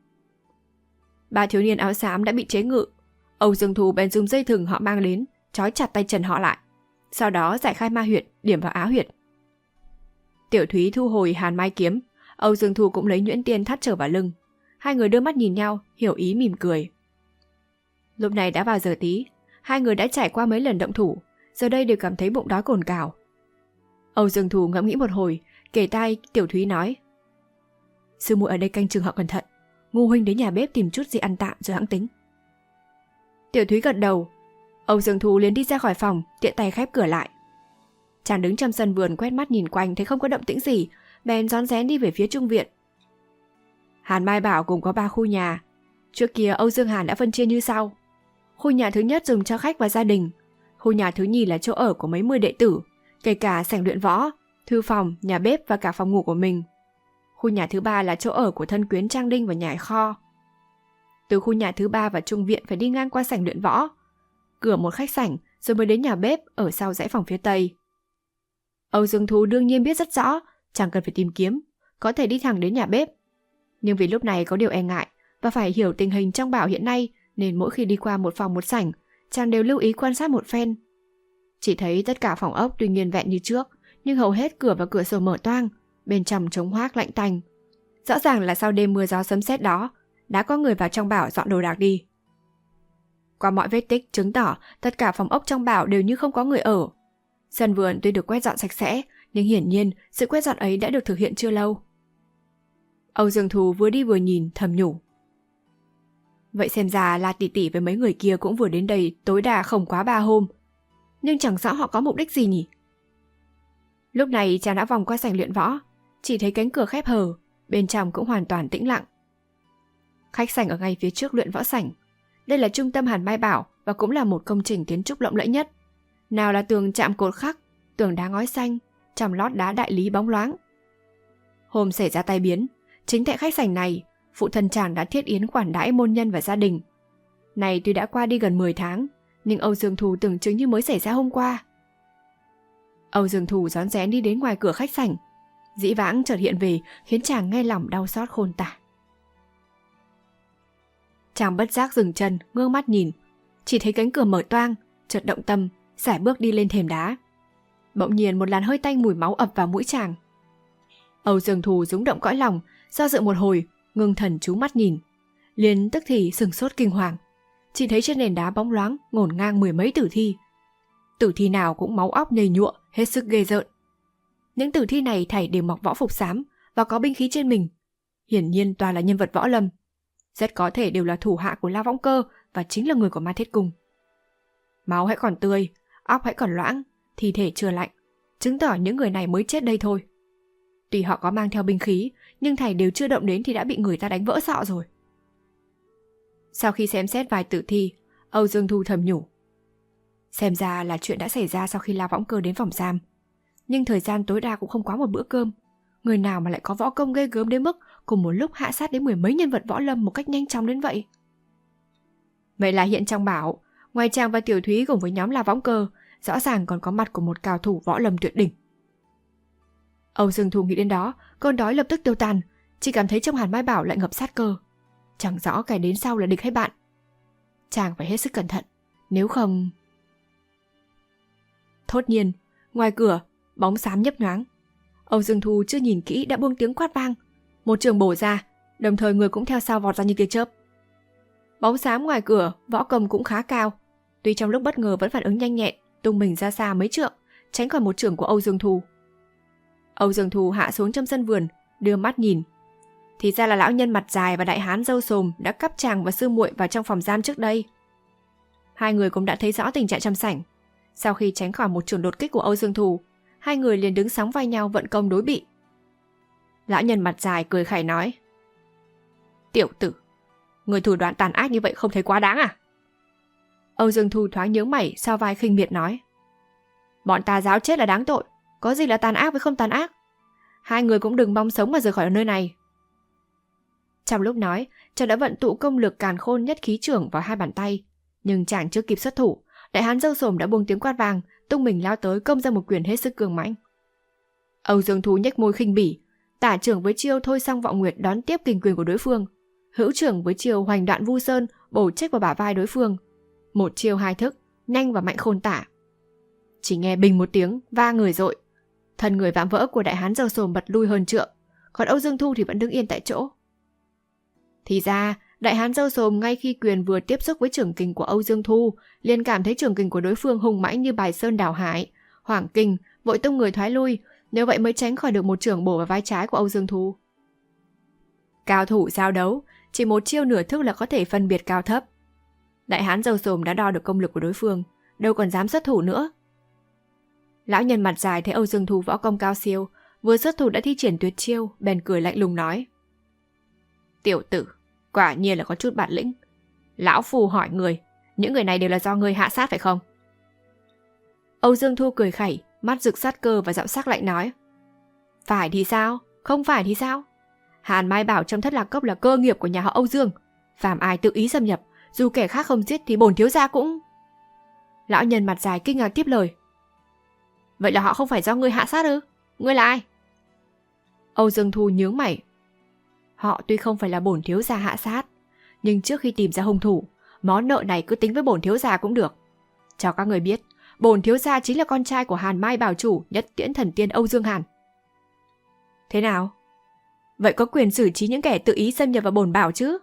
Ba thiếu niên áo xám đã bị chế ngự. Âu Dương Thu bèn dùng dây thừng họ mang đến, trói chặt tay chân họ lại. Sau đó giải khai ma huyệt, điểm vào á huyệt. Tiểu Thúy thu hồi hàn mai kiếm, Âu Dương Thu cũng lấy nhuyễn tiên thắt trở vào lưng. Hai người đưa mắt nhìn nhau, hiểu ý mỉm cười. Lúc này đã vào giờ tí, hai người đã trải qua mấy lần động thủ, giờ đây đều cảm thấy bụng đói cồn cào. Âu Dương Thu ngẫm nghĩ một hồi, kể tai Tiểu Thúy nói: Sư muội ở đây canh chừng họ cẩn thận, Ngô huynh đến nhà bếp tìm chút gì ăn tạm rồi hẵng tính. Tiểu Thúy gật đầu. Âu Dương Thu liền đi ra khỏi phòng, tiện tay khép cửa lại. Chàng đứng trong sân vườn quét mắt nhìn quanh thấy không có động tĩnh gì, bèn rón rén đi về phía trung viện. Hàn Mai Bảo cùng có 3 khu nhà. Trước kia Âu Dương Hàn đã phân chia như sau. Khu nhà thứ nhất dùng cho khách và gia đình. Khu nhà thứ nhì là chỗ ở của mấy mươi đệ tử, kể cả sảnh luyện võ, thư phòng, nhà bếp và cả phòng ngủ của mình. Khu nhà thứ ba là chỗ ở của thân quyến Trang Đinh và nhà kho. Từ khu nhà thứ ba và trung viện phải đi ngang qua sảnh luyện võ, cửa một khách sảnh rồi mới đến nhà bếp ở sau dãy phòng phía tây. Âu Dương Thu đương nhiên biết rất rõ, chẳng cần phải tìm kiếm, có thể đi thẳng đến nhà bếp. Nhưng vì lúc này có điều e ngại và phải hiểu tình hình trong Bảo hiện nay, nên mỗi khi đi qua một phòng một sảnh, chàng đều lưu ý quan sát một phen. Chỉ thấy tất cả phòng ốc tuy nguyên vẹn như trước, nhưng hầu hết cửa và cửa sổ mở toang, bên trong trống hoác lạnh tanh. Rõ ràng là sau đêm mưa gió sấm sét đó, đã có người vào trong Bảo dọn đồ đạc đi. Qua mọi vết tích chứng tỏ tất cả phòng ốc trong Bảo đều như không có người ở. Sân vườn tuy được quét dọn sạch sẽ, nhưng hiển nhiên sự quét dọn ấy đã được thực hiện chưa lâu. Âu Dương Thu vừa đi vừa nhìn thầm nhủ. Vậy xem ra là tỷ tỷ với mấy người kia cũng vừa đến đây tối đa không quá 3 hôm. Nhưng chẳng rõ họ có mục đích gì nhỉ? Lúc này chàng đã vòng qua sảnh luyện võ, chỉ thấy cánh cửa khép hờ, bên trong cũng hoàn toàn tĩnh lặng. Khách sảnh ở ngay phía trước luyện võ sảnh. Đây là trung tâm Hàn Mai Bảo và cũng là một công trình kiến trúc lộng lẫy nhất. Nào là tường chạm cột khắc, tường đá ngói xanh, chằm lót đá đại lý bóng loáng. Hôm xảy ra tai biến, chính tại khách sảnh này, phụ thân chàng đã thiết yến khoản đãi môn nhân và gia đình. Này tuy đã qua đi gần 10 tháng, nhưng Âu Dương Thu tưởng chừng như mới xảy ra hôm qua. Âu Dương Thu rón rén đi đến ngoài cửa khách sảnh. Dĩ vãng chợt hiện về khiến chàng nghe lòng đau xót khôn tả. Chàng bất giác dừng chân, ngước mắt nhìn, chỉ thấy cánh cửa mở toang, chợt động tâm, sải bước đi lên thềm đá. Bỗng nhiên một làn hơi tanh mùi máu ập vào mũi chàng. Âu Dương Thu rúng động cõi lòng, do dự một hồi, ngưng thần chú mắt nhìn, liền tức thì sửng sốt kinh hoàng. Chỉ thấy trên nền đá bóng loáng ngổn ngang 10 mấy tử thi. Tử thi nào cũng máu óc nhầy nhụa, hết sức ghê rợn. Những tử thi này thảy đều mặc võ phục xám và có binh khí trên mình. Hiển nhiên toàn là nhân vật võ lâm, rất có thể đều là thủ hạ của La Võng Cơ và chính là người của Ma Thiết Cung. Máu hãy còn tươi, óc hãy còn loãng, thi thể chưa lạnh, chứng tỏ những người này mới chết đây thôi. Tuy họ có mang theo binh khí, nhưng thảy đều chưa động đến thì đã bị người ta đánh vỡ sọ rồi. Sau khi xem xét vài tử thi, Âu Dương Thu thầm nhủ. Xem ra là chuyện đã xảy ra sau khi La Võng Cơ đến phòng giam. Nhưng thời gian tối đa cũng không quá một bữa cơm. Người nào mà lại có võ công ghê gớm đến mức cùng một lúc hạ sát đến 10 mấy nhân vật võ lâm một cách nhanh chóng đến vậy? Vậy là hiện trong Bảo, ngoài chàng và Tiểu Thúy cùng với nhóm La Võng Cơ, rõ ràng còn có mặt của một cao thủ võ lâm tuyệt đỉnh. Âu Dương Thu nghĩ đến đó, cơn đói lập tức tiêu tan, chỉ cảm thấy trong Hàn Mai Bảo lại ngập sát cơ. Chẳng rõ kẻ đến sau là địch hay bạn. Chàng phải hết sức cẩn thận, nếu không... Thốt nhiên, ngoài cửa, bóng xám nhấp nhoáng. Âu Dương Thu chưa nhìn kỹ đã buông tiếng quát vang. Một trường bổ ra, đồng thời người cũng theo sau vọt ra như tia chớp. Bóng xám ngoài cửa, võ công cũng khá cao. Tuy trong lúc bất ngờ vẫn phản ứng nhanh nhẹn, tung mình ra xa mấy trượng, tránh khỏi một chưởng của Âu Dương Thu. Âu Dương Thu hạ xuống trong sân vườn, đưa mắt nhìn. Thì ra là lão nhân mặt dài và đại hán râu xồm đã cắp chàng và sư muội vào trong phòng giam trước đây. Hai người cũng đã thấy rõ tình trạng trong sảnh. Sau khi tránh khỏi một chưởng đột kích của Âu Dương Thu, hai người liền đứng sóng vai nhau vận công đối bị. Lão nhân mặt dài cười khẩy nói: Tiểu tử, người thủ đoạn tàn ác như vậy không thấy quá đáng à? Âu Dương Thu thoáng nhướng mày, sau vai khinh miệt nói: Bọn ta giáo chết là đáng tội, có gì là tàn ác với không tàn ác. Hai người cũng đừng mong sống mà rời khỏi nơi này. Trong lúc nói, chàng đã vận tụ công lực càn khôn nhất khí trưởng vào hai bàn tay, nhưng chàng chưa kịp xuất thủ, đại hán râu xồm đã buông tiếng quát vàng, tung mình lao tới công ra một quyền hết sức cường mãnh. Âu Dương Thu nhếch môi khinh bỉ, tả trưởng với chiêu thôi xong vọng nguyệt đón tiếp kình quyền của đối phương, hữu trưởng với chiêu hoành đoạn vu sơn bổ trách vào bả vai đối phương. Một chiêu hai thức, nhanh và mạnh khôn tả. Chỉ nghe bình một tiếng, va người dội. Thân người vạm vỡ của đại hán râu xồm bật lui hơn trượng, còn Âu Dương Thu thì vẫn đứng yên tại chỗ. Thì ra, đại hán râu xồm ngay khi quyền vừa tiếp xúc với trưởng kình của Âu Dương Thu, liền cảm thấy trưởng kình của đối phương hùng mãnh như bài sơn đảo hải, hoảng kinh, vội tung người thoái lui, nếu vậy mới tránh khỏi được một chưởng bổ vào vai trái của Âu Dương Thu. Cao thủ giao đấu, chỉ một chiêu nửa thức là có thể phân biệt cao thấp. Đại hán râu xồm đã đo được công lực của đối phương, đâu còn dám xuất thủ nữa. Lão nhân mặt dài thấy Âu Dương Thu võ công cao siêu, vừa xuất thủ đã thi triển tuyệt chiêu, bèn cười lạnh lùng nói: Tiểu tử, quả nhiên là có chút bản lĩnh. Lão phu hỏi người, những người này đều là do người hạ sát phải không? Âu Dương Thu cười khẩy, mắt rực sát cơ và giọng sắc lạnh nói: Phải thì sao? Không phải thì sao? Hàn Mai Bảo trong Thất Lạc Cốc là cơ nghiệp của nhà họ Âu Dương, phàm ai tự ý xâm nhập, dù kẻ khác không giết thì bổn thiếu gia cũng... Lão nhân mặt dài kinh ngạc tiếp lời: Vậy là họ không phải do ngươi hạ sát ư? Ngươi là ai? Âu Dương Thu nhướng mày: Họ tuy không phải là bổn thiếu gia hạ sát, nhưng trước khi tìm ra hung thủ, món nợ này cứ tính với bổn thiếu gia cũng được. Cho các người biết, bổn thiếu gia chính là con trai của Hàn Mai Bảo chủ Nhất Tiễn Thần Tiên Âu Dương Hàn. Thế nào? Vậy có quyền xử trí những kẻ tự ý xâm nhập vào bổn bảo chứ?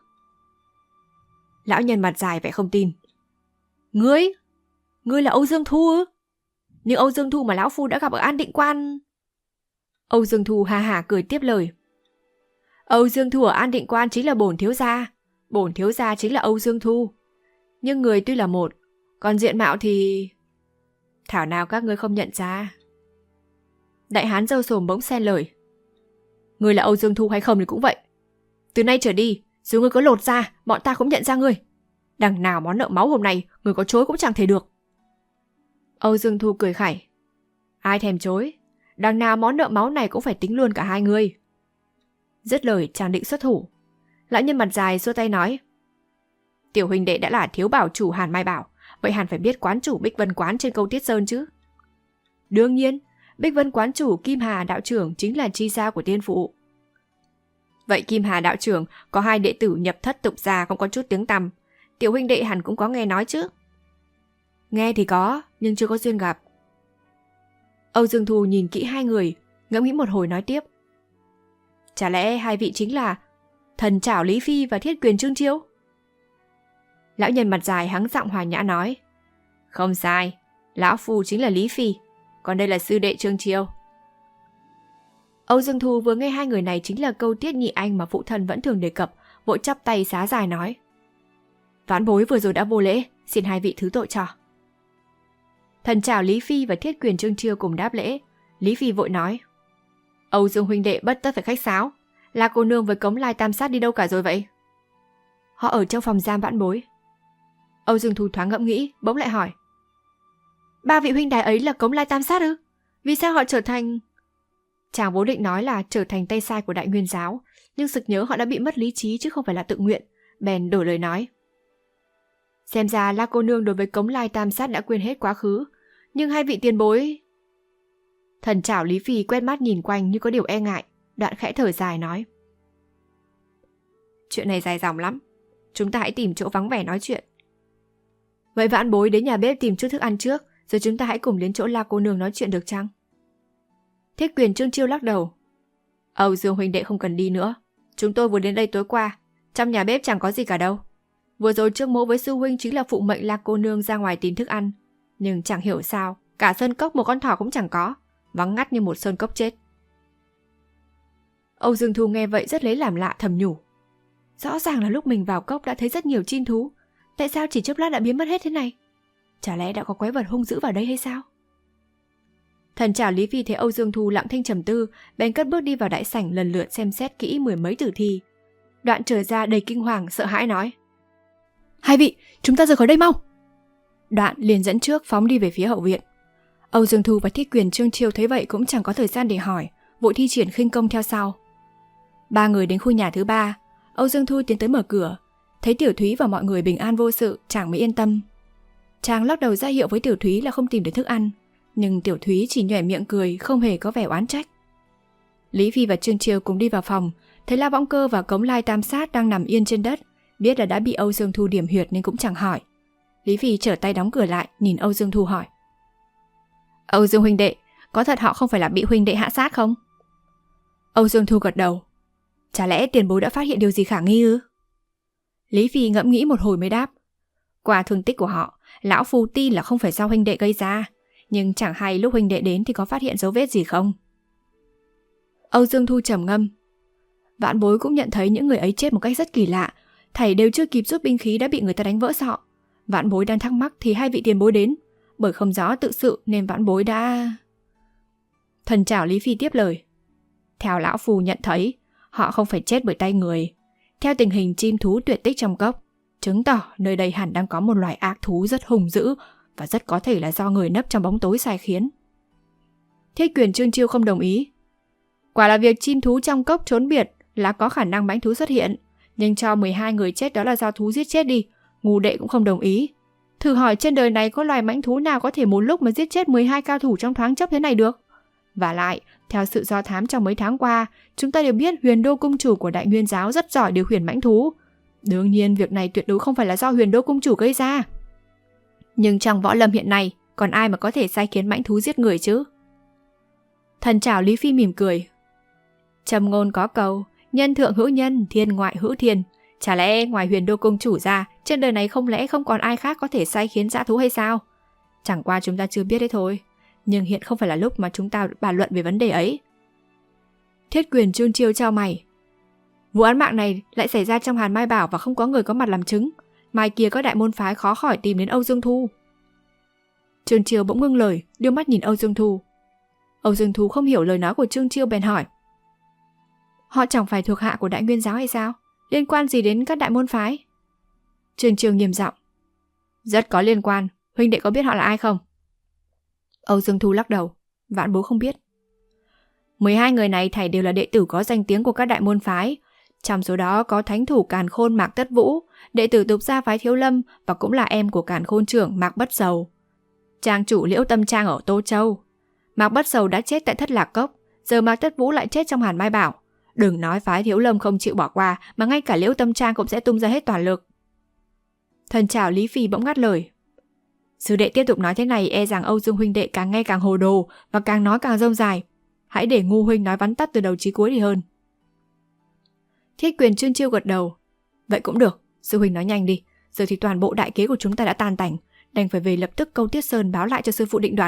Lão nhân mặt dài vẻ không tin: Ngươi là Âu Dương Thu ư? Nhưng Âu Dương Thu mà lão phu đã gặp ở An Định Quan... Âu Dương Thu ha hả cười tiếp lời: Âu Dương Thu ở An Định Quan chính là bổn thiếu gia chính là Âu Dương Thu. Nhưng người tuy là một, còn diện mạo thì... Thảo nào các ngươi không nhận ra. Đại hán râu xồm bỗng xen lời: Ngươi là Âu Dương Thu hay không thì cũng vậy. Từ nay trở đi, dù ngươi có lột ra, bọn ta cũng nhận ra ngươi. Đằng nào món nợ máu hôm nay, ngươi có chối cũng chẳng thể được. Âu Dương Thu cười khẩy: Ai thèm chối, đằng nào món nợ máu này cũng phải tính luôn cả hai người. Dứt lời chàng định xuất thủ. Lão nhân mặt dài xua tay nói: Tiểu huynh đệ đã là thiếu bảo chủ Hàn Mai Bảo, vậy hẳn phải biết quán chủ Bích Vân Quán trên Câu Tiết Sơn chứ? Đương nhiên, Bích Vân Quán chủ Kim Hà đạo trưởng chính là chi gia của tiên phụ. Vậy Kim Hà đạo trưởng có hai đệ tử nhập thất tục gia không có chút tiếng tăm, tiểu huynh đệ hẳn cũng có nghe nói chứ? Nghe thì có, nhưng chưa có duyên gặp. Âu Dương Thu nhìn kỹ hai người, ngẫm nghĩ một hồi nói tiếp: Chả lẽ hai vị chính là Thần Trảo Lý Phi và Thiết Quyền Trương Chiêu? Lão nhân mặt dài hắng giọng hòa nhã nói: Không sai, lão phu chính là Lý Phi, còn đây là sư đệ Trương Chiêu. Âu Dương Thu vừa nghe hai người này chính là Câu Tiết nhị anh mà phụ thân vẫn thường đề cập, vội chắp tay xá dài nói: Vãn bối vừa rồi đã vô lễ, xin hai vị thứ tội cho. Thần Trảo Lý Phi và Thiết Quyền Trương Chiêu cùng đáp lễ. Lý Phi vội nói: Âu Dương huynh đệ bất tất phải khách sáo, là cô nương với Cống Lai Tam Sát đi đâu cả rồi vậy? Họ ở trong phòng giam vãn bối. Âu Dương Thu thoáng ngẫm nghĩ, bỗng lại hỏi: Ba vị huynh đài ấy là Cống Lai Tam Sát ư? Vì sao họ trở thành... Chàng vốn định nói là trở thành tay sai của Đại Nguyên Giáo, nhưng sực nhớ họ đã bị mất lý trí chứ không phải là tự nguyện, bèn đổi lời nói: Xem ra La cô nương đối với Cống Lai Tam Sát đã quên hết quá khứ, nhưng hai vị tiền bối... Thần Trảo Lý Phi quét mắt nhìn quanh như có điều e ngại, đoạn khẽ thở dài nói: Chuyện này dài dòng lắm, chúng ta hãy tìm chỗ vắng vẻ nói chuyện. Vậy vãn bối đến nhà bếp tìm chút thức ăn trước, rồi chúng ta hãy cùng đến chỗ La cô nương nói chuyện được chăng? Thiết Quyền Trương Chiêu lắc đầu: Âu Dương huynh đệ không cần đi nữa, Chúng tôi vừa đến đây tối qua, trong nhà bếp chẳng có gì cả đâu. Vừa rồi Trương Mỗ với sư huynh chính là phụ mệnh Lạc cô nương ra ngoài tìm thức ăn, nhưng chẳng hiểu sao cả sơn cốc một con thỏ cũng chẳng có, vắng ngắt như một sơn cốc chết. Âu Dương Thu nghe vậy rất lấy làm lạ, thầm nhủ. Rõ ràng là lúc mình vào cốc đã thấy rất nhiều chim thú, tại sao chỉ chốc lát đã biến mất hết thế này? Chả lẽ đã có quái vật hung dữ vào đây hay sao? Thần Trảo Lý Phi thấy Âu Dương Thu lặng thinh trầm tư, bèn cất bước đi vào đại sảnh lần lượt xem xét kỹ mười mấy tử thi. Đoạn trở ra đầy kinh hoàng sợ hãi nói: Hai vị, chúng ta rời khỏi đây mau! Đoạn liền dẫn trước phóng đi về phía hậu viện. Âu Dương Thu và Thiết Quyền Trương Chiêu thấy vậy cũng chẳng có thời gian để hỏi, vội thi triển khinh công theo sau. Ba người đến khu nhà thứ ba, Âu Dương Thu tiến tới mở cửa, thấy Tiểu Thúy và mọi người bình an vô sự, chàng mới yên tâm. Chàng lắc đầu ra hiệu với Tiểu Thúy là không tìm được thức ăn, nhưng Tiểu Thúy chỉ nhoẻn miệng cười, không hề có vẻ oán trách. Lý Phi và Trương Chiêu cùng đi vào phòng, thấy La Võng Cơ và Cống Lai Tam Sát đang nằm yên trên đất, biết là đã bị Âu Dương Thu điểm huyệt nên cũng chẳng hỏi. Lý Phi trở tay đóng cửa lại, nhìn Âu Dương Thu hỏi: Âu Dương huynh đệ, có thật họ không phải là bị huynh đệ hạ sát không? Âu Dương Thu gật đầu. Chả lẽ tiền bối đã phát hiện điều gì khả nghi ư? Lý Phi ngẫm nghĩ một hồi mới đáp: Qua thương tích của họ, lão phu tin là không phải do huynh đệ gây ra, nhưng chẳng hay lúc huynh đệ đến thì có phát hiện dấu vết gì không? Âu Dương Thu trầm ngâm. Vãn bối cũng nhận thấy những người ấy chết một cách rất kỳ lạ, thảy đều chưa kịp rút binh khí đã bị người ta đánh vỡ sọ. Vãn bối đang thắc mắc thì hai vị tiền bối đến, bởi không rõ tự sự nên vãn bối đã... Thần Trảo Lý Phi tiếp lời: Theo lão phu nhận thấy, họ không phải chết bởi tay người. Theo tình hình chim thú tuyệt tích trong cốc, chứng tỏ nơi đây hẳn đang có một loài ác thú rất hung dữ và rất có thể là do người nấp trong bóng tối sai khiến. Thiết Quyền Trương Chiêu không đồng ý. Quả là việc chim thú trong cốc trốn biệt là có khả năng mãnh thú xuất hiện, nhưng cho 12 người chết đó là do thú giết chết đi, ngu đệ cũng không đồng ý. Thử hỏi trên đời này có loài mãnh thú nào có thể một lúc mà giết chết 12 cao thủ trong thoáng chốc thế này được? Và lại, theo sự do thám trong mấy tháng qua, chúng ta đều biết Huyền Đô Cung Chủ của Đại Nguyên Giáo rất giỏi điều khiển mãnh thú. Đương nhiên việc này tuyệt đối không phải là do Huyền Đô Cung Chủ gây ra. Nhưng trong võ lâm hiện nay, còn ai mà có thể sai khiến mãnh thú giết người chứ? Thần Trảo Lý Phi mỉm cười. Trầm ngôn có câu, nhân thượng hữu nhân, thiên ngoại hữu thiên. Chả lẽ ngoài Huyền Đô Cung Chủ ra, trên đời này không lẽ không còn ai khác có thể sai khiến dã thú hay sao? Chẳng qua chúng ta chưa biết đấy thôi. Nhưng hiện không phải là lúc mà chúng ta bàn luận về vấn đề ấy. Thiết Quyền Trương Chiêu chau mày. Vụ án mạng này lại xảy ra trong Hàn Mai Bảo và không có người có mặt làm chứng. Mai kia có đại môn phái khó khỏi tìm đến Âu Dương Thu. Trương Chiêu bỗng ngưng lời, đưa mắt nhìn Âu Dương Thu. Âu Dương Thu không hiểu lời nói của Trương Chiêu bèn hỏi: Họ chẳng phải thuộc hạ của Đại Nguyên Giáo hay sao? Liên quan gì đến các đại môn phái? Trương Chiêu nghiêm giọng: Rất có liên quan, huynh đệ có biết họ là ai không? Âu Dương Thu lắc đầu. Vãn bối không biết. 12 người này thảy đều là đệ tử có danh tiếng của các đại môn phái. Trong số đó có thánh thủ Càn Khôn Mạc Tất Vũ, đệ tử tục gia phái Thiếu Lâm và cũng là em của Càn Khôn trưởng Mạc Bất Sầu. Trang chủ Liễu Tâm Trang ở Tô Châu. Mạc Bất Sầu đã chết tại Thất Lạc Cốc, giờ Mạc Tất Vũ lại chết trong Hàn Mai Bảo. Đừng nói phái Thiếu Lâm không chịu bỏ qua, mà ngay cả Liễu Tâm Trang cũng sẽ tung ra hết toàn lực. Thần Trảo Lý Phi bỗng ngắt lời. Sư đệ tiếp tục nói thế này e rằng Âu Dương huynh đệ càng nghe càng hồ đồ và càng nói càng rông dài. Hãy để ngu huynh nói vắn tắt từ đầu chí cuối thì hơn. Thiết Quyền Trương Chiêu gật đầu. Vậy cũng được, sư huynh nói nhanh đi. Giờ thì toàn bộ đại kế của chúng ta đã tan tành, đành phải về lập tức câu Tiết Sơn báo lại cho sư phụ định đoạt.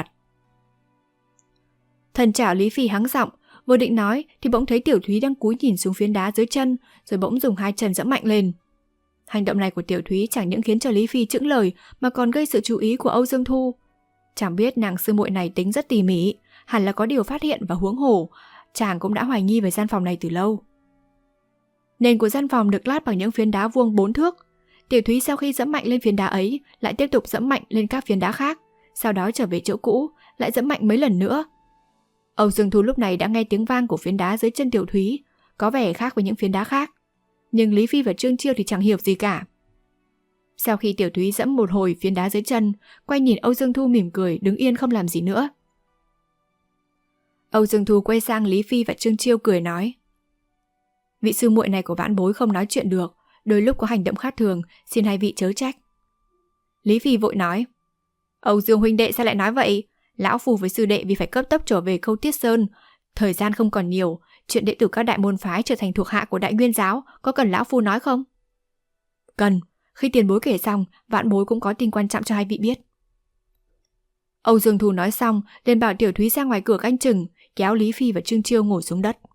Thần Trảo Lý Phi hắng giọng, vừa định nói thì bỗng thấy Tiểu Thúy đang cúi nhìn xuống phiến đá dưới chân, rồi bỗng dùng hai chân giẫm mạnh lên. Hành động này của Tiểu Thúy chẳng những khiến cho Lý Phi chững lời mà còn gây sự chú ý của Âu Dương Thu. Chẳng biết nàng sư muội này tính rất tỉ mỉ, hẳn là có điều phát hiện và huống hồ, chàng cũng đã hoài nghi về gian phòng này từ lâu. Nền của gian phòng được lát bằng những phiến đá vuông 4 thước. Tiểu Thúy sau khi giẫm mạnh lên phiến đá ấy, lại tiếp tục giẫm mạnh lên các phiến đá khác, sau đó trở về chỗ cũ, lại giẫm mạnh mấy lần nữa. Âu Dương Thu lúc này đã nghe tiếng vang của phiến đá dưới chân Tiểu Thúy, có vẻ khác với những phiến đá khác. Nhưng Lý Phi và Trương Chiêu thì chẳng hiểu gì cả. Sau khi Tiểu Thúy giẫm một hồi phiến đá dưới chân, quay nhìn Âu Dương Thu mỉm cười, đứng yên không làm gì nữa. Âu Dương Thu quay sang Lý Phi và Trương Chiêu cười nói: Vị sư muội này của vãn bối không nói chuyện được, đôi lúc có hành động khác thường, xin hai vị chớ trách. Lý Phi vội nói: Âu Dương huynh đệ sao lại nói vậy? Lão phu với sư đệ vì phải cấp tốc trở về câu Tiết Sơn, Thời gian không còn nhiều, chuyện đệ tử các đại môn phái trở thành thuộc hạ của Đại Nguyên giáo có cần lão phu nói không? Cần, khi tiền bối kể xong, vạn bối cũng có tin quan trọng cho hai vị biết. Âu Dương Thù nói xong, liền bảo Tiểu Thúy ra ngoài cửa canh chừng, kéo Lý Phi và Trương Chiêu ngồi xuống đất.